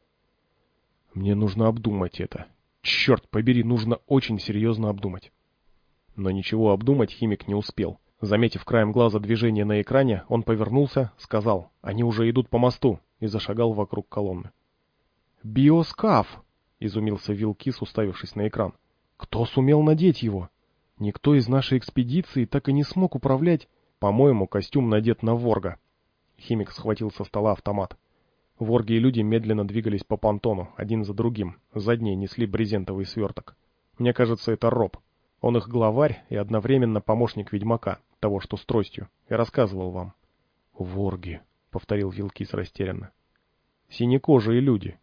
Мне нужно обдумать это. Черт побери, нужно очень серьезно обдумать. Но ничего обдумать химик не успел. Заметив краем глаза движение на экране, он повернулся, сказал: «Они уже идут по мосту», и зашагал вокруг колонны. «Биоскаф!» — изумился Вилкис, уставившись на экран. «Кто сумел надеть его? Никто из нашей экспедиции так и не смог управлять...» «По-моему, костюм надет на Ворга». Химик схватил со стола автомат. Ворги и люди медленно двигались по понтону, один за другим. Задние несли брезентовый сверток. Мне кажется, это Роб. Он их главарь и одновременно помощник ведьмака, того, что с тростью. Я рассказывал вам. «Ворги», — повторил Вилкис растерянно. «Синекожие люди».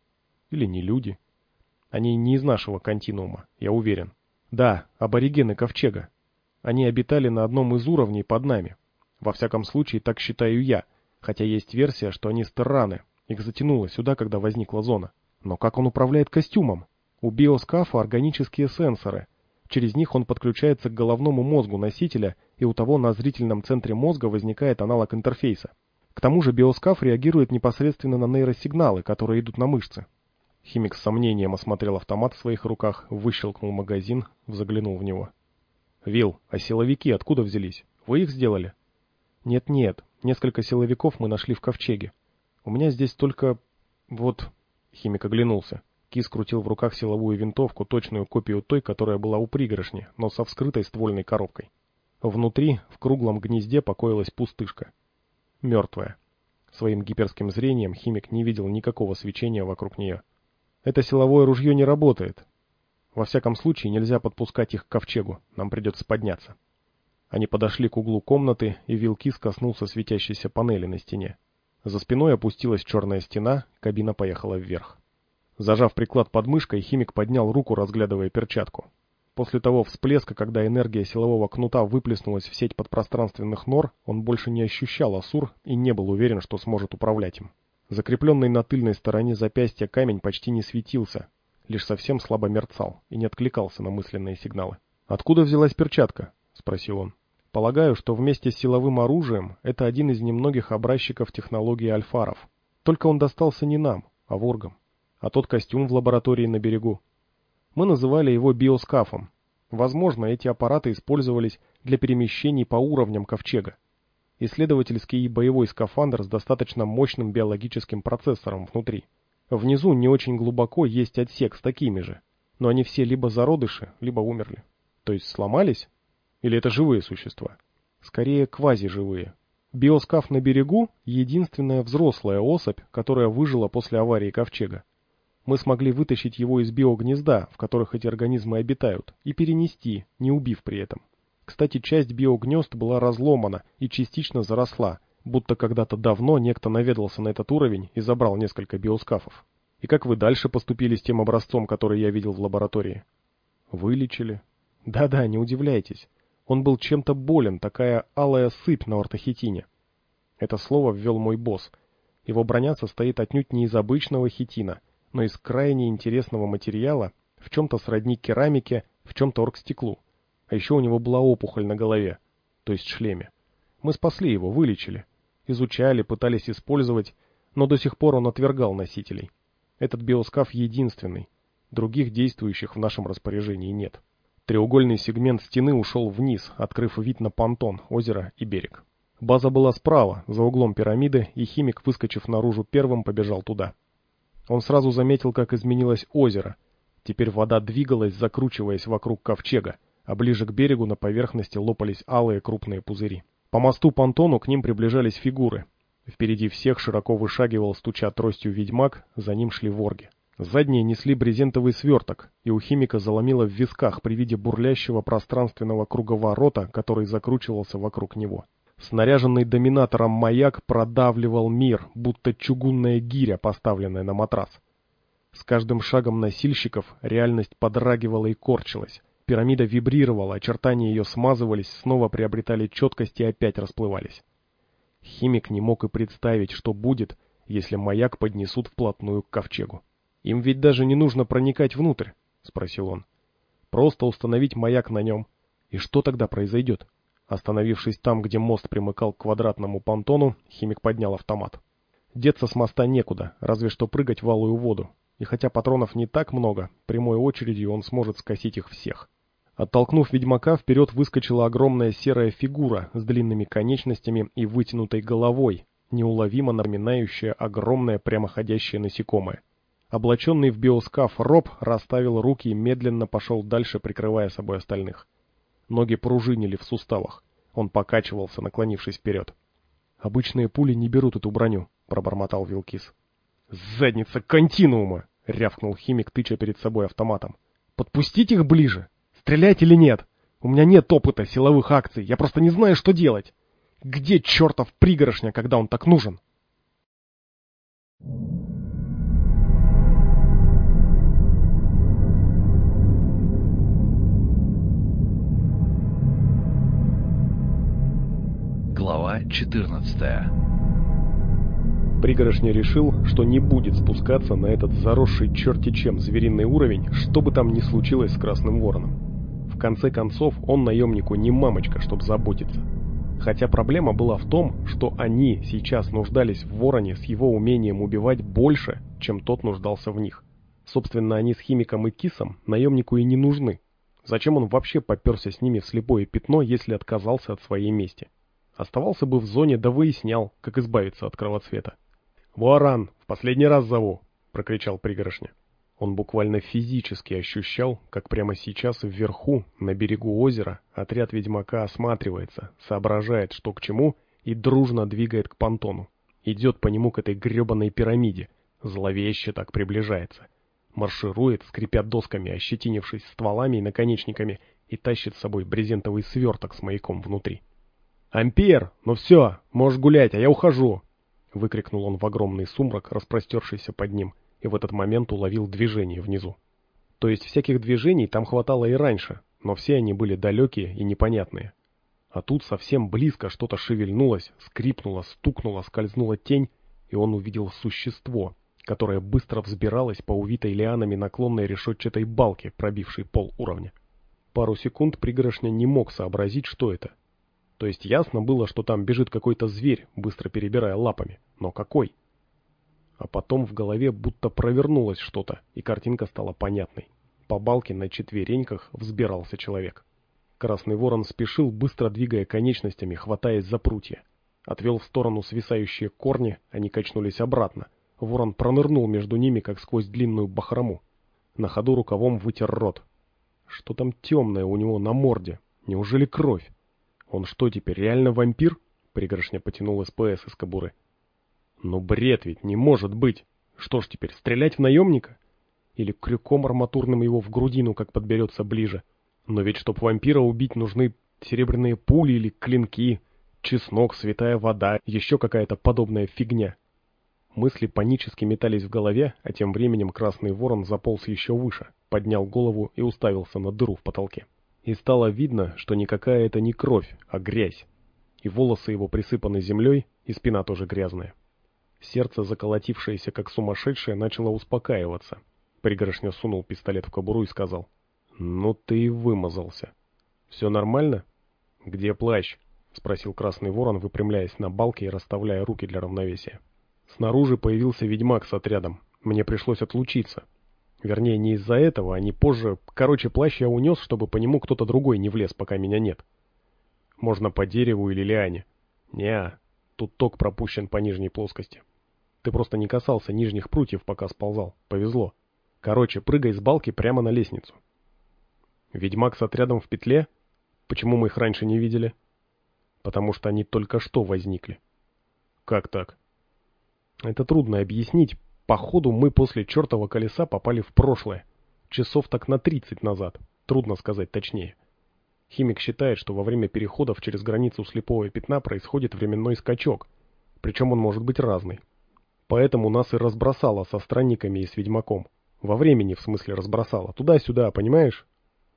Или не люди. Они не из нашего континуума, я уверен. Да, аборигены Ковчега. Они обитали на одном из уровней под нами. Во всяком случае, так считаю я, хотя есть версия, что они стерраны. Их затянуло сюда, когда возникла зона. Но как он управляет костюмом? У биоскафа органические сенсоры. Через них он подключается к головному мозгу носителя, и у того на зрительном центре мозга возникает аналог интерфейса. К тому же биоскаф реагирует непосредственно на нейросигналы, которые идут на мышцы. Химик с сомнением осмотрел автомат в своих руках, выщелкнул магазин, заглянул в него. «Вилл, а силовики откуда взялись? Вы их сделали?» «Нет-нет, несколько силовиков мы нашли в Ковчеге. У меня здесь только... вот...» Химик оглянулся. Кис крутил в руках силовую винтовку, точную копию той, которая была у пригоршни, но со вскрытой ствольной коробкой. Внутри, в круглом гнезде, покоилась пустышка. Мертвая. Своим гиперским зрением Химик не видел никакого свечения вокруг нее. «Это силовое ружье не работает. Во всяком случае, нельзя подпускать их к Ковчегу, нам придется подняться». Они подошли к углу комнаты, и Вилл Кис коснулся светящейся панели на стене. За спиной опустилась черная стена, кабина поехала вверх. Зажав приклад под мышкой, Химик поднял руку, разглядывая перчатку. После того всплеска, когда энергия силового кнута выплеснулась в сеть подпространственных нор, он больше не ощущал Асур и не был уверен, что сможет управлять им. Закрепленный на тыльной стороне запястья камень почти не светился, лишь совсем слабо мерцал и не откликался на мысленные сигналы. «Откуда взялась перчатка?» — спросил он. «Полагаю, что вместе с силовым оружием это один из немногих образчиков технологии альфаров. Только он достался не нам, а воргам. А тот костюм в лаборатории на берегу. Мы называли его биоскафом. Возможно, эти аппараты использовались для перемещений по уровням Ковчега. Исследовательский и боевой скафандр с достаточно мощным биологическим процессором внутри. Внизу не очень глубоко есть отсек с такими же, но они все либо зародыши, либо умерли. То есть сломались? Или это живые существа? Скорее, квазиживые. Биоскаф на берегу — единственная взрослая особь, которая выжила после аварии Ковчега. Мы смогли вытащить его из биогнезда, в которых эти организмы обитают, и перенести, не убив при этом. Кстати, часть биогнезд была разломана и частично заросла, будто когда-то давно некто наведался на этот уровень и забрал несколько биоскафов. И как вы дальше поступили с тем образцом, который я видел в лаборатории? Вылечили. Да-да, не удивляйтесь. Он был чем-то болен, такая алая сыпь на ортохитине. Это слово ввел мой босс. Его броня состоит отнюдь не из обычного хитина, но из крайне интересного материала, в чем-то сродни керамике, в чем-то оргстеклу. А еще у него была опухоль на голове, то есть шлеме. Мы спасли его, вылечили. Изучали, пытались использовать, но до сих пор он отвергал носителей. Этот биоскаф единственный. Других действующих в нашем распоряжении нет. Треугольный сегмент стены ушел вниз, открыв вид на понтон, озеро и берег. База была справа, за углом пирамиды, и Химик, выскочив наружу первым, побежал туда. Он сразу заметил, как изменилось озеро. Теперь вода двигалась, закручиваясь вокруг ковчега, а ближе к берегу на поверхности лопались алые крупные пузыри. По мосту-понтону к ним приближались фигуры. Впереди всех широко вышагивал, стуча тростью ведьмак, за ним шли ворги. Задние несли брезентовый сверток, и у Химика заломило в висках при виде бурлящего пространственного круговорота, который закручивался вокруг него. Снаряженный доминатором маяк продавливал мир, будто чугунная гиря, поставленная на матрас. С каждым шагом носильщиков реальность подрагивала и корчилась. Пирамида вибрировала, очертания ее смазывались, снова приобретали четкость и опять расплывались. Химик не мог и представить, что будет, если маяк поднесут вплотную к ковчегу. «Им ведь даже не нужно проникать внутрь?» — спросил он. «Просто установить маяк на нем. И что тогда произойдет?» Остановившись там, где мост примыкал к квадратному понтону, Химик поднял автомат. Деться с моста некуда, разве что прыгать в алую воду. И хотя патронов не так много, прямой очередью он сможет скосить их всех. Оттолкнув ведьмака, вперед выскочила огромная серая фигура с длинными конечностями и вытянутой головой, неуловимо напоминающая огромное прямоходящее насекомое. Облаченный в биоскаф Роб расставил руки и медленно пошел дальше, прикрывая собой остальных. Ноги пружинили в суставах. Он покачивался, наклонившись вперед. «Обычные пули не берут эту броню», — пробормотал Вилкис. «Задница континуума!» — рявкнул Химик, тыча перед собой автоматом. «Подпустить их ближе! Стрелять или нет? У меня нет опыта силовых акций, я просто не знаю, что делать! Где чертов пригорошня, когда он так нужен?» Глава четырнадцатая. Пригорошня решил, что не будет спускаться на этот заросший черти чем звериный уровень, что бы там ни случилось с Красным Вороном. В конце концов, он наемнику не мамочка, чтобы заботиться. Хотя проблема была в том, что они сейчас нуждались в Вороне с его умением убивать больше, чем тот нуждался в них. Собственно, они с Химиком и Кисом наемнику и не нужны. Зачем он вообще попёрся с ними в слепое пятно, если отказался от своей мести? Оставался бы в зоне, да выяснял, как избавиться от кровоцвета. «Ворон, в последний раз зову!» — прокричал Пригорошня. Он буквально физически ощущал, как прямо сейчас вверху, на берегу озера, отряд ведьмака осматривается, соображает, что к чему, и дружно двигает к понтону. Идет по нему к этой гребаной пирамиде, зловеще так приближается. Марширует, скрипя досками, ощетинившись стволами и наконечниками, и тащит с собой брезентовый сверток с маяком внутри. «Ампер, ну все, можешь гулять, а я ухожу!» — выкрикнул он в огромный сумрак, распростершийся под ним, и в этот момент уловил движение внизу. То есть всяких движений там хватало и раньше, но все они были далекие и непонятные. А тут совсем близко что-то шевельнулось, скрипнуло, стукнуло, скользнула тень, и он увидел существо, которое быстро взбиралось по увитой лианами наклонной решетчатой балке, пробившей пол уровня. Пару секунд Пригорошня не мог сообразить, что это. То есть ясно было, что там бежит какой-то зверь, быстро перебирая лапами. Но какой? А потом в голове будто провернулось что-то, и картинка стала понятной. По балке на четвереньках взбирался человек. Красный Ворон спешил, быстро двигая конечностями, хватаясь за прутья. Отвел в сторону свисающие корни, они качнулись обратно. Ворон пронырнул между ними, как сквозь длинную бахрому. На ходу рукавом вытер рот. Что там темное у него на морде? Неужели кровь? Он что, теперь реально вампир? Пригорошня потянул СПС из кобуры. Ну бред ведь, не может быть. Что ж теперь, стрелять в наемника? Или крюком арматурным его в грудину, как подберется ближе? Но ведь чтоб вампира убить, нужны серебряные пули или клинки, чеснок, святая вода, еще какая-то подобная фигня. Мысли панически метались в голове, а тем временем Красный Ворон заполз еще выше, поднял голову и уставился на дыру в потолке. И стало видно, что никакая это не кровь, а грязь. И волосы его присыпаны землей, и спина тоже грязная. Сердце, заколотившееся как сумасшедшее, начало успокаиваться. Пригорошня сунул пистолет в кобуру и сказал: «Ну ты и вымазался. Все нормально?» «Где плащ?» — спросил Красный Ворон, выпрямляясь на балке и расставляя руки для равновесия. «Снаружи появился ведьмак с отрядом. Мне пришлось отлучиться. Вернее, не из-за этого, а не позже. Короче, плащ я унес, чтобы по нему кто-то другой не влез, пока меня нет. Можно по дереву или лиане. Неа, тут ток пропущен по нижней плоскости. Ты просто не касался нижних прутьев, пока сползал. Повезло. Короче, прыгай с балки прямо на лестницу». «Ведьмак с отрядом в петле? Почему мы их раньше не видели?» «Потому что они только что возникли». «Как так?» «Это трудно объяснить. Походу, мы после чертова колеса попали в прошлое. Часов так на тридцать назад. Трудно сказать точнее. Химик считает, что во время переходов через границу слепого пятна происходит временной скачок. Причем он может быть разный. Поэтому нас и разбросало со странниками и с ведьмаком. Во времени, в смысле, разбросало. Туда-сюда, понимаешь?»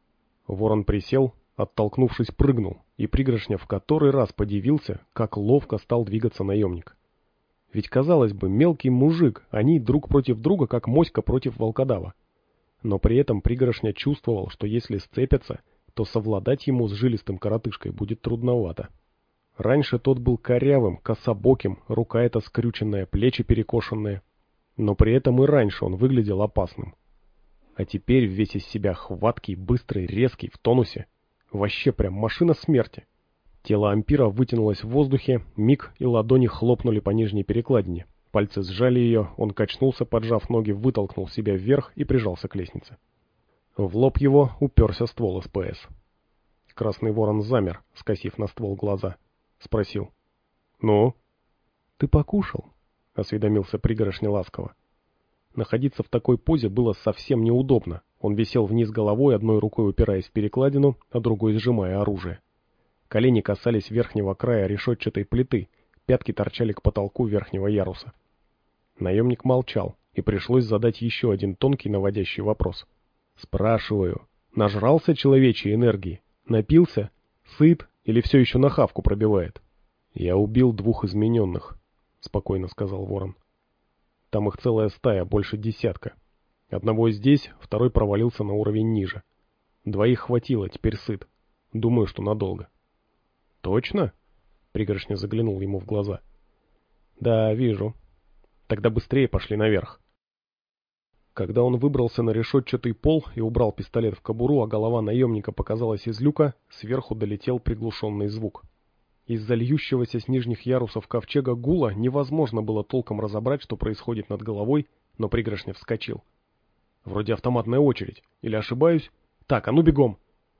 Ворон присел, оттолкнувшись, прыгнул, и Пригорошня в который раз подивился, как ловко стал двигаться наемник. Ведь, казалось бы, мелкий мужик, они друг против друга, как моська против волкодава. Но при этом Пригорошня чувствовал, что если сцепятся, то совладать ему с жилистым коротышкой будет трудновато. Раньше тот был корявым, кособоким, рука эта скрюченная, плечи перекошенные. Но при этом и раньше он выглядел опасным. А теперь весь из себя хваткий, быстрый, резкий, в тонусе. Вообще прям машина смерти. Тело Ампира вытянулось в воздухе, миг, и ладони хлопнули по нижней перекладине. Пальцы сжали ее, он качнулся, поджав ноги, вытолкнул себя вверх и прижался к лестнице. В лоб его уперся ствол СПС. Красный Ворон замер, скосив на ствол глаза. Спросил: «Ну?» «Ты покушал?» — осведомился Пригорошня ласково. Находиться в такой позе было совсем неудобно. Он висел вниз головой, одной рукой упираясь в перекладину, а другой сжимая оружие. Колени касались верхнего края решетчатой плиты, пятки торчали к потолку верхнего яруса. Наемник молчал, и пришлось задать еще один тонкий наводящий вопрос. «Спрашиваю, нажрался человечьей энергии? Напился? Сыт? Или все еще на хавку пробивает?» «Я убил двух измененных», — спокойно сказал Ворон. «Там их целая стая, больше десятка. Одного здесь, второй провалился на уровень ниже. Двоих хватило, теперь сыт. Думаю, что надолго». «Точно?» — Пригоршня заглянул ему в глаза. «Да, вижу. Тогда быстрее пошли наверх». Когда он выбрался на решетчатый пол и убрал пистолет в кобуру, а голова наемника показалась из люка, сверху долетел приглушенный звук. Из-за льющегося с нижних ярусов ковчега гула невозможно было толком разобрать, что происходит над головой, но Пригоршня вскочил. «Вроде автоматная очередь. Или ошибаюсь? Так, а ну бегом!»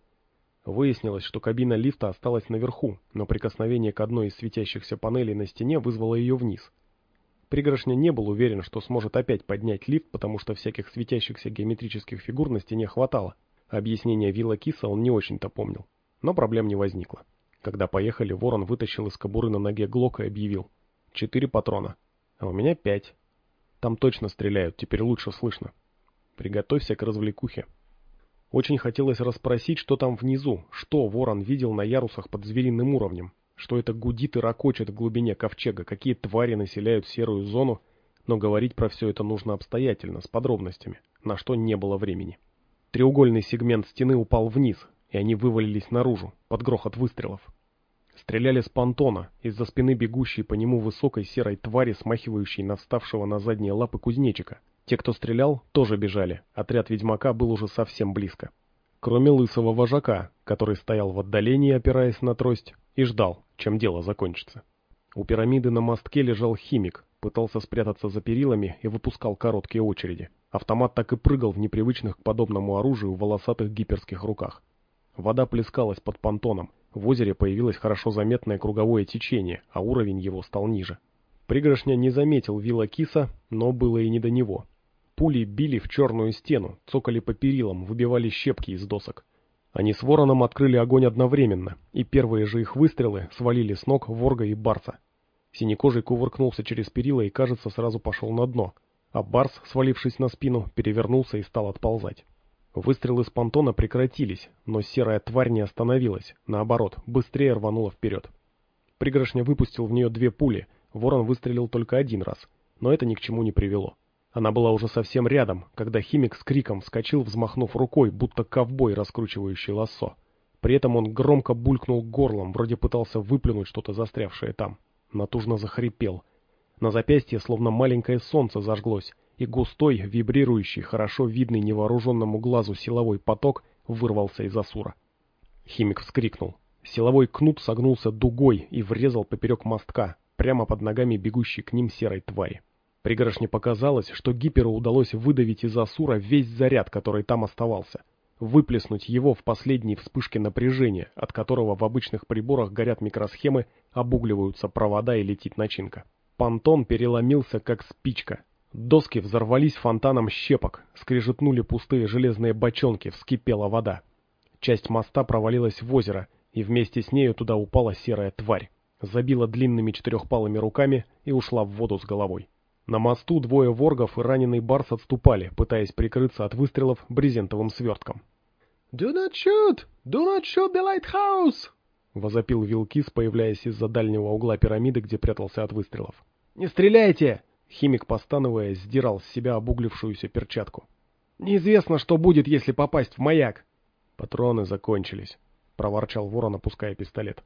Выяснилось, что кабина лифта осталась наверху, но прикосновение к одной из светящихся панелей на стене вызвало ее вниз. Пригоршня не был уверен, что сможет опять поднять лифт, потому что всяких светящихся геометрических фигур на стене хватало. Объяснение Вилла Киса он не очень-то помнил, но проблем не возникло. Когда поехали, Ворон вытащил из кобуры на ноге глок и объявил: «Четыре патрона. А у меня пять. Там точно стреляют, теперь лучше слышно. Приготовься к развлекухе». Очень хотелось расспросить, что там внизу, что Ворон видел на ярусах под звериным уровнем, что это гудит и ракочет в глубине ковчега, какие твари населяют серую зону, но говорить про все это нужно обстоятельно, с подробностями, на что не было времени. Треугольный сегмент стены упал вниз, и они вывалились наружу, под грохот выстрелов. Стреляли с понтона, из-за спины бегущей по нему высокой серой твари, смахивающей на вставшего на задние лапы кузнечика. Те, кто стрелял, тоже бежали, отряд ведьмака был уже совсем близко. Кроме лысого вожака, который стоял в отдалении, опираясь на трость, и ждал, чем дело закончится. У пирамиды на мостке лежал химик, пытался спрятаться за перилами и выпускал короткие очереди. Автомат так и прыгал в непривычных к подобному оружию волосатых гиперских руках. Вода плескалась под понтоном, в озере появилось хорошо заметное круговое течение, а уровень его стал ниже. Пригоршня не заметил Вилла Киса, но было и не до него. Пули били в черную стену, цокали по перилам, выбивали щепки из досок. Они с Вороном открыли огонь одновременно, и первые же их выстрелы свалили с ног Ворга и Барса. Синекожий кувыркнулся через перила и, кажется, сразу пошел на дно, а Барс, свалившись на спину, перевернулся и стал отползать. Выстрелы с понтона прекратились, но серая тварь не остановилась, наоборот, быстрее рванула вперед. Пригоршня выпустил в нее две пули, Ворон выстрелил только один раз, но это ни к чему не привело. Она была уже совсем рядом, когда химик с криком вскочил, взмахнув рукой, будто ковбой, раскручивающий лассо. При этом он громко булькнул горлом, вроде пытался выплюнуть что-то застрявшее там. Натужно захрипел. На запястье словно маленькое солнце зажглось, и густой, вибрирующий, хорошо видный невооруженному глазу силовой поток вырвался из Асура. Химик вскрикнул. Силовой кнут согнулся дугой и врезал поперек мостка, прямо под ногами бегущей к ним серой твари. Пригоршне показалось, что Гиперу удалось выдавить из Асура весь заряд, который там оставался, выплеснуть его в последней вспышке напряжения, от которого в обычных приборах горят микросхемы, обугливаются провода и летит начинка. Понтон переломился, как спичка. Доски взорвались фонтаном щепок, скрежетнули пустые железные бочонки, вскипела вода. Часть моста провалилась в озеро, и вместе с нею туда упала серая тварь, забила длинными четырехпалыми руками и ушла в воду с головой. На мосту двое воргов и раненый Барс отступали, пытаясь прикрыться от выстрелов брезентовым свертком. «Do not shoot! Do not shoot the lighthouse!» — возопил Вилл Кис, появляясь из-за дальнего угла пирамиды, где прятался от выстрелов. «Не стреляйте!» — химик, постановая, сдирал с себя обуглившуюся перчатку. «Неизвестно, что будет, если попасть в маяк!» «Патроны закончились», — проворчал Ворон, опуская пистолет.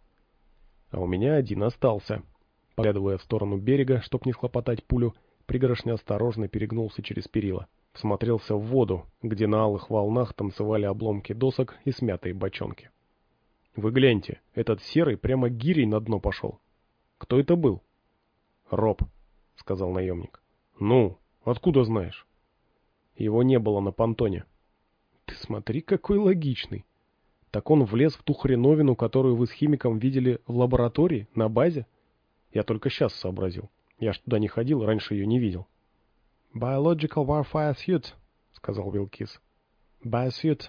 «А у меня один остался». Поглядывая в сторону берега, чтоб не схлопотать пулю, Пригоршня осторожно перегнулся через перила. Всмотрелся в воду, где на алых волнах танцевали обломки досок и смятые бочонки. «Вы гляньте, этот серый прямо гирей на дно пошел. Кто это был?» «Роб», — сказал наемник. «Ну, откуда знаешь?» «Его не было на понтоне». «Ты смотри, какой логичный. Так он влез в ту хреновину, которую вы с химиком видели в лаборатории, на базе? Я только сейчас сообразил. Я ж туда не ходил, раньше ее не видел». «Biological warfare suit», — сказал Вилл Кис. «Biosuit».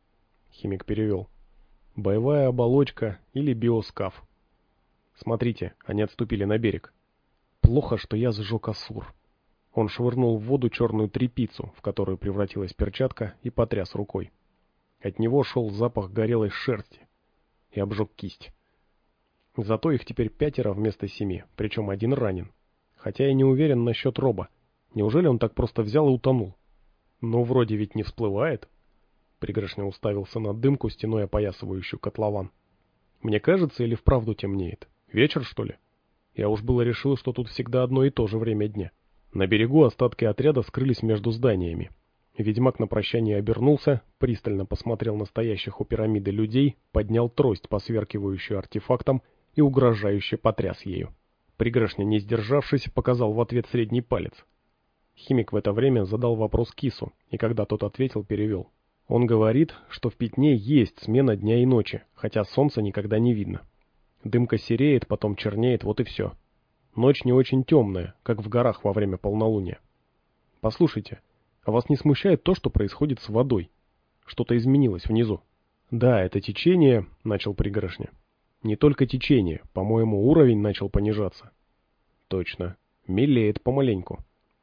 Химик перевел. «Боевая оболочка или биоскаф». «Смотрите, они отступили на берег. Плохо, что я сжег Асур». Он швырнул в воду черную тряпицу, в которую превратилась перчатка, и потряс рукой. От него шел запах горелой шерсти и обжег кисть. Зато их теперь пятеро вместо семи, причем один ранен. Хотя я не уверен насчет Роба. Неужели он так просто взял и утонул? Но вроде ведь не всплывает. Пригоршня уставился на дымку, стеной опоясывающую котлован. Мне кажется, или вправду темнеет? Вечер, что ли? Я уж было решил, что тут всегда одно и то же время дня. На берегу остатки отряда скрылись между зданиями. Ведьмак на прощание обернулся, пристально посмотрел на стоящих у пирамиды людей, поднял трость, посверкивающую артефактом, и угрожающе потряс ею. Пригоршня, не сдержавшись, показал в ответ средний палец. Химик в это время задал вопрос Кису, и когда тот ответил, перевел. Он говорит, что в пятне есть смена дня и ночи, хотя солнца никогда не видно. Дымка сереет, потом чернеет, вот и все. Ночь не очень темная, как в горах во время полнолуния. Послушайте, а вас не смущает то, что происходит с водой? Что-то изменилось внизу. Да, это течение, начал Пригоршня. Не только течение, по-моему, уровень начал понижаться. Точно, мелеет помаленьку.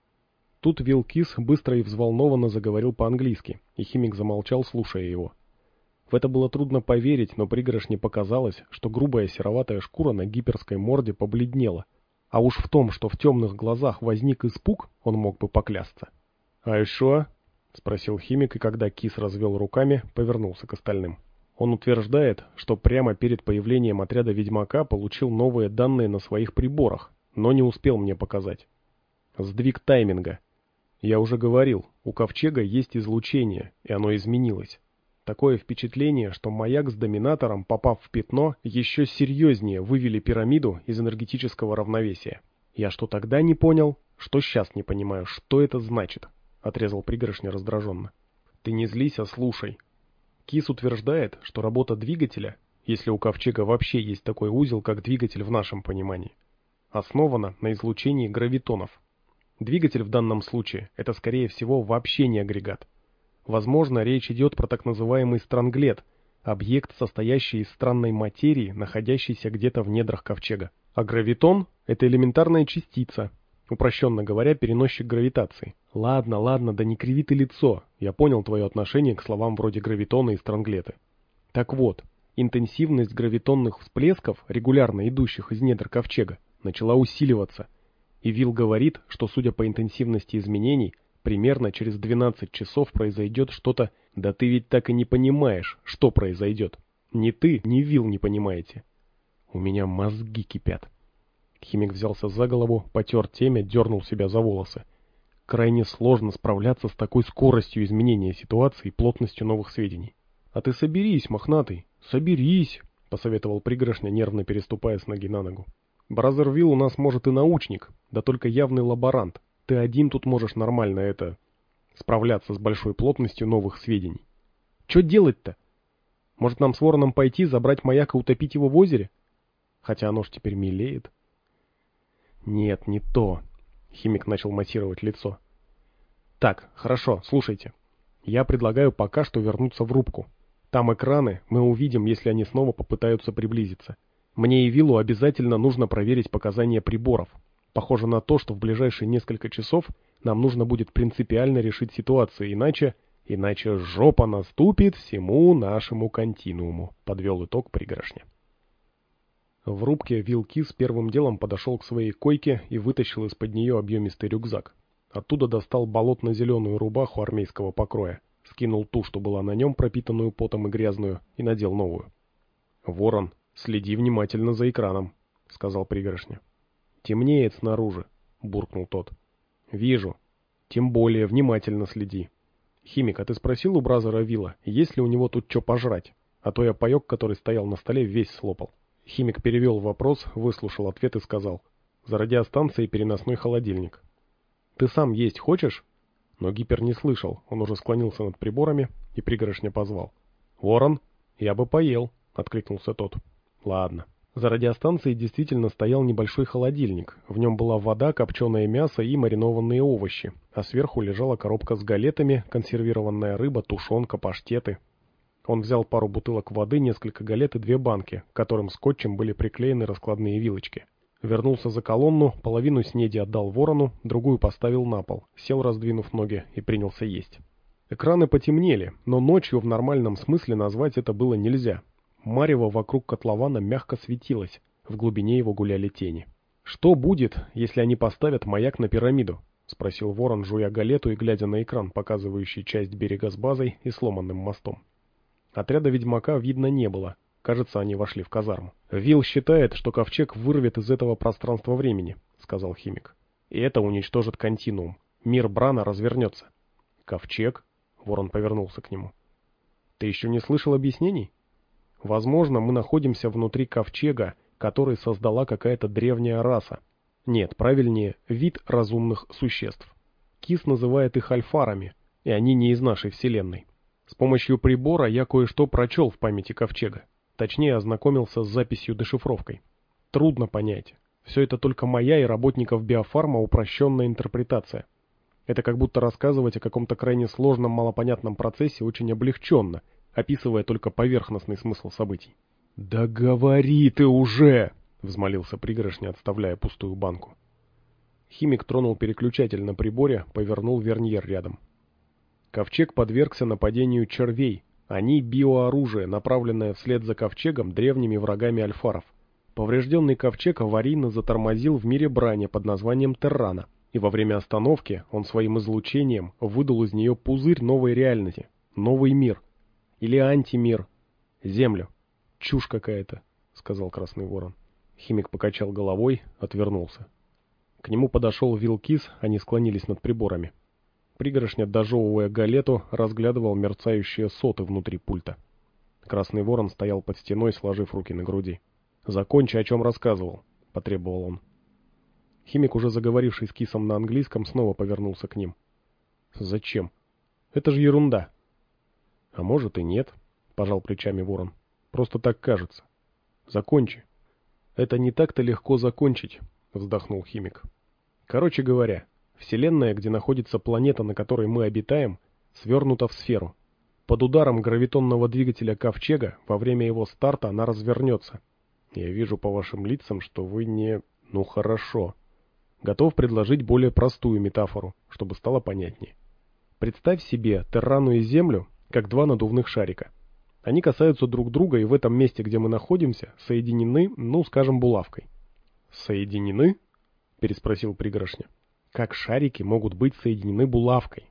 Тут Вилкис быстро и взволнованно заговорил по-английски, и Химик замолчал, слушая его. В это было трудно поверить, но Пригоршне показалось, что грубая сероватая шкура на гиперской морде побледнела, а уж в том, что в темных глазах возник испуг, он мог бы поклясться. «А еще?» — спросил Химик, и когда Кис развел руками, повернулся к остальным. Он утверждает, что прямо перед появлением отряда Ведьмака получил новые данные на своих приборах, но не успел мне показать. Сдвиг тайминга. Я уже говорил, у Ковчега есть излучение, и оно изменилось. Такое впечатление, что маяк с доминатором, попав в пятно, еще серьезнее вывели пирамиду из энергетического равновесия. Я что тогда не понял, что сейчас не понимаю, что это значит, отрезал Пригоршня раздраженно. Ты не злись, а слушай. Кис утверждает, что работа двигателя, если у Ковчега вообще есть такой узел, как двигатель в нашем понимании, основана на излучении гравитонов. Двигатель в данном случае – это, скорее всего, вообще не агрегат. Возможно, речь идет про так называемый странглет, объект, состоящий из странной материи, находящийся где-то в недрах Ковчега. А гравитон – это элементарная частица, упрощенно говоря, переносчик гравитации. Ладно, ладно, да не криви ты лицо, я понял твое отношение к словам вроде гравитона и странглеты. Так вот, интенсивность гравитонных всплесков, регулярно идущих из недр Ковчега, начала усиливаться. И Вил говорит, что, судя по интенсивности изменений, примерно через двенадцать часов произойдет что-то... Да ты ведь так и не понимаешь, что произойдет. Ни ты, ни Вил не понимаете. У меня мозги кипят. Химик взялся за голову, потер темя, дернул себя за волосы. Крайне сложно справляться с такой скоростью изменения ситуации и плотностью новых сведений. А ты соберись, мохнатый, соберись, посоветовал Пригоршня, нервно переступая с ноги на ногу. Бразер Вил у нас, может, и научник, да только явный лаборант. Ты один тут можешь нормально это... справляться с большой плотностью новых сведений. Что делать-то? Может, нам с Вороном пойти, забрать маяк и утопить его в озере? Хотя оно ж теперь мелеет. Нет, не то. Химик начал массировать лицо. Так, хорошо, слушайте. Я предлагаю пока что вернуться в рубку. Там экраны, мы увидим, если они снова попытаются приблизиться. Мне и Виллу обязательно нужно проверить показания приборов. Похоже на то, что в ближайшие несколько часов нам нужно будет принципиально решить ситуацию, иначе... Иначе жопа наступит всему нашему континууму, подвел итог Пригоршня. В рубке Вилкис первым делом подошел к своей койке и вытащил из-под нее объемистый рюкзак. Оттуда достал болотно-зеленую рубаху армейского покроя, скинул ту, что была на нем, пропитанную потом и грязную, и надел новую. «Ворон, следи внимательно за экраном», — сказал Пригоршня. «Темнеет снаружи», — буркнул тот. «Вижу. Тем более внимательно следи. Химик, а ты спросил у Бразера Вилла, есть ли у него тут что пожрать? А то я паёк, который стоял на столе, весь слопал». Химик перевел вопрос, выслушал ответ и сказал. «За радиостанцией переносной холодильник». «Ты сам есть хочешь?» Но Гипер не слышал, он уже склонился над приборами, и Пригоршня позвал. «Ворон, я бы поел», — откликнулся тот. «Ладно». За радиостанцией действительно стоял небольшой холодильник. В нем была вода, копченое мясо и маринованные овощи, а сверху лежала коробка с галетами, консервированная рыба, тушенка, паштеты. Он взял пару бутылок воды, несколько галет и две банки, к которым скотчем были приклеены раскладные вилочки. Вернулся за колонну, половину снеди отдал Ворону, другую поставил на пол, сел, раздвинув ноги, и принялся есть. Экраны потемнели, но ночью в нормальном смысле назвать это было нельзя. Марево вокруг котлована мягко светилось, В глубине его гуляли тени. «Что будет, если они поставят маяк на пирамиду?» — спросил Ворон, жуя галету и глядя на экран, показывающий часть берега с базой и сломанным мостом. Отряда ведьмака видно не было. Кажется, они вошли в казарму. «Вилл считает, что ковчег вырвет из этого пространства времени», — сказал химик. «И это уничтожит континуум. Мир Брана развернется». «Ковчег?» — Ворон повернулся к нему. «Ты еще не слышал объяснений? Возможно, мы находимся внутри ковчега, который создала какая-то древняя раса. Нет, правильнее, вид разумных существ. Кис называет их альфарами, и они не из нашей вселенной. С помощью прибора я кое-что прочел в памяти ковчега. Точнее, ознакомился с записью-дешифровкой. Трудно понять. Все это только моя и работников биофарма упрощенная интерпретация. Это как будто рассказывать о каком-то крайне сложном малопонятном процессе очень облегченно, описывая только поверхностный смысл событий. «Да говори ты уже!» — взмолился пригоршня, отставляя пустую банку. Химик тронул переключатель на приборе, повернул верньер рядом. Ковчег подвергся нападению червей. Они биооружие, направленное вслед за ковчегом древними врагами альфаров. Поврежденный ковчег аварийно затормозил в мире брани под названием Террана, и во время остановки он своим излучением выдал из нее пузырь новой реальности, новый мир. Или антимир. Землю. Чушь какая-то, сказал Красный Ворон. Химик покачал головой, отвернулся. К нему подошел Вилл Кис, они склонились над приборами. Пригоршня, дожевывая галету, разглядывал мерцающие соты внутри пульта. Красный Ворон стоял под стеной, сложив руки на груди. «Закончи, о чем рассказывал», — потребовал он. Химик, уже заговоривший с Кисом на английском, снова повернулся к ним. «Зачем? Это же ерунда». «А может и нет», — пожал плечами Ворон. «Просто так кажется. Закончи». «Это не так-то легко закончить», — вздохнул Химик. «Короче говоря, Вселенная, где находится планета, на которой мы обитаем, свернута в сферу. Под ударом гравитонного двигателя ковчега во время его старта она развернется. Я вижу по вашим лицам, что вы не... Ну хорошо. Готов предложить более простую метафору, чтобы стало понятнее. Представь себе Террану и Землю, как два надувных шарика. Они касаются друг друга и в этом месте, где мы находимся, соединены, ну, скажем, булавкой». «Соединены?» — переспросил Пригоршня. «Как шарики могут быть соединены булавкой?»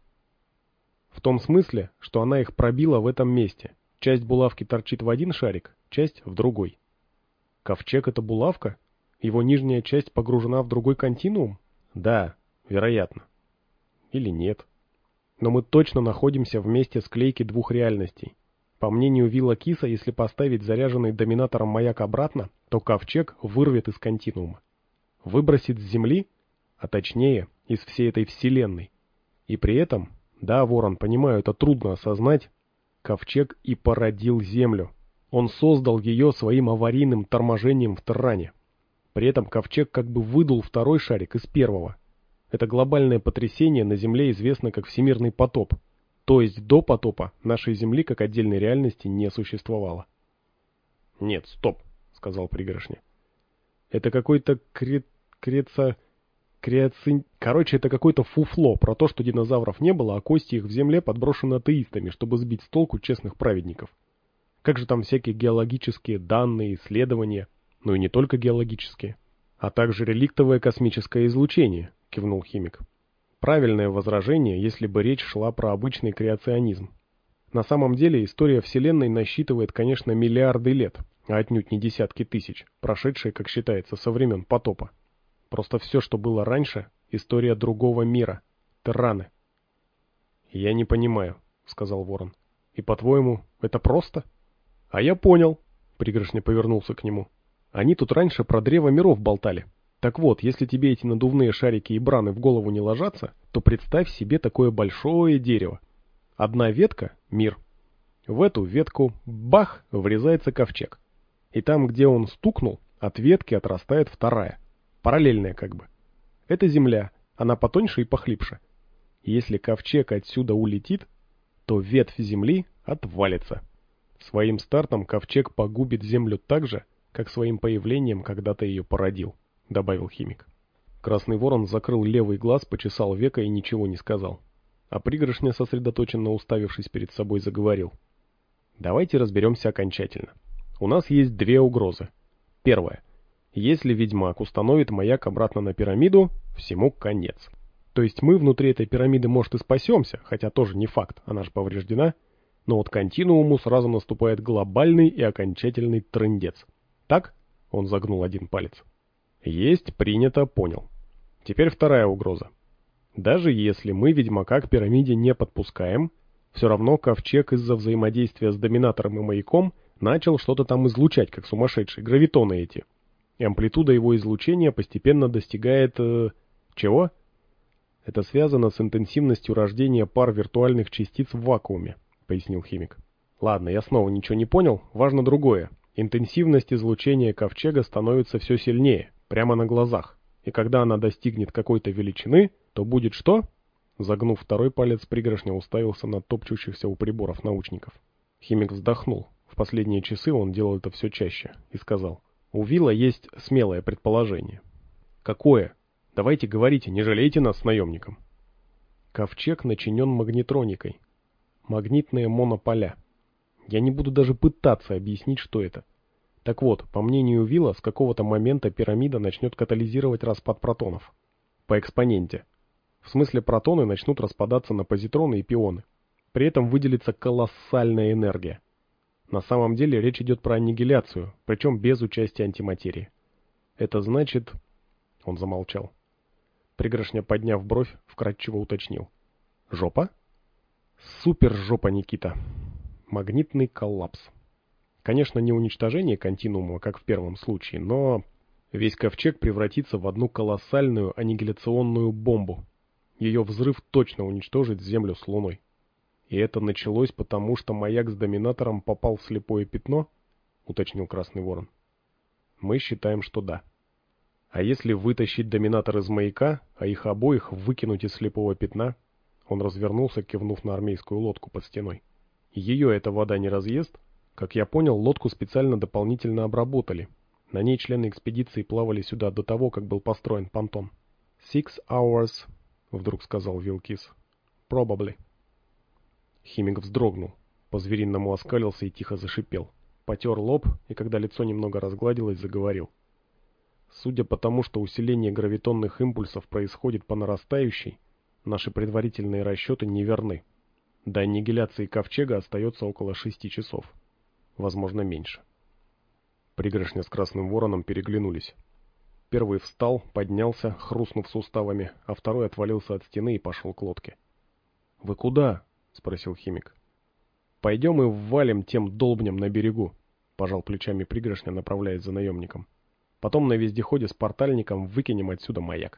«В том смысле, что она их пробила в этом месте. Часть булавки торчит в один шарик, часть в другой». «Ковчег — это булавка? Его нижняя часть погружена в другой континуум?» «Да, вероятно. Или нет. Но мы точно находимся в месте склейки двух реальностей. По мнению Вилла Киса, если поставить заряженный доминатором маяк обратно, то ковчег вырвет из континуума. Выбросит с Земли, а точнее, из всей этой вселенной. И при этом, да, Ворон, понимаю, это трудно осознать, ковчег и породил Землю. Он создал ее своим аварийным торможением в Терране. При этом ковчег как бы выдул второй шарик из первого. Это глобальное потрясение на Земле известно как всемирный потоп. То есть до потопа нашей Земли как отдельной реальности не существовало. «Нет, стоп», — сказал Пригоршня. «Это какой-то крет... креца... креацин... Короче, это какое-то фуфло про то, что динозавров не было, а кости их в земле подброшены атеистами, чтобы сбить с толку честных праведников. Как же там всякие геологические данные, исследования, ну и не только геологические, а также реликтовое космическое излучение», — кивнул Химик. «Правильное возражение, если бы речь шла про обычный креационизм. На самом деле история Вселенной насчитывает, конечно, миллиарды лет, а отнюдь не десятки тысяч, прошедшие, как считается, со времен потопа. Просто все, что было раньше, история другого мира, Терраны». «Я не понимаю», — сказал Ворон. «И по-твоему, это просто?» «А я понял», — Пригоршня повернулся к нему. «Они тут раньше про древо миров болтали. Так вот, если тебе эти надувные шарики и браны в голову не ложатся, то представь себе такое большое дерево. Одна ветка — мир. В эту ветку, бах, врезается ковчег. И там, где он стукнул, от ветки отрастает вторая, параллельная как бы. Это земля, она потоньше и похлипше. Если ковчег отсюда улетит, то ветвь земли отвалится. Своим стартом ковчег погубит землю так же, как своим появлением когда-то ее породил», — добавил Химик. Красный Ворон закрыл левый глаз, почесал веко и ничего не сказал. А Пригоршня, сосредоточенно уставившись перед собой, заговорил. «Давайте разберемся окончательно. У нас есть две угрозы. Первая. Если ведьмак установит маяк обратно на пирамиду, всему конец. То есть мы внутри этой пирамиды, может, и спасемся, хотя тоже не факт, она же повреждена, но от континууму сразу наступает глобальный и окончательный трындец. Так? Он загнул один палец. Есть, принято, понял. Теперь вторая угроза. Даже если мы ведьмака к пирамиде не подпускаем, все равно ковчег из-за взаимодействия с доминатором и маяком начал что-то там излучать, как сумасшедший, гравитоны эти. И амплитуда его излучения постепенно достигает... Э, чего? Это связано с интенсивностью рождения пар виртуальных частиц в вакууме, пояснил химик. Ладно, я снова ничего не понял, важно другое. Интенсивность излучения ковчега становится все сильнее, прямо на глазах. И когда она достигнет какой-то величины, то будет что? Загнув второй палец, пригоршня уставился на топчущихся у приборов научников. Химик вздохнул. В последние часы он делал это все чаще. И сказал: у Вилла есть смелое предположение. Какое? Давайте говорите, не жалейте нас с наемником. Ковчег начинен магнетроникой. Магнитные монополя. Я не буду даже пытаться объяснить, что это. Так вот, по мнению Вилла, с какого-то момента пирамида начнет катализировать распад протонов. По экспоненте. В смысле, протоны начнут распадаться на позитроны и пионы. При этом выделится колоссальная энергия. На самом деле речь идет про аннигиляцию, причем без участия антиматерии. Это значит... Он замолчал. Пригоршня, подняв бровь, вкратчиво уточнил. Жопа? Супер жопа, Никита. Магнитный коллапс. Конечно, не уничтожение континуума, как в первом случае, но весь ковчег превратится в одну колоссальную аннигиляционную бомбу. Ее взрыв точно уничтожит Землю с Луной. И это началось потому, что маяк с доминатором попал в слепое пятно, уточнил Красный Ворон. Мы считаем, что да. А если вытащить доминатор из маяка, а их обоих выкинуть из слепого пятна? Он развернулся, кивнув на армейскую лодку под стеной. Ее эта вода не разъест? Как я понял, лодку специально дополнительно обработали. На ней члены экспедиции плавали сюда до того, как был построен понтон. Six hours, вдруг сказал Вилкис. Probably. Химик вздрогнул, по-звериному оскалился и тихо зашипел. Потер лоб, и когда лицо немного разгладилось, заговорил. Судя по тому, что усиление гравитонных импульсов происходит по нарастающей, наши предварительные расчеты неверны. До аннигиляции ковчега остается около шести часов. Возможно, меньше. Пригоршня с Красным Вороном переглянулись. Первый встал, поднялся, хрустнув суставами, а второй отвалился от стены и пошел к лодке. — Вы куда? — спросил химик. — Пойдем и ввалим тем долбням на берегу, — пожал плечами Пригоршня, направляясь за наемником. Потом на вездеходе с портальником выкинем отсюда маяк.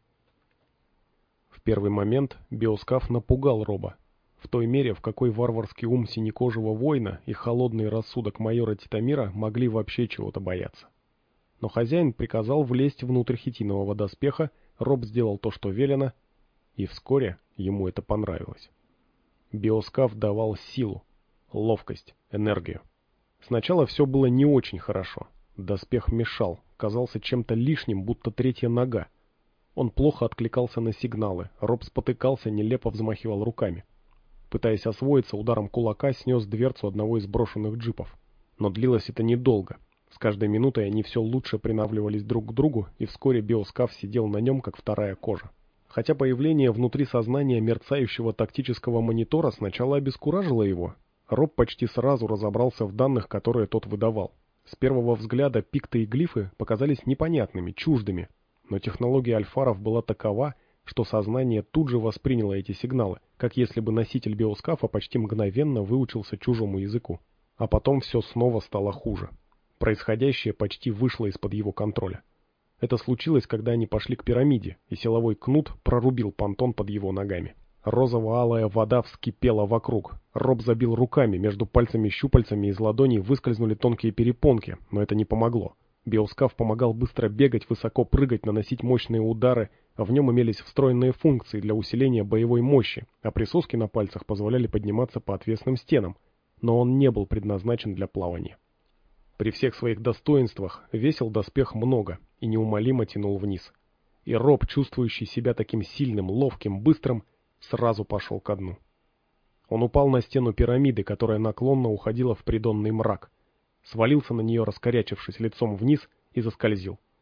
В первый момент биоскаф напугал Роба. В той мере, в какой варварский ум синекожего воина и холодный рассудок майора Титамира могли вообще чего-то бояться. Но хозяин приказал влезть внутрь хитинового доспеха, Роб сделал то, что велено, и вскоре ему это понравилось. Биоскаф давал силу, ловкость, энергию. Сначала все было не очень хорошо. Доспех мешал, казался чем-то лишним, будто третья нога. Он плохо откликался на сигналы, Роб спотыкался, нелепо взмахивал руками. Пытаясь освоиться, ударом кулака снес дверцу одного из брошенных джипов. Но длилось это недолго. С каждой минутой они все лучше приравнивались друг к другу, и вскоре биоскаф сидел на нем, как вторая кожа. Хотя появление внутри сознания мерцающего тактического монитора сначала обескуражило его, Роб почти сразу разобрался в данных, которые тот выдавал. С первого взгляда пикты и глифы показались непонятными, чуждыми, но технология альфаров была такова, что сознание тут же восприняло эти сигналы, как если бы носитель биоскафа почти мгновенно выучился чужому языку. А потом все снова стало хуже. Происходящее почти вышло из-под его контроля. Это случилось, когда они пошли к пирамиде, и силовой кнут прорубил понтон под его ногами. Розово-алая вода вскипела вокруг. Роб забил руками, между пальцами-щупальцами из ладоней выскользнули тонкие перепонки, но это не помогло. Биоскаф помогал быстро бегать, высоко прыгать, наносить мощные удары, а в нем имелись встроенные функции для усиления боевой мощи, а присоски на пальцах позволяли подниматься по отвесным стенам, но он не был предназначен для плавания. При всех своих достоинствах весил доспех много и неумолимо тянул вниз. И Роб, чувствующий себя таким сильным, ловким, быстрым, сразу пошел ко дну. Он упал на стену пирамиды, которая наклонно уходила в придонный мрак, свалился на нее, раскорячившись лицом вниз, и заскользил.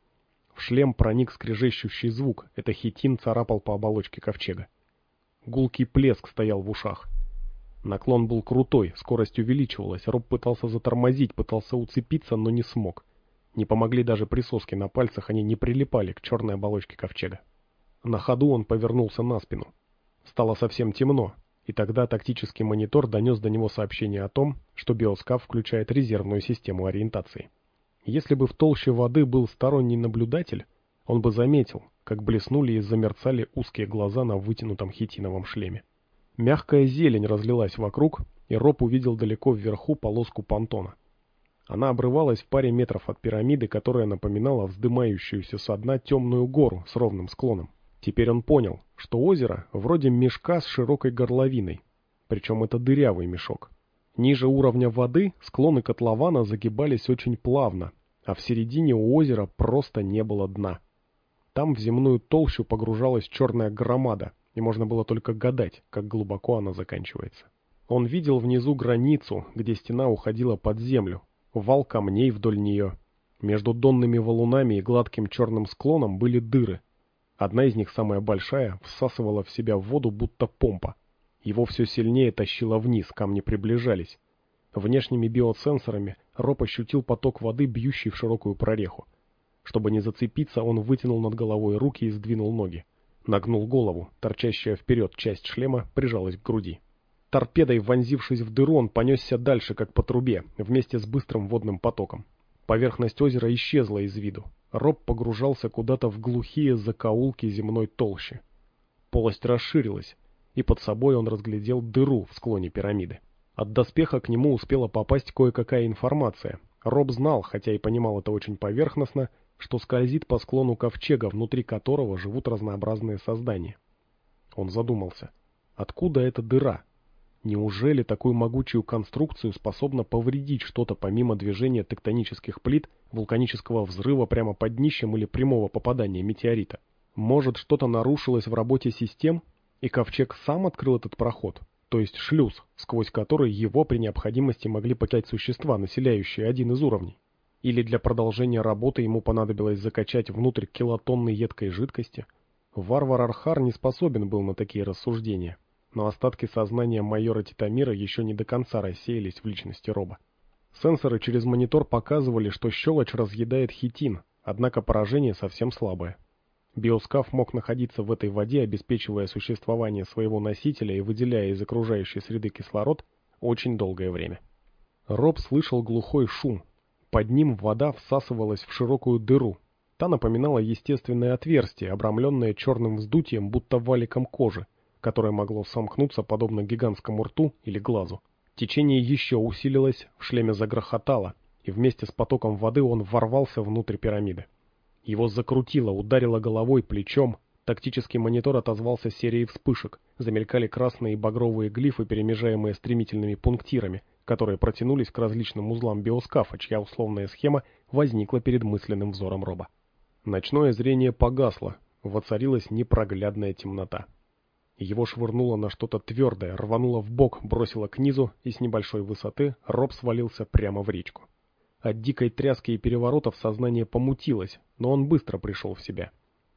В шлем проник скрежещущий звук, это хитин царапал по оболочке ковчега. Гулкий плеск стоял в ушах. Наклон был крутой, скорость увеличивалась, Роб пытался затормозить, пытался уцепиться, но не смог. Не помогли даже присоски на пальцах, они не прилипали к черной оболочке ковчега. На ходу он повернулся на спину. Стало совсем темно, и тогда тактический монитор донес до него сообщение о том, что биоскаф включает резервную систему ориентации. Если бы в толще воды был сторонний наблюдатель, он бы заметил, как блеснули и замерцали узкие глаза на вытянутом хитиновом шлеме. Мягкая зелень разлилась вокруг, и Роб увидел далеко вверху полоску понтона. Она обрывалась в паре метров от пирамиды, которая напоминала вздымающуюся со дна темную гору с ровным склоном. Теперь он понял, что озеро вроде мешка с широкой горловиной, причем это дырявый мешок. Ниже уровня воды склоны котлована загибались очень плавно, а в середине у озера просто не было дна. Там в земную толщу погружалась черная громада, и можно было только гадать, как глубоко она заканчивается. Он видел внизу границу, где стена уходила под землю, вал камней вдоль нее. Между донными валунами и гладким черным склоном были дыры. Одна из них, самая большая, всасывала в себя воду, будто помпа. Его все сильнее тащило вниз, камни приближались. Внешними биосенсорами Роб ощутил поток воды, бьющий в широкую прореху. Чтобы не зацепиться, он вытянул над головой руки и сдвинул ноги. Нагнул голову, торчащая вперед часть шлема прижалась к груди. Торпедой вонзившись в дыру, он понесся дальше, как по трубе, вместе с быстрым водным потоком. Поверхность озера исчезла из виду. Роб погружался куда-то в глухие закоулки земной толщи. Полость расширилась, и под собой он разглядел дыру в склоне пирамиды. От доспеха к нему успела попасть кое-какая информация. Роб знал, хотя и понимал это очень поверхностно, что скользит по склону ковчега, внутри которого живут разнообразные создания. Он задумался, откуда эта дыра? Неужели такую могучую конструкцию способна повредить что-то помимо движения тектонических плит, вулканического взрыва прямо под днищем или прямого попадания метеорита? Может, что-то нарушилось в работе систем, и ковчег сам открыл этот проход, то есть шлюз, сквозь который его при необходимости могли покидать существа, населяющие один из уровней? Или для продолжения работы ему понадобилось закачать внутрь килотонны едкой жидкости? Варвар Архар не способен был на такие рассуждения, но остатки сознания майора Титамира еще не до конца рассеялись в личности Роба. Сенсоры через монитор показывали, что щелочь разъедает хитин, однако поражение совсем слабое. Биоскаф мог находиться в этой воде, обеспечивая существование своего носителя и выделяя из окружающей среды кислород очень долгое время. Роб слышал глухой шум. Под ним вода всасывалась в широкую дыру. Та напоминала естественное отверстие, обрамленное черным вздутием, будто валиком кожи, которое могло сомкнуться подобно гигантскому рту или глазу. Течение еще усилилось, в шлеме загрохотало, и вместе с потоком воды он ворвался внутрь пирамиды. Его закрутило, ударило головой, плечом. Тактический монитор отозвался серией вспышек. Замелькали красные и багровые глифы, перемежаемые стремительными пунктирами, которые протянулись к различным узлам биоскафа, чья условная схема возникла перед мысленным взором Роба. Ночное зрение погасло, воцарилась непроглядная темнота. Его швырнуло на что-то твердое, рвануло в бок, бросило к низу, и с небольшой высоты Роб свалился прямо в речку. От дикой тряски и переворотов сознание помутилось, но он быстро пришел в себя.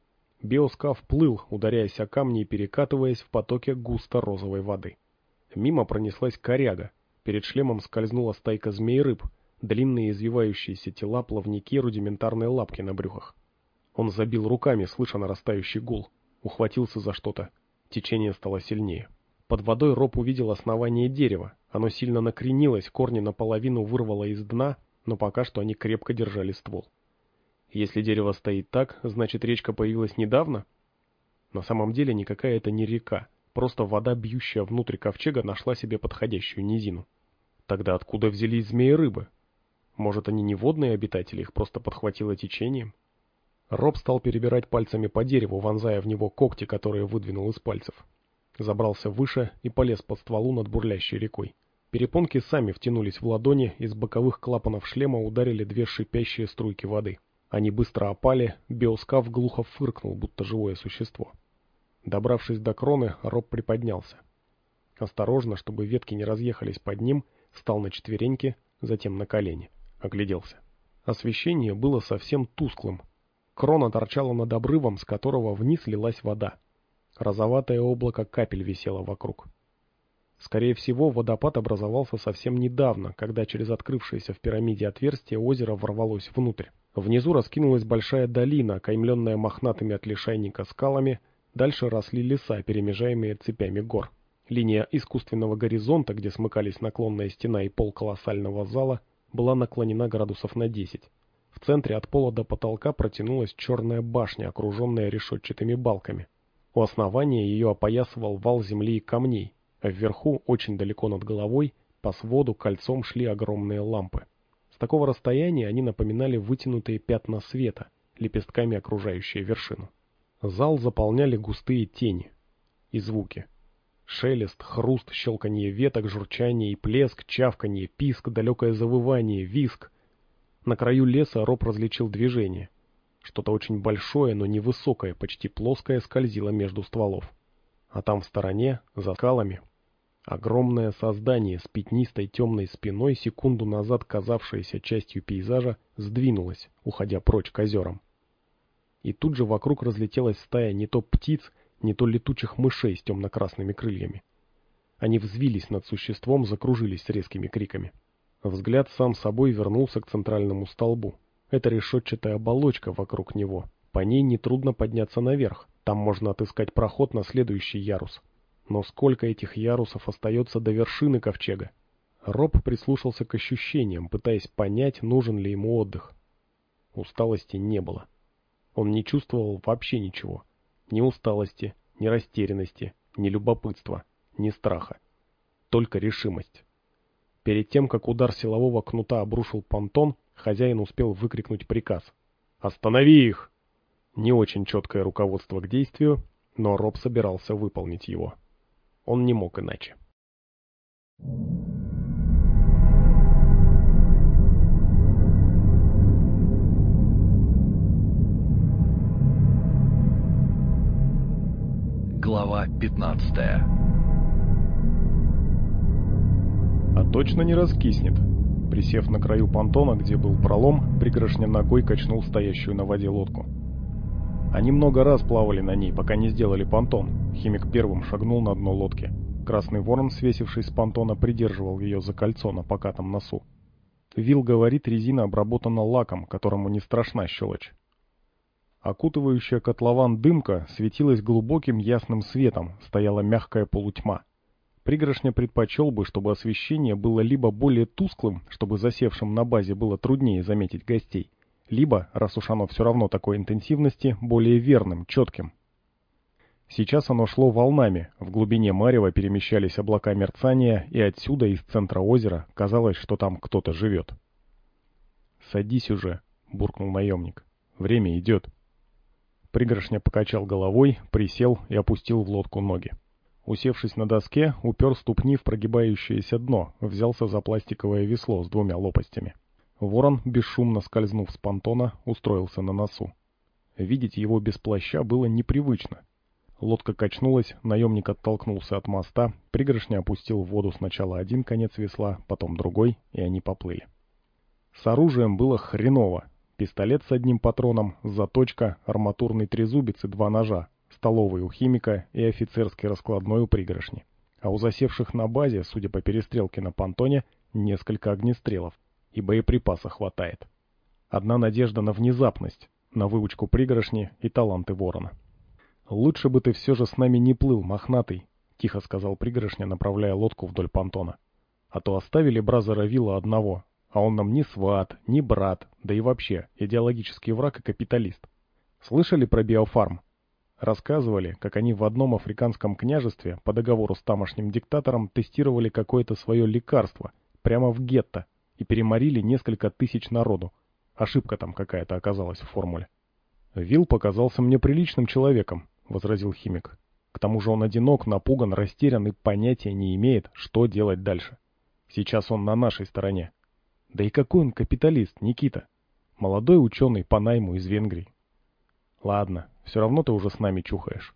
Биоскаф плыл, ударяясь о камни и перекатываясь в потоке густо-розовой воды. Мимо пронеслась коряга. Перед шлемом скользнула стайка змей-рыб, длинные извивающиеся тела, плавники, рудиментарные лапки на брюхах. Он забил руками, слыша нарастающий гул. Ухватился за что-то. Течение стало сильнее. Под водой Роб увидел основание дерева. Оно сильно накренилось, корни наполовину вырвало из дна, но пока что они крепко держали ствол. Если дерево стоит так, значит речка появилась недавно? На самом деле никакая это не река, просто вода, бьющая внутрь ковчега, нашла себе подходящую низину. Тогда откуда взялись змеи-рыбы? Может, они не водные обитатели, их просто подхватило течением? Роб стал перебирать пальцами по дереву, вонзая в него когти, которые выдвинул из пальцев. Забрался выше и полез по стволу над бурлящей рекой. Перепонки сами втянулись в ладони, из боковых клапанов шлема ударили две шипящие струйки воды. Они быстро опали, биоскаф глухо фыркнул, будто живое существо. Добравшись до кроны, Роб приподнялся. Осторожно, чтобы ветки не разъехались под ним, встал на четвереньки, затем на колени. Огляделся. Освещение было совсем тусклым. Крона торчала над обрывом, с которого вниз лилась вода. Розоватое облако капель висело вокруг. Скорее всего, водопад образовался совсем недавно, когда через открывшееся в пирамиде отверстие озеро ворвалось внутрь. Внизу раскинулась большая долина, окаймленная мохнатыми от лишайника скалами, дальше росли леса, перемежаемые цепями гор. Линия искусственного горизонта, где смыкались наклонная стена и пол колоссального зала, была наклонена градусов на десять. В центре от пола до потолка протянулась черная башня, окруженная решетчатыми балками. У основания ее опоясывал вал земли и камней, а вверху, очень далеко над головой, по своду кольцом шли огромные лампы. С такого расстояния они напоминали вытянутые пятна света, лепестками окружающие вершину. Зал заполняли густые тени и звуки. Шелест, хруст, щелканье веток, журчание и плеск, чавканье, писк, далекое завывание, визг. На краю леса Роб различил движение. Что-то очень большое, но невысокое, почти плоское, скользило между стволов. А там в стороне, за скалами, огромное создание с пятнистой темной спиной, секунду назад казавшееся частью пейзажа, сдвинулось, уходя прочь к озерам. И тут же вокруг разлетелась стая не то птиц, не то летучих мышей с темно-красными крыльями. Они взвились над существом, закружились с резкими криками. Взгляд сам собой вернулся к центральному столбу. Это решетчатая оболочка вокруг него. По ней нетрудно подняться наверх. Там можно отыскать проход на следующий ярус. Но сколько этих ярусов остается до вершины ковчега? Роб прислушался к ощущениям, пытаясь понять, нужен ли ему отдых. Усталости не было. Он не чувствовал вообще ничего. Ни усталости, ни растерянности, ни любопытства, ни страха. Только решимость. Перед тем, как удар силового кнута обрушил понтон, хозяин успел выкрикнуть приказ. «Останови их!» Не очень четкое руководство к действию, но Роб собирался выполнить его. Он не мог иначе. Глава пятнадцатая. А точно не раскиснет. Присев на краю понтона, где был пролом, пригоршня ногой качнул стоящую на воде лодку. Они много раз плавали на ней, пока не сделали понтон. Химик первым шагнул на дно лодки. Красный ворон, свесившись с понтона, придерживал ее за кольцо на покатом носу. Вилл говорит, резина обработана лаком, которому не страшна щелочь. Окутывающая котлован дымка светилась глубоким ясным светом, стояла мягкая полутьма. Пригоршня предпочел бы, чтобы освещение было либо более тусклым, чтобы засевшим на базе было труднее заметить гостей, либо, раз уж оно все равно такой интенсивности, более верным, четким. Сейчас оно шло волнами, в глубине марева перемещались облака мерцания, и отсюда, из центра озера, казалось, что там кто-то живет. «Садись уже», — буркнул наемник. «Время идет». Пригоршня покачал головой, присел и опустил в лодку ноги. Усевшись на доске, упер ступни в прогибающееся дно, взялся за пластиковое весло с двумя лопастями. Ворон, бесшумно скользнув с понтона, устроился на носу. Видеть его без плаща было непривычно. Лодка качнулась, наемник оттолкнулся от моста, пригоршня опустил в воду сначала один конец весла, потом другой, и они поплыли. С оружием было хреново. Пистолет с одним патроном, заточка, арматурный трезубец и два ножа, столовый у химика и офицерский раскладной у пригоршни. А у засевших на базе, судя по перестрелке на понтоне, несколько огнестрелов, и боеприпаса хватает. Одна надежда на внезапность, на выучку пригоршни и таланты ворона. «Лучше бы ты все же с нами не плыл, мохнатый», — тихо сказал пригоршня, направляя лодку вдоль понтона. «А то оставили бразера Вилла одного, а он нам ни сват, ни брат, да и вообще идеологический враг и капиталист. Слышали про биофарм? Рассказывали, как они в одном африканском княжестве по договору с тамошним диктатором тестировали какое-то свое лекарство прямо в гетто и переморили несколько тысяч народу. Ошибка там какая-то оказалась в формуле». «Вилл показался мне приличным человеком», — возразил химик. «К тому же он одинок, напуган, растерян и понятия не имеет, что делать дальше. Сейчас он на нашей стороне. Да и какой он капиталист, Никита? Молодой ученый по найму из Венгрии. Ладно, все равно ты уже с нами чухаешь».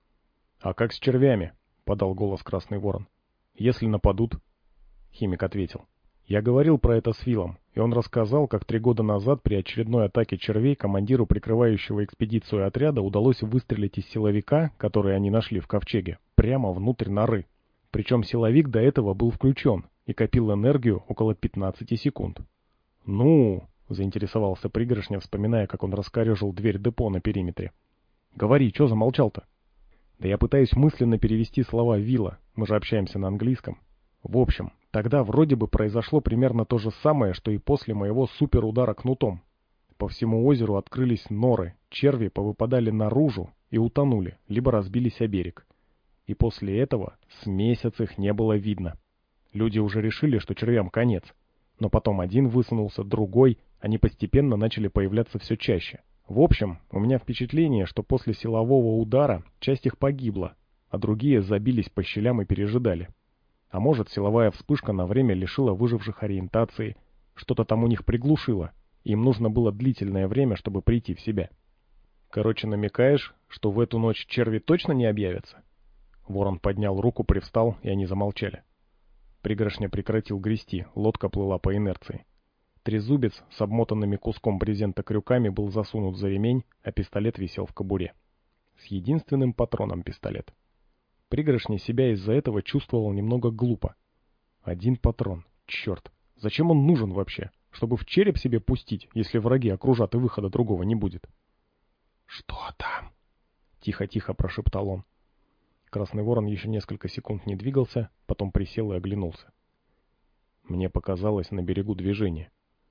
«А как с червями?» — подал голос Красный Ворон. «Если нападут?» Химик ответил. «Я говорил про это с Виллом. и он рассказал, как три года назад при очередной атаке червей командиру прикрывающего экспедицию отряда удалось выстрелить из силовика, который они нашли в ковчеге, прямо внутрь норы. Причем силовик до этого был включен и копил энергию около пятнадцати секунд. «Ну?» — заинтересовался Пригоршня, вспоминая, как он раскорежил дверь депо на периметре. «Говори, что замолчал-то?» «Да я пытаюсь мысленно перевести слова Вилла, мы же общаемся на английском. В общем, тогда вроде бы произошло примерно то же самое, что и после моего суперудара кнутом. По всему озеру открылись норы, черви повыпадали наружу и утонули, либо разбились о берег. И после этого с месяц их не было видно. Люди уже решили, что червям конец. Но потом один высунулся, другой, они постепенно начали появляться все чаще. В общем, у меня впечатление, что после силового удара часть их погибла, а другие забились по щелям и пережидали. А может, силовая вспышка на время лишила выживших ориентации, что-то там у них приглушило, и им нужно было длительное время, чтобы прийти в себя. Короче, намекаешь, что в эту ночь черви точно не объявятся? Ворон поднял руку, привстал, и они замолчали. Пригоршня прекратил грести, лодка плыла по инерции. Трезубец с обмотанными куском брезента крюками был засунут за ремень, а пистолет висел в кобуре. С единственным патроном пистолет. Пригоршня себя из-за этого чувствовал немного глупо. Один патрон, черт, зачем он нужен вообще? Чтобы в череп себе пустить, если враги окружат и выхода другого не будет. «Что там?» — тихо-тихо прошептал он. Красный ворон еще несколько секунд не двигался, потом присел и оглянулся. Мне показалось, на берегу движение.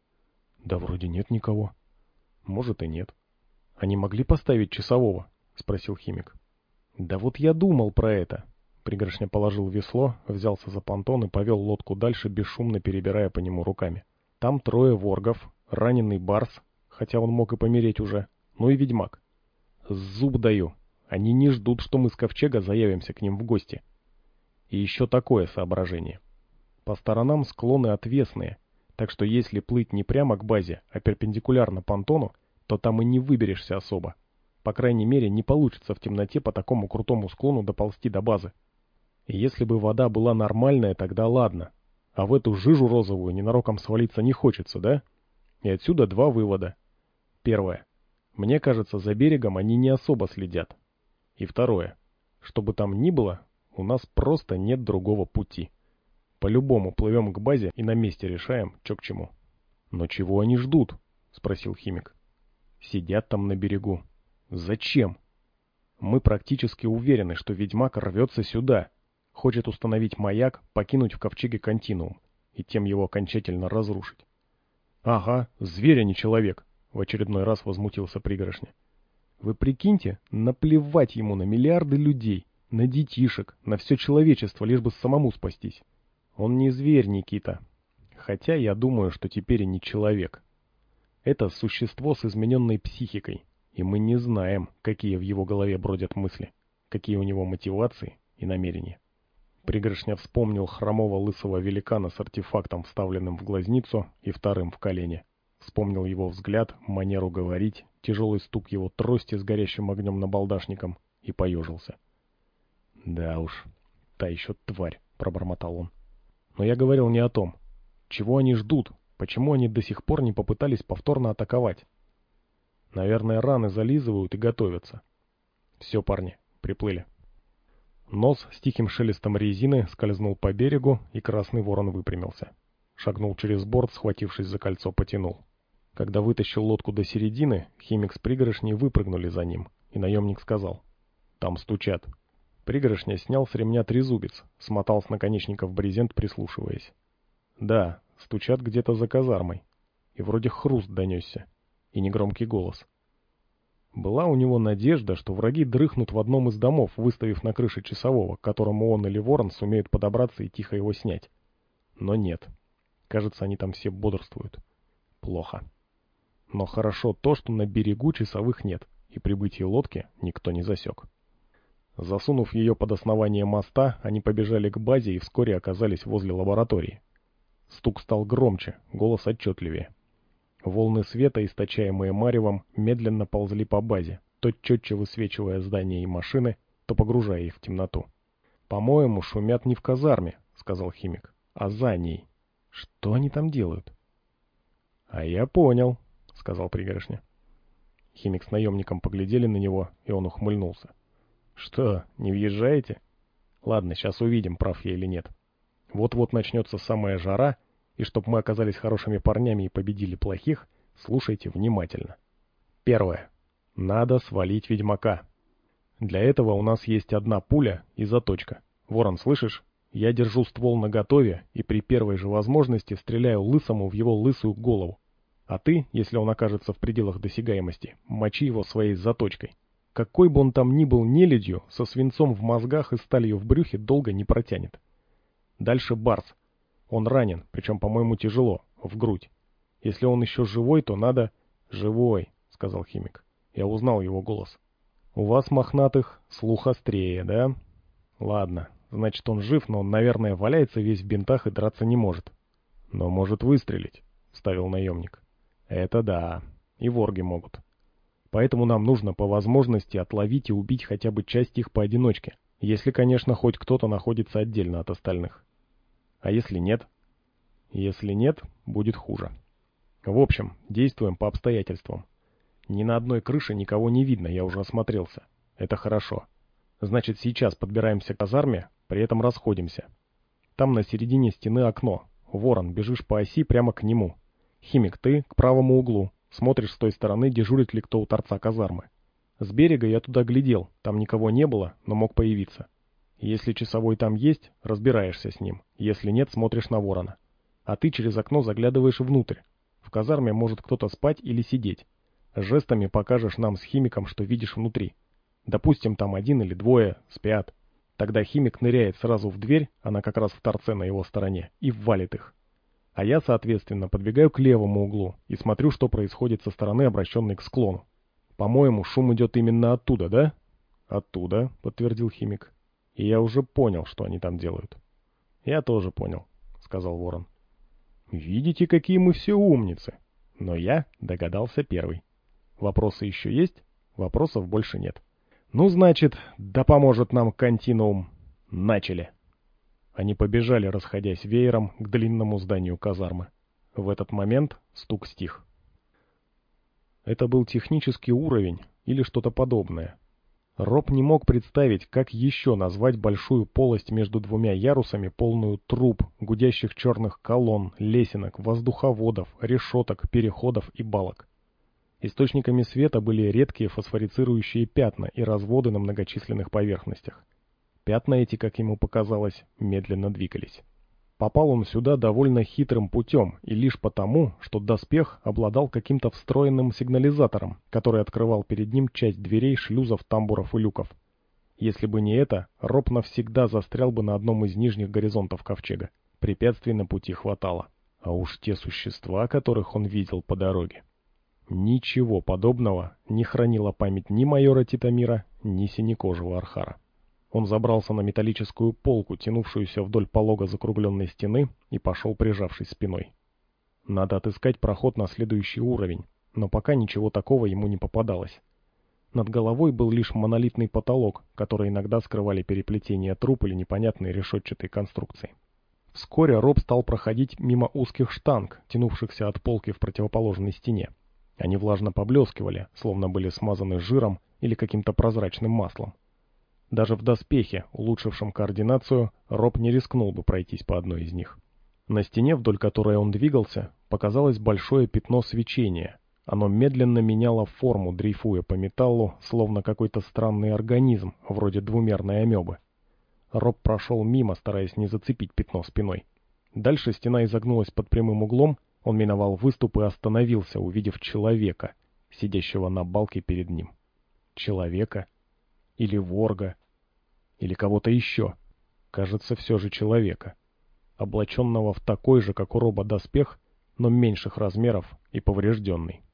Да вроде нет никого. Может и нет. Они могли поставить часового? Спросил химик. Да вот я думал про это. Пригоршня положил весло, взялся за понтон и повел лодку дальше, бесшумно перебирая по нему руками. Там трое воргов, раненый барс, хотя он мог и помереть уже, ну и ведьмак. Зуб даю. Они не ждут, что мы с ковчега заявимся к ним в гости. И еще такое соображение. По сторонам склоны отвесные, так что если плыть не прямо к базе, а перпендикулярно понтону, то там и не выберешься особо. По крайней мере, не получится в темноте по такому крутому склону доползти до базы. И если бы вода была нормальная, тогда ладно. А в эту жижу розовую ненароком свалиться не хочется, да? И отсюда два вывода. Первое. Мне кажется, за берегом они не особо следят. И второе. Что бы там ни было, у нас просто нет другого пути. По-любому плывем к базе и на месте решаем, что к чему. Но чего они ждут? Спросил химик. Сидят там на берегу. Зачем? Мы практически уверены, что ведьмак рвется сюда. Хочет установить маяк, покинуть в ковчеге континуум и тем его окончательно разрушить. Ага, зверь, а не человек, в очередной раз возмутился Пригоршня. Вы прикиньте, наплевать ему на миллиарды людей, на детишек, на все человечество, лишь бы самому спастись. Он не зверь, Никита. Хотя я думаю, что теперь и не человек. Это существо с измененной психикой, и мы не знаем, какие в его голове бродят мысли, какие у него мотивации и намерения. Пригоршня вспомнил хромого лысого великана с артефактом, вставленным в глазницу, и вторым в колене. Вспомнил его взгляд, манеру говорить, тяжелый стук его трости с горящим огнем набалдашником, и поежился. «Да уж, та еще тварь», — пробормотал он. «Но я говорил не о том. Чего они ждут? Почему они до сих пор не попытались повторно атаковать? Наверное, раны зализывают и готовятся. Все, парни, приплыли». Нос с тихим шелестом резины скользнул по берегу, и красный ворон выпрямился. Шагнул через борт, схватившись за кольцо, потянул. Когда вытащил лодку до середины, химик с Пригоршней выпрыгнули за ним, и наемник сказал: «Там стучат». Пригоршня снял с ремня трезубец, смотал с наконечников брезент, прислушиваясь. Да, стучат где-то за казармой. И вроде хруст донесся, и негромкий голос. Была у него надежда, что враги дрыхнут в одном из домов, выставив на крыше часового, к которому он или ворон сумеют подобраться и тихо его снять. Но нет. Кажется, они там все бодрствуют. Плохо. Но хорошо то, что на берегу часовых нет, и прибытие лодки никто не засек. Засунув ее под основание моста, они побежали к базе и вскоре оказались возле лаборатории. Стук стал громче, голос отчетливее. Волны света, источаемые маревом, медленно ползли по базе, то четче высвечивая здания и машины, то погружая их в темноту. «По-моему, шумят не в казарме», — сказал химик, — «а за ней. Что они там делают?» «А я понял», — сказал пригоршня. Химик с наемником поглядели на него, и он ухмыльнулся. «Что, не въезжаете? Ладно, сейчас увидим, прав я или нет. Вот-вот начнется самая жара, и чтоб мы оказались хорошими парнями и победили плохих, слушайте внимательно. Первое. Надо свалить ведьмака. Для этого у нас есть одна пуля и заточка. Ворон, слышишь? Я держу ствол наготове и при первой же возможности стреляю лысому в его лысую голову. А ты, если он окажется в пределах досягаемости, мочи его своей заточкой. Какой бы он там ни был нелюдью, со свинцом в мозгах и сталью в брюхе долго не протянет. Дальше Барс. Он ранен, причем, по-моему, тяжело, в грудь. Если он еще живой, то надо... «Живой», — сказал химик. Я узнал его голос. «У вас, мохнатых, слух острее, да? Ладно, значит, он жив, но он, наверное, валяется весь в бинтах и драться не может». «Но может выстрелить», — вставил наемник. «Это да, и ворги могут. Поэтому нам нужно по возможности отловить и убить хотя бы часть их поодиночке, если, конечно, хоть кто-то находится отдельно от остальных. А если нет? Если нет, будет хуже. В общем, действуем по обстоятельствам. Ни на одной крыше никого не видно, я уже осмотрелся. Это хорошо. Значит, сейчас подбираемся к казарме, при этом расходимся. Там на середине стены окно. Ворон, бежишь по оси прямо к нему. Химик, ты к правому углу. Смотришь с той стороны, дежурит ли кто у торца казармы. С берега я туда глядел, там никого не было, но мог появиться. Если часовой там есть, разбираешься с ним. Если нет, смотришь на ворона. А ты через окно заглядываешь внутрь. В казарме может кто-то спать или сидеть. Жестами покажешь нам с химиком, что видишь внутри. Допустим, там один или двое спят. Тогда химик ныряет сразу в дверь, она как раз в торце на его стороне, и ввалит их. А я, соответственно, подбегаю к левому углу и смотрю, что происходит со стороны, обращенной к склону. По-моему, шум идет именно оттуда, да? Оттуда, подтвердил химик. И я уже понял, что они там делают. Я тоже понял, сказал ворон. Видите, какие мы все умницы. Но я догадался первый. Вопросы еще есть? Вопросов больше нет. Ну, значит, да поможет нам континуум. Начали. Они побежали, расходясь веером, к длинному зданию казармы. В этот момент стук стих. Это был технический уровень или что-то подобное. Роб не мог представить, как еще назвать большую полость между двумя ярусами, полную труб, гудящих черных колонн, лесенок, воздуховодов, решеток, переходов и балок. Источниками света были редкие фосфорицирующие пятна и разводы на многочисленных поверхностях. Пятна эти, как ему показалось, медленно двигались. Попал он сюда довольно хитрым путем, и лишь потому, что доспех обладал каким-то встроенным сигнализатором, который открывал перед ним часть дверей, шлюзов, тамбуров и люков. Если бы не это, Роб навсегда застрял бы на одном из нижних горизонтов ковчега. Препятствий на пути хватало. А уж те существа, которых он видел по дороге. Ничего подобного не хранила память ни майора Титамира, ни синекожего Архара. Он забрался на металлическую полку, тянувшуюся вдоль полога закругленной стены, и пошел, прижавшись спиной. Надо отыскать проход на следующий уровень, но пока ничего такого ему не попадалось. Над головой был лишь монолитный потолок, который иногда скрывали переплетения труб или непонятные решетчатые конструкции. Вскоре Роб стал проходить мимо узких штанг, тянувшихся от полки в противоположной стене. Они влажно поблескивали, словно были смазаны жиром или каким-то прозрачным маслом. Даже в доспехе, улучшившем координацию, Роб не рискнул бы пройтись по одной из них. На стене, вдоль которой он двигался, показалось большое пятно свечения. Оно медленно меняло форму, дрейфуя по металлу, словно какой-то странный организм, вроде двумерной амебы. Роб прошел мимо, стараясь не зацепить пятно спиной. Дальше стена изогнулась под прямым углом, он миновал выступ и остановился, увидев человека, сидящего на балке перед ним. Человека? Или ворга? Или кого-то еще? Кажется, все же человека. Облаченного в такой же, как у Роба, доспех, но меньших размеров и поврежденный.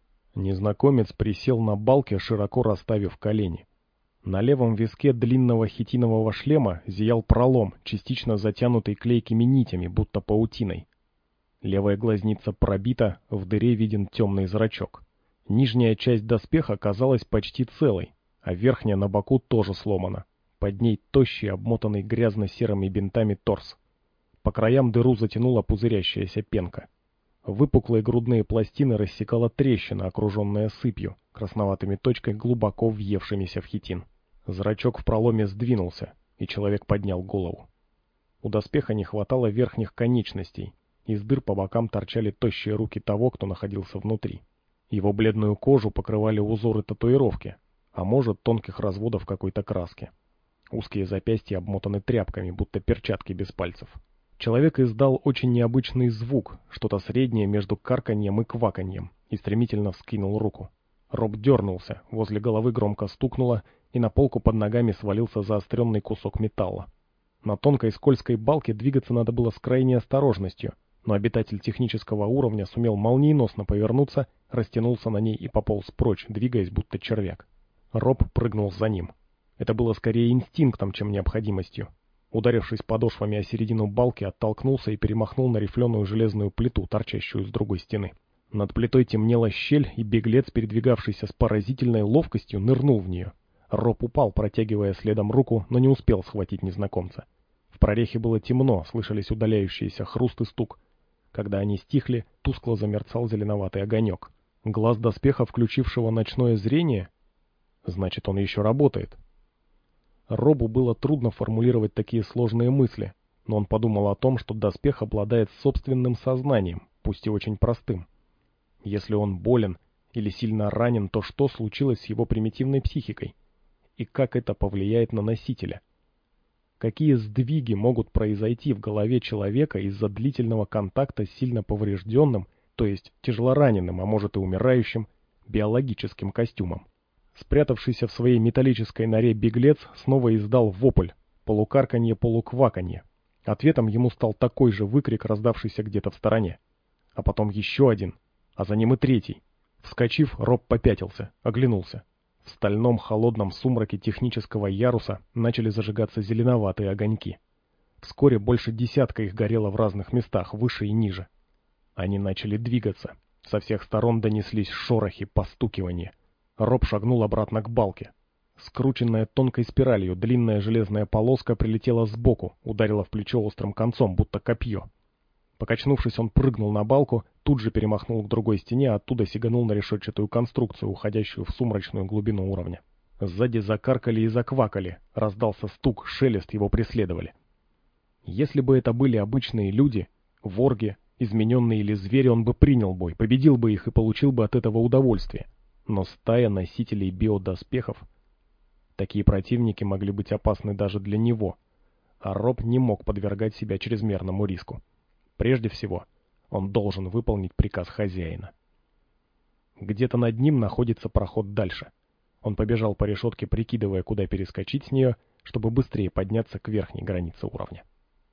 Незнакомец присел на балке, широко расставив колени. На левом виске длинного хитинового шлема зиял пролом, частично затянутый клейкими нитями, будто паутиной. Левая глазница пробита, в дыре виден темный зрачок. Нижняя часть доспеха казалась почти целой, а верхняя на боку тоже сломана. Под ней тощий, обмотанный грязно-серыми бинтами торс. По краям дыру затянула пузырящаяся пенка. Выпуклые грудные пластины рассекала трещина, окруженная сыпью, красноватыми точками, глубоко въевшимися в хитин. Зрачок в проломе сдвинулся, и человек поднял голову. У доспеха не хватало верхних конечностей, из дыр по бокам торчали тощие руки того, кто находился внутри. Его бледную кожу покрывали узоры татуировки, а может, тонких разводов какой-то краски. Узкие запястья обмотаны тряпками, будто перчатки без пальцев. Человек издал очень необычный звук, что-то среднее между карканьем и кваканьем, и стремительно вскинул руку. Роб дернулся, возле головы громко стукнуло, и на полку под ногами свалился заостренный кусок металла. На тонкой скользкой балке двигаться надо было с крайней осторожностью, но обитатель технического уровня сумел молниеносно повернуться, растянулся на ней и пополз прочь, двигаясь будто червяк. Роб прыгнул за ним. Это было скорее инстинктом, чем необходимостью. Ударившись подошвами о середину балки, оттолкнулся и перемахнул на рифленую железную плиту, торчащую с другой стены. Над плитой темнела щель, и беглец, передвигавшийся с поразительной ловкостью, нырнул в нее. Роб упал, протягивая следом руку, но не успел схватить незнакомца. В прорехе было темно, слышались удаляющиеся хруст и стук. Когда они стихли, тускло замерцал зеленоватый огонек. Глаз доспеха, включившего ночное зрение? Значит, он еще работает. Робу было трудно формулировать такие сложные мысли, но он подумал о том, что доспех обладает собственным сознанием, пусть и очень простым. Если он болен или сильно ранен, то что случилось с его примитивной психикой? И как это повлияет на носителя? Какие сдвиги могут произойти в голове человека из-за длительного контакта с сильно поврежденным, то есть тяжелораненым, а может и умирающим, биологическим костюмом? Спрятавшийся в своей металлической норе беглец снова издал вопль, полукарканье-полукваканье. Ответом ему стал такой же выкрик, раздавшийся где-то в стороне. А потом еще один, а за ним и третий. Вскочив, Роб попятился, оглянулся. В стальном холодном сумраке технического яруса начали зажигаться зеленоватые огоньки. Вскоре больше десятка их горело в разных местах, выше и ниже. Они начали двигаться. Со всех сторон донеслись шорохи, постукивания. Роб шагнул обратно к балке. Скрученная тонкой спиралью, длинная железная полоска прилетела сбоку, ударила в плечо острым концом, будто копье. Покачнувшись, он прыгнул на балку, тут же перемахнул к другой стене, а оттуда сиганул на решетчатую конструкцию, уходящую в сумрачную глубину уровня. Сзади закаркали и заквакали, раздался стук, шелест, его преследовали. Если бы это были обычные люди, ворги, измененные или звери, он бы принял бой, победил бы их и получил бы от этого удовольствие. Но стая носителей биодоспехов... Такие противники могли быть опасны даже для него, а Роб не мог подвергать себя чрезмерному риску. Прежде всего, он должен выполнить приказ хозяина. Где-то над ним находится проход дальше. Он побежал по решетке, прикидывая, куда перескочить с нее, чтобы быстрее подняться к верхней границе уровня.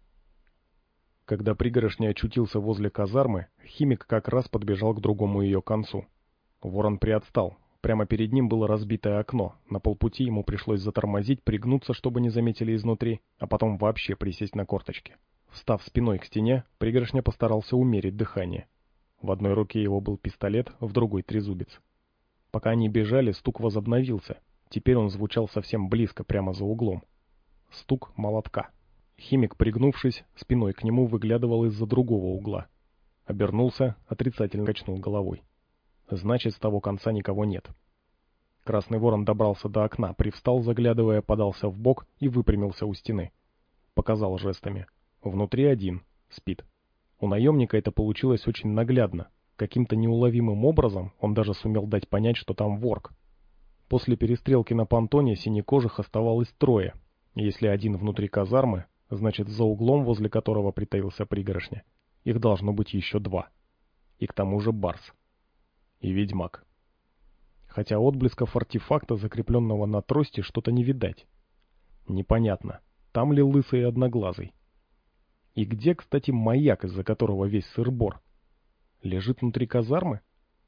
Когда пригорошня очутился возле казармы, химик как раз подбежал к другому ее концу. Ворон приотстал. Прямо перед ним было разбитое окно. На полпути ему пришлось затормозить, пригнуться, чтобы не заметили изнутри, а потом вообще присесть на корточки. Встав спиной к стене, пригорошня постарался умерить дыхание. В одной руке его был пистолет, в другой — трезубец. Пока они бежали, стук возобновился. Теперь он звучал совсем близко, прямо за углом. Стук молотка. Химик, пригнувшись, спиной к нему выглядывал из-за другого угла. Обернулся, отрицательно качнул головой. Значит, с того конца никого нет. Красный ворон добрался до окна, привстал, заглядывая, подался вбок и выпрямился у стены. Показал жестами. Внутри один. Спит. У наемника это получилось очень наглядно. Каким-то неуловимым образом он даже сумел дать понять, что там ворг. После перестрелки на понтоне синекожих оставалось трое. Если один внутри казармы, значит, за углом, возле которого притаился пригорошня, их должно быть еще два. И к тому же барс. И ведьмак. Хотя отблесков артефакта, закрепленного на трости, что-то не видать. Непонятно, там ли лысый и одноглазый. И где, кстати, маяк, из-за которого весь сыр-бор? Лежит внутри казармы?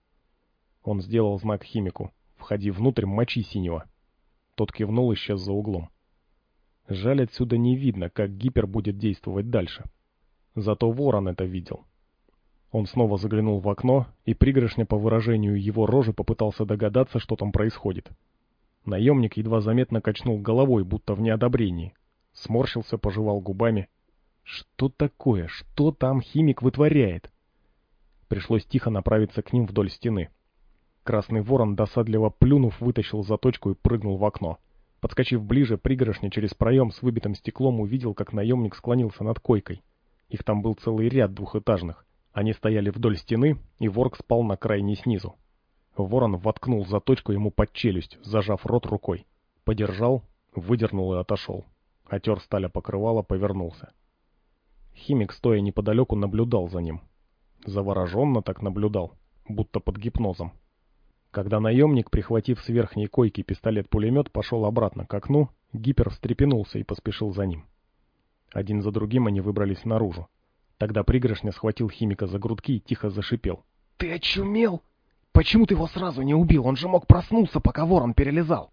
Он сделал знак химику. «Входи внутрь, мочи синего». Тот кивнул, исчез за углом. Жаль, отсюда не видно, как гипер будет действовать дальше. Зато ворон это видел. Он снова заглянул в окно, и пригорошня по выражению его рожи попытался догадаться, что там происходит. Наемник едва заметно качнул головой, будто в неодобрении. Сморщился, пожевал губами. Что такое? Что там химик вытворяет? Пришлось тихо направиться к ним вдоль стены. Красный ворон, досадливо плюнув, вытащил заточку и прыгнул в окно. Подскочив ближе, пригоршня через проем с выбитым стеклом увидел, как наемник склонился над койкой. Их там был целый ряд двухэтажных. Они стояли вдоль стены, и ворк спал на крайней снизу. Ворон воткнул заточку ему под челюсть, зажав рот рукой. Подержал, выдернул и отошел. Отер сталь о покрывало, повернулся. Химик, стоя неподалеку, наблюдал за ним. Завороженно так наблюдал, будто под гипнозом. Когда наемник, прихватив с верхней койки пистолет-пулемет, пошел обратно к окну, Гипер встрепенулся и поспешил за ним. Один за другим они выбрались наружу. Тогда пригоршня схватил химика за грудки и тихо зашипел. «Ты очумел? Почему ты его сразу не убил? Он же мог проснуться, пока ворон перелезал!»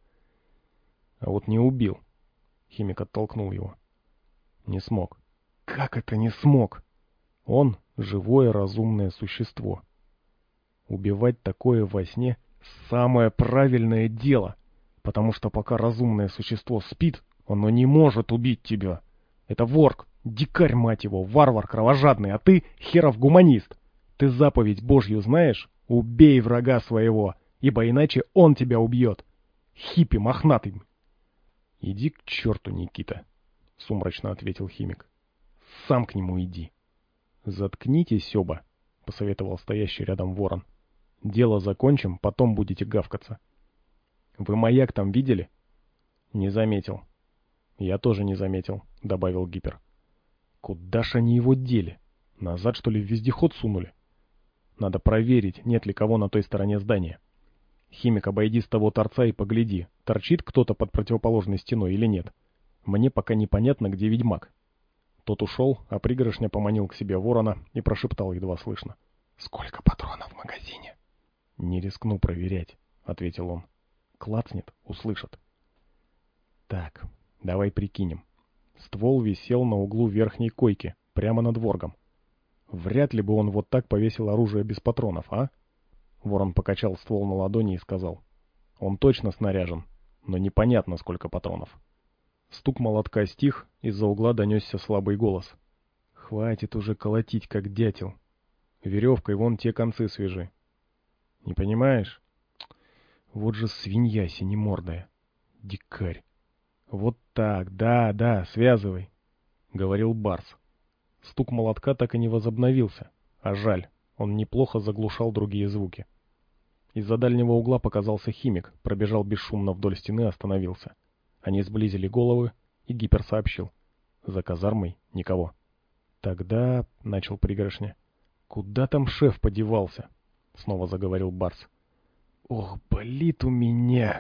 «А вот не убил». Химик оттолкнул его. «Не смог». «Как это не смог? Он — живое разумное существо. Убивать такое во сне — самое правильное дело, потому что пока разумное существо спит, оно не может убить тебя. Это ворк, дикарь, мать его, варвар кровожадный, а ты херов гуманист. Ты заповедь Божью знаешь? Убей врага своего, ибо иначе он тебя убьет. Хиппи мохнатый». «Иди к черту, Никита», — сумрачно ответил химик. «Сам к нему иди». «Заткнитесь оба», — посоветовал стоящий рядом ворон. «Дело закончим, потом будете гавкаться». «Вы маяк там видели?» «Не заметил». «Я тоже не заметил», — добавил Гипер. «Куда ж они его дели? Назад, что ли, в вездеход сунули? Надо проверить, нет ли кого на той стороне здания. Химик, обойди с того торца и погляди, торчит кто-то под противоположной стеной или нет. Мне пока непонятно, где ведьмак». Тот ушел, а пригоршня поманил к себе ворона и прошептал едва слышно. «Сколько патронов в магазине?» «Не рискну проверять», — ответил он. «Клацнет, услышат». «Так, давай прикинем. Ствол висел на углу верхней койки, прямо над воргом. Вряд ли бы он вот так повесил оружие без патронов, а?» Ворон покачал ствол на ладони и сказал. «Он точно снаряжен, но непонятно, сколько патронов». Стук молотка стих, из-за угла донесся слабый голос. «Хватит уже колотить, как дятел. Веревкой вон те концы свяжи». «Не понимаешь? Вот же свинья синемордая. Дикарь. Вот так, да, да, связывай», — говорил Барс. Стук молотка так и не возобновился, а жаль, он неплохо заглушал другие звуки. Из-за дальнего угла показался химик, пробежал бесшумно вдоль стены и остановился. Они сблизили головы, и Гипер сообщил. «За казармой никого». «Тогда...» — начал пригоршня. «Куда там шеф подевался?» — снова заговорил Барс. «Ох, болит у меня!»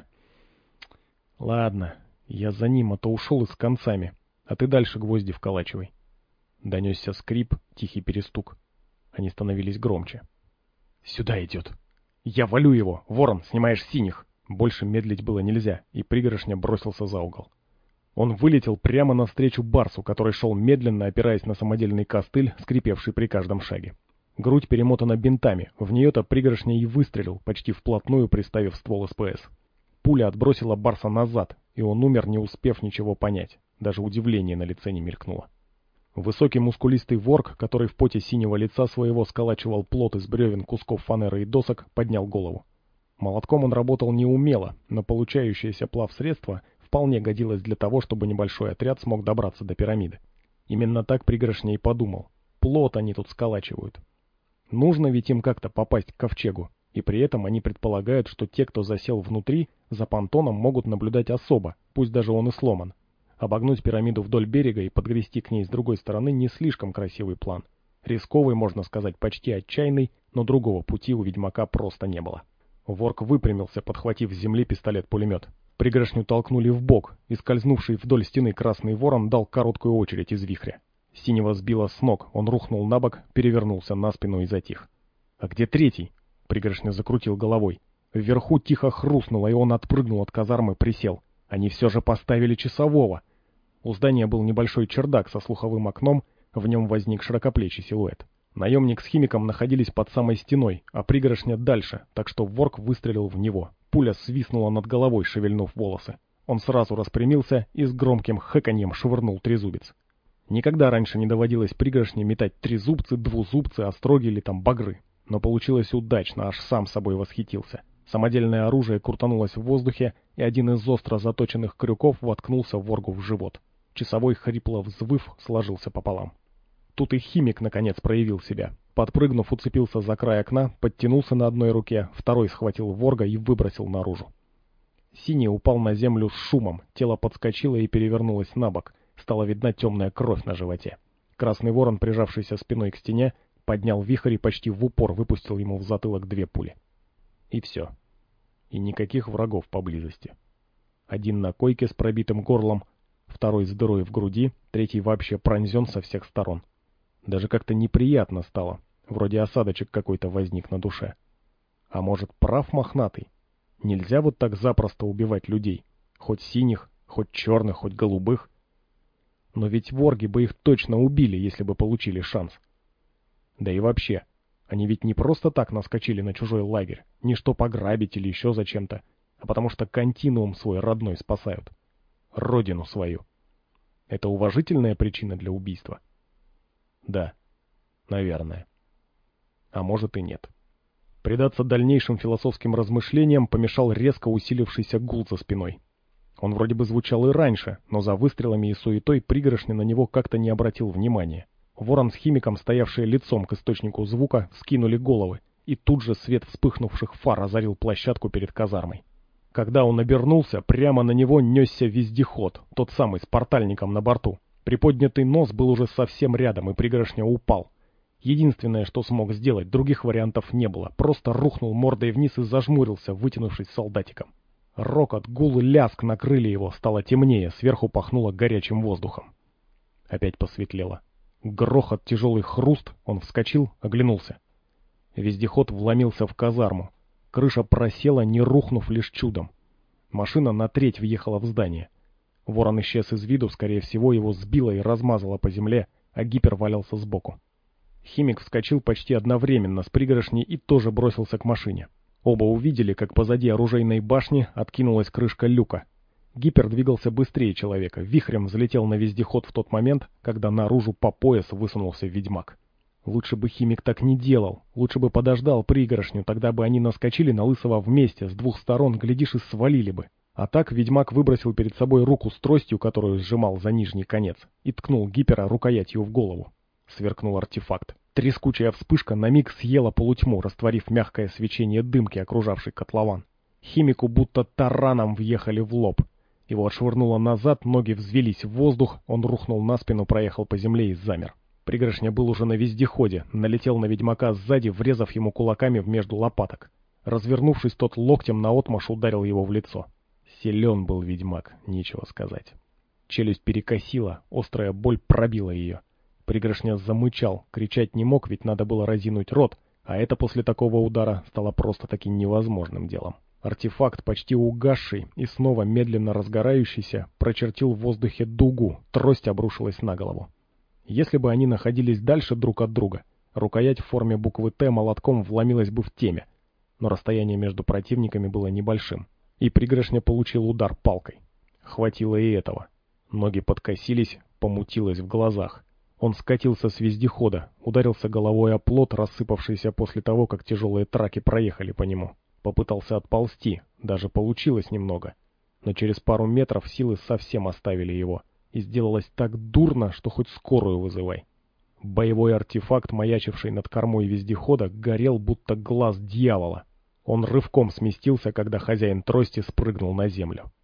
«Ладно, я за ним, а то ушел и с концами, а ты дальше гвозди вколачивай». Донесся скрип, тихий перестук. Они становились громче. «Сюда идет! Я валю его! Ворон, снимаешь синих!» Больше медлить было нельзя, и пригоршня бросился за угол. Он вылетел прямо навстречу Барсу, который шел медленно, опираясь на самодельный костыль, скрипевший при каждом шаге. Грудь перемотана бинтами, в нее-то пригоршня и выстрелил, почти вплотную приставив ствол СПС. Пуля отбросила Барса назад, и он умер, не успев ничего понять. Даже удивление на лице не мелькнуло. Высокий мускулистый ворк, который в поте синего лица своего сколачивал плот из бревен, кусков фанеры и досок, поднял голову. Молотком он работал неумело, но получающееся плавсредство вполне годилось для того, чтобы небольшой отряд смог добраться до пирамиды. Именно так пригоршня и подумал. Плот они тут сколачивают. Нужно ведь им как-то попасть к ковчегу, и при этом они предполагают, что те, кто засел внутри, за понтоном могут наблюдать особо, пусть даже он и сломан. Обогнуть пирамиду вдоль берега и подгрести к ней с другой стороны не слишком красивый план. Рисковый, можно сказать, почти отчаянный, но другого пути у ведьмака просто не было. Ворк выпрямился, подхватив с земли пистолет-пулемет. Пригоршню толкнули в бок, и скользнувший вдоль стены красный ворон дал короткую очередь из вихря. Синего сбило с ног, он рухнул на бок, перевернулся на спину и затих. «А где третий?» Пригоршня закрутил головой. Вверху тихо хрустнуло, и он отпрыгнул от казармы, присел. Они все же поставили часового. У здания был небольшой чердак со слуховым окном, в нем возник широкоплечий силуэт. Наемник с химиком находились под самой стеной, а пригоршня дальше, так что ворк выстрелил в него. Пуля свистнула над головой, шевельнув волосы. Он сразу распрямился и с громким хэканьем швырнул трезубец. Никогда раньше не доводилось пригоршне метать трезубцы, двузубцы, остроги или там багры. Но получилось удачно, аж сам собой восхитился. Самодельное оружие крутанулось в воздухе, и один из остро заточенных крюков воткнулся воргу в живот. Часовой, хрипло взвыв, сложился пополам. Тут и химик, наконец, проявил себя. Подпрыгнув, уцепился за край окна, подтянулся на одной руке, второй схватил ворга и выбросил наружу. Синий упал на землю с шумом, тело подскочило и перевернулось на бок, стала видна темная кровь на животе. Красный ворон, прижавшийся спиной к стене, поднял вихрь и почти в упор выпустил ему в затылок две пули. И все. И никаких врагов поблизости. Один на койке с пробитым горлом, второй с дырой в груди, третий вообще пронзен со всех сторон. Даже как-то неприятно стало, вроде осадочек какой-то возник на душе. А может, прав мохнатый? Нельзя вот так запросто убивать людей, хоть синих, хоть черных, хоть голубых. Но ведь ворги бы их точно убили, если бы получили шанс. Да и вообще, они ведь не просто так наскочили на чужой лагерь, ни что пограбить или еще зачем-то, а потому что континуум свой родной спасают. Родину свою. Это уважительная причина для убийства? Да, наверное. А может и нет. Предаться дальнейшим философским размышлениям помешал резко усилившийся гул за спиной. Он вроде бы звучал и раньше, но за выстрелами и суетой пригоршня на него как-то не обратил внимания. Ворон с химиком, стоявшие лицом к источнику звука, вскинули головы, и тут же свет вспыхнувших фар озарил площадку перед казармой. Когда он обернулся, прямо на него несся вездеход, тот самый с портальником на борту. Приподнятый нос был уже совсем рядом, и пригоршня упал. Единственное, что смог сделать, других вариантов не было, просто рухнул мордой вниз и зажмурился, вытянувшись солдатиком. Рокот, гул и ляск накрыли его, стало темнее, сверху пахнуло горячим воздухом. Опять посветлело. Грохот, тяжелый хруст, он вскочил, оглянулся. Вездеход вломился в казарму. Крыша просела, не рухнув лишь чудом. Машина на треть въехала в здание. Ворон исчез из виду, скорее всего, его сбило и размазало по земле, а гипер валялся сбоку. Химик вскочил почти одновременно с пригоршней и тоже бросился к машине. Оба увидели, как позади оружейной башни откинулась крышка люка. Гипер двигался быстрее человека, вихрем взлетел на вездеход в тот момент, когда наружу по пояс высунулся ведьмак. Лучше бы химик так не делал, лучше бы подождал пригоршню, тогда бы они наскочили на Лысого вместе, с двух сторон, глядишь, и свалили бы. А так ведьмак выбросил перед собой руку с тростью, которую сжимал за нижний конец, и ткнул гипера рукоятью в голову. Сверкнул артефакт. Трескучая вспышка на миг съела полутьму, растворив мягкое свечение дымки, окружавшей котлован. Химику будто тараном въехали в лоб. Его отшвырнуло назад, ноги взвелись в воздух, он рухнул на спину, проехал по земле и замер. Пригоршня был уже на вездеходе, налетел на ведьмака сзади, врезав ему кулаками между лопаток. Развернувшись, тот локтем наотмашь ударил его в лицо. Силен был ведьмак, нечего сказать. Челюсть перекосила, острая боль пробила ее. Пригоршня замычал, кричать не мог, ведь надо было разинуть рот, а это после такого удара стало просто-таки невозможным делом. Артефакт, почти угасший и снова медленно разгорающийся, прочертил в воздухе дугу, трость обрушилась на голову. Если бы они находились дальше друг от друга, рукоять в форме буквы «Т» молотком вломилась бы в темя, но расстояние между противниками было небольшим, и пригоршня получил удар палкой. Хватило и этого. Ноги подкосились, помутилось в глазах. Он скатился с вездехода, ударился головой о плот, рассыпавшийся после того, как тяжелые траки проехали по нему. Попытался отползти, даже получилось немного. Но через пару метров силы совсем оставили его, и сделалось так дурно, что хоть скорую вызывай. Боевой артефакт, маячивший над кормой вездехода, горел, будто глаз дьявола. Он рывком сместился, когда хозяин трости спрыгнул на землю.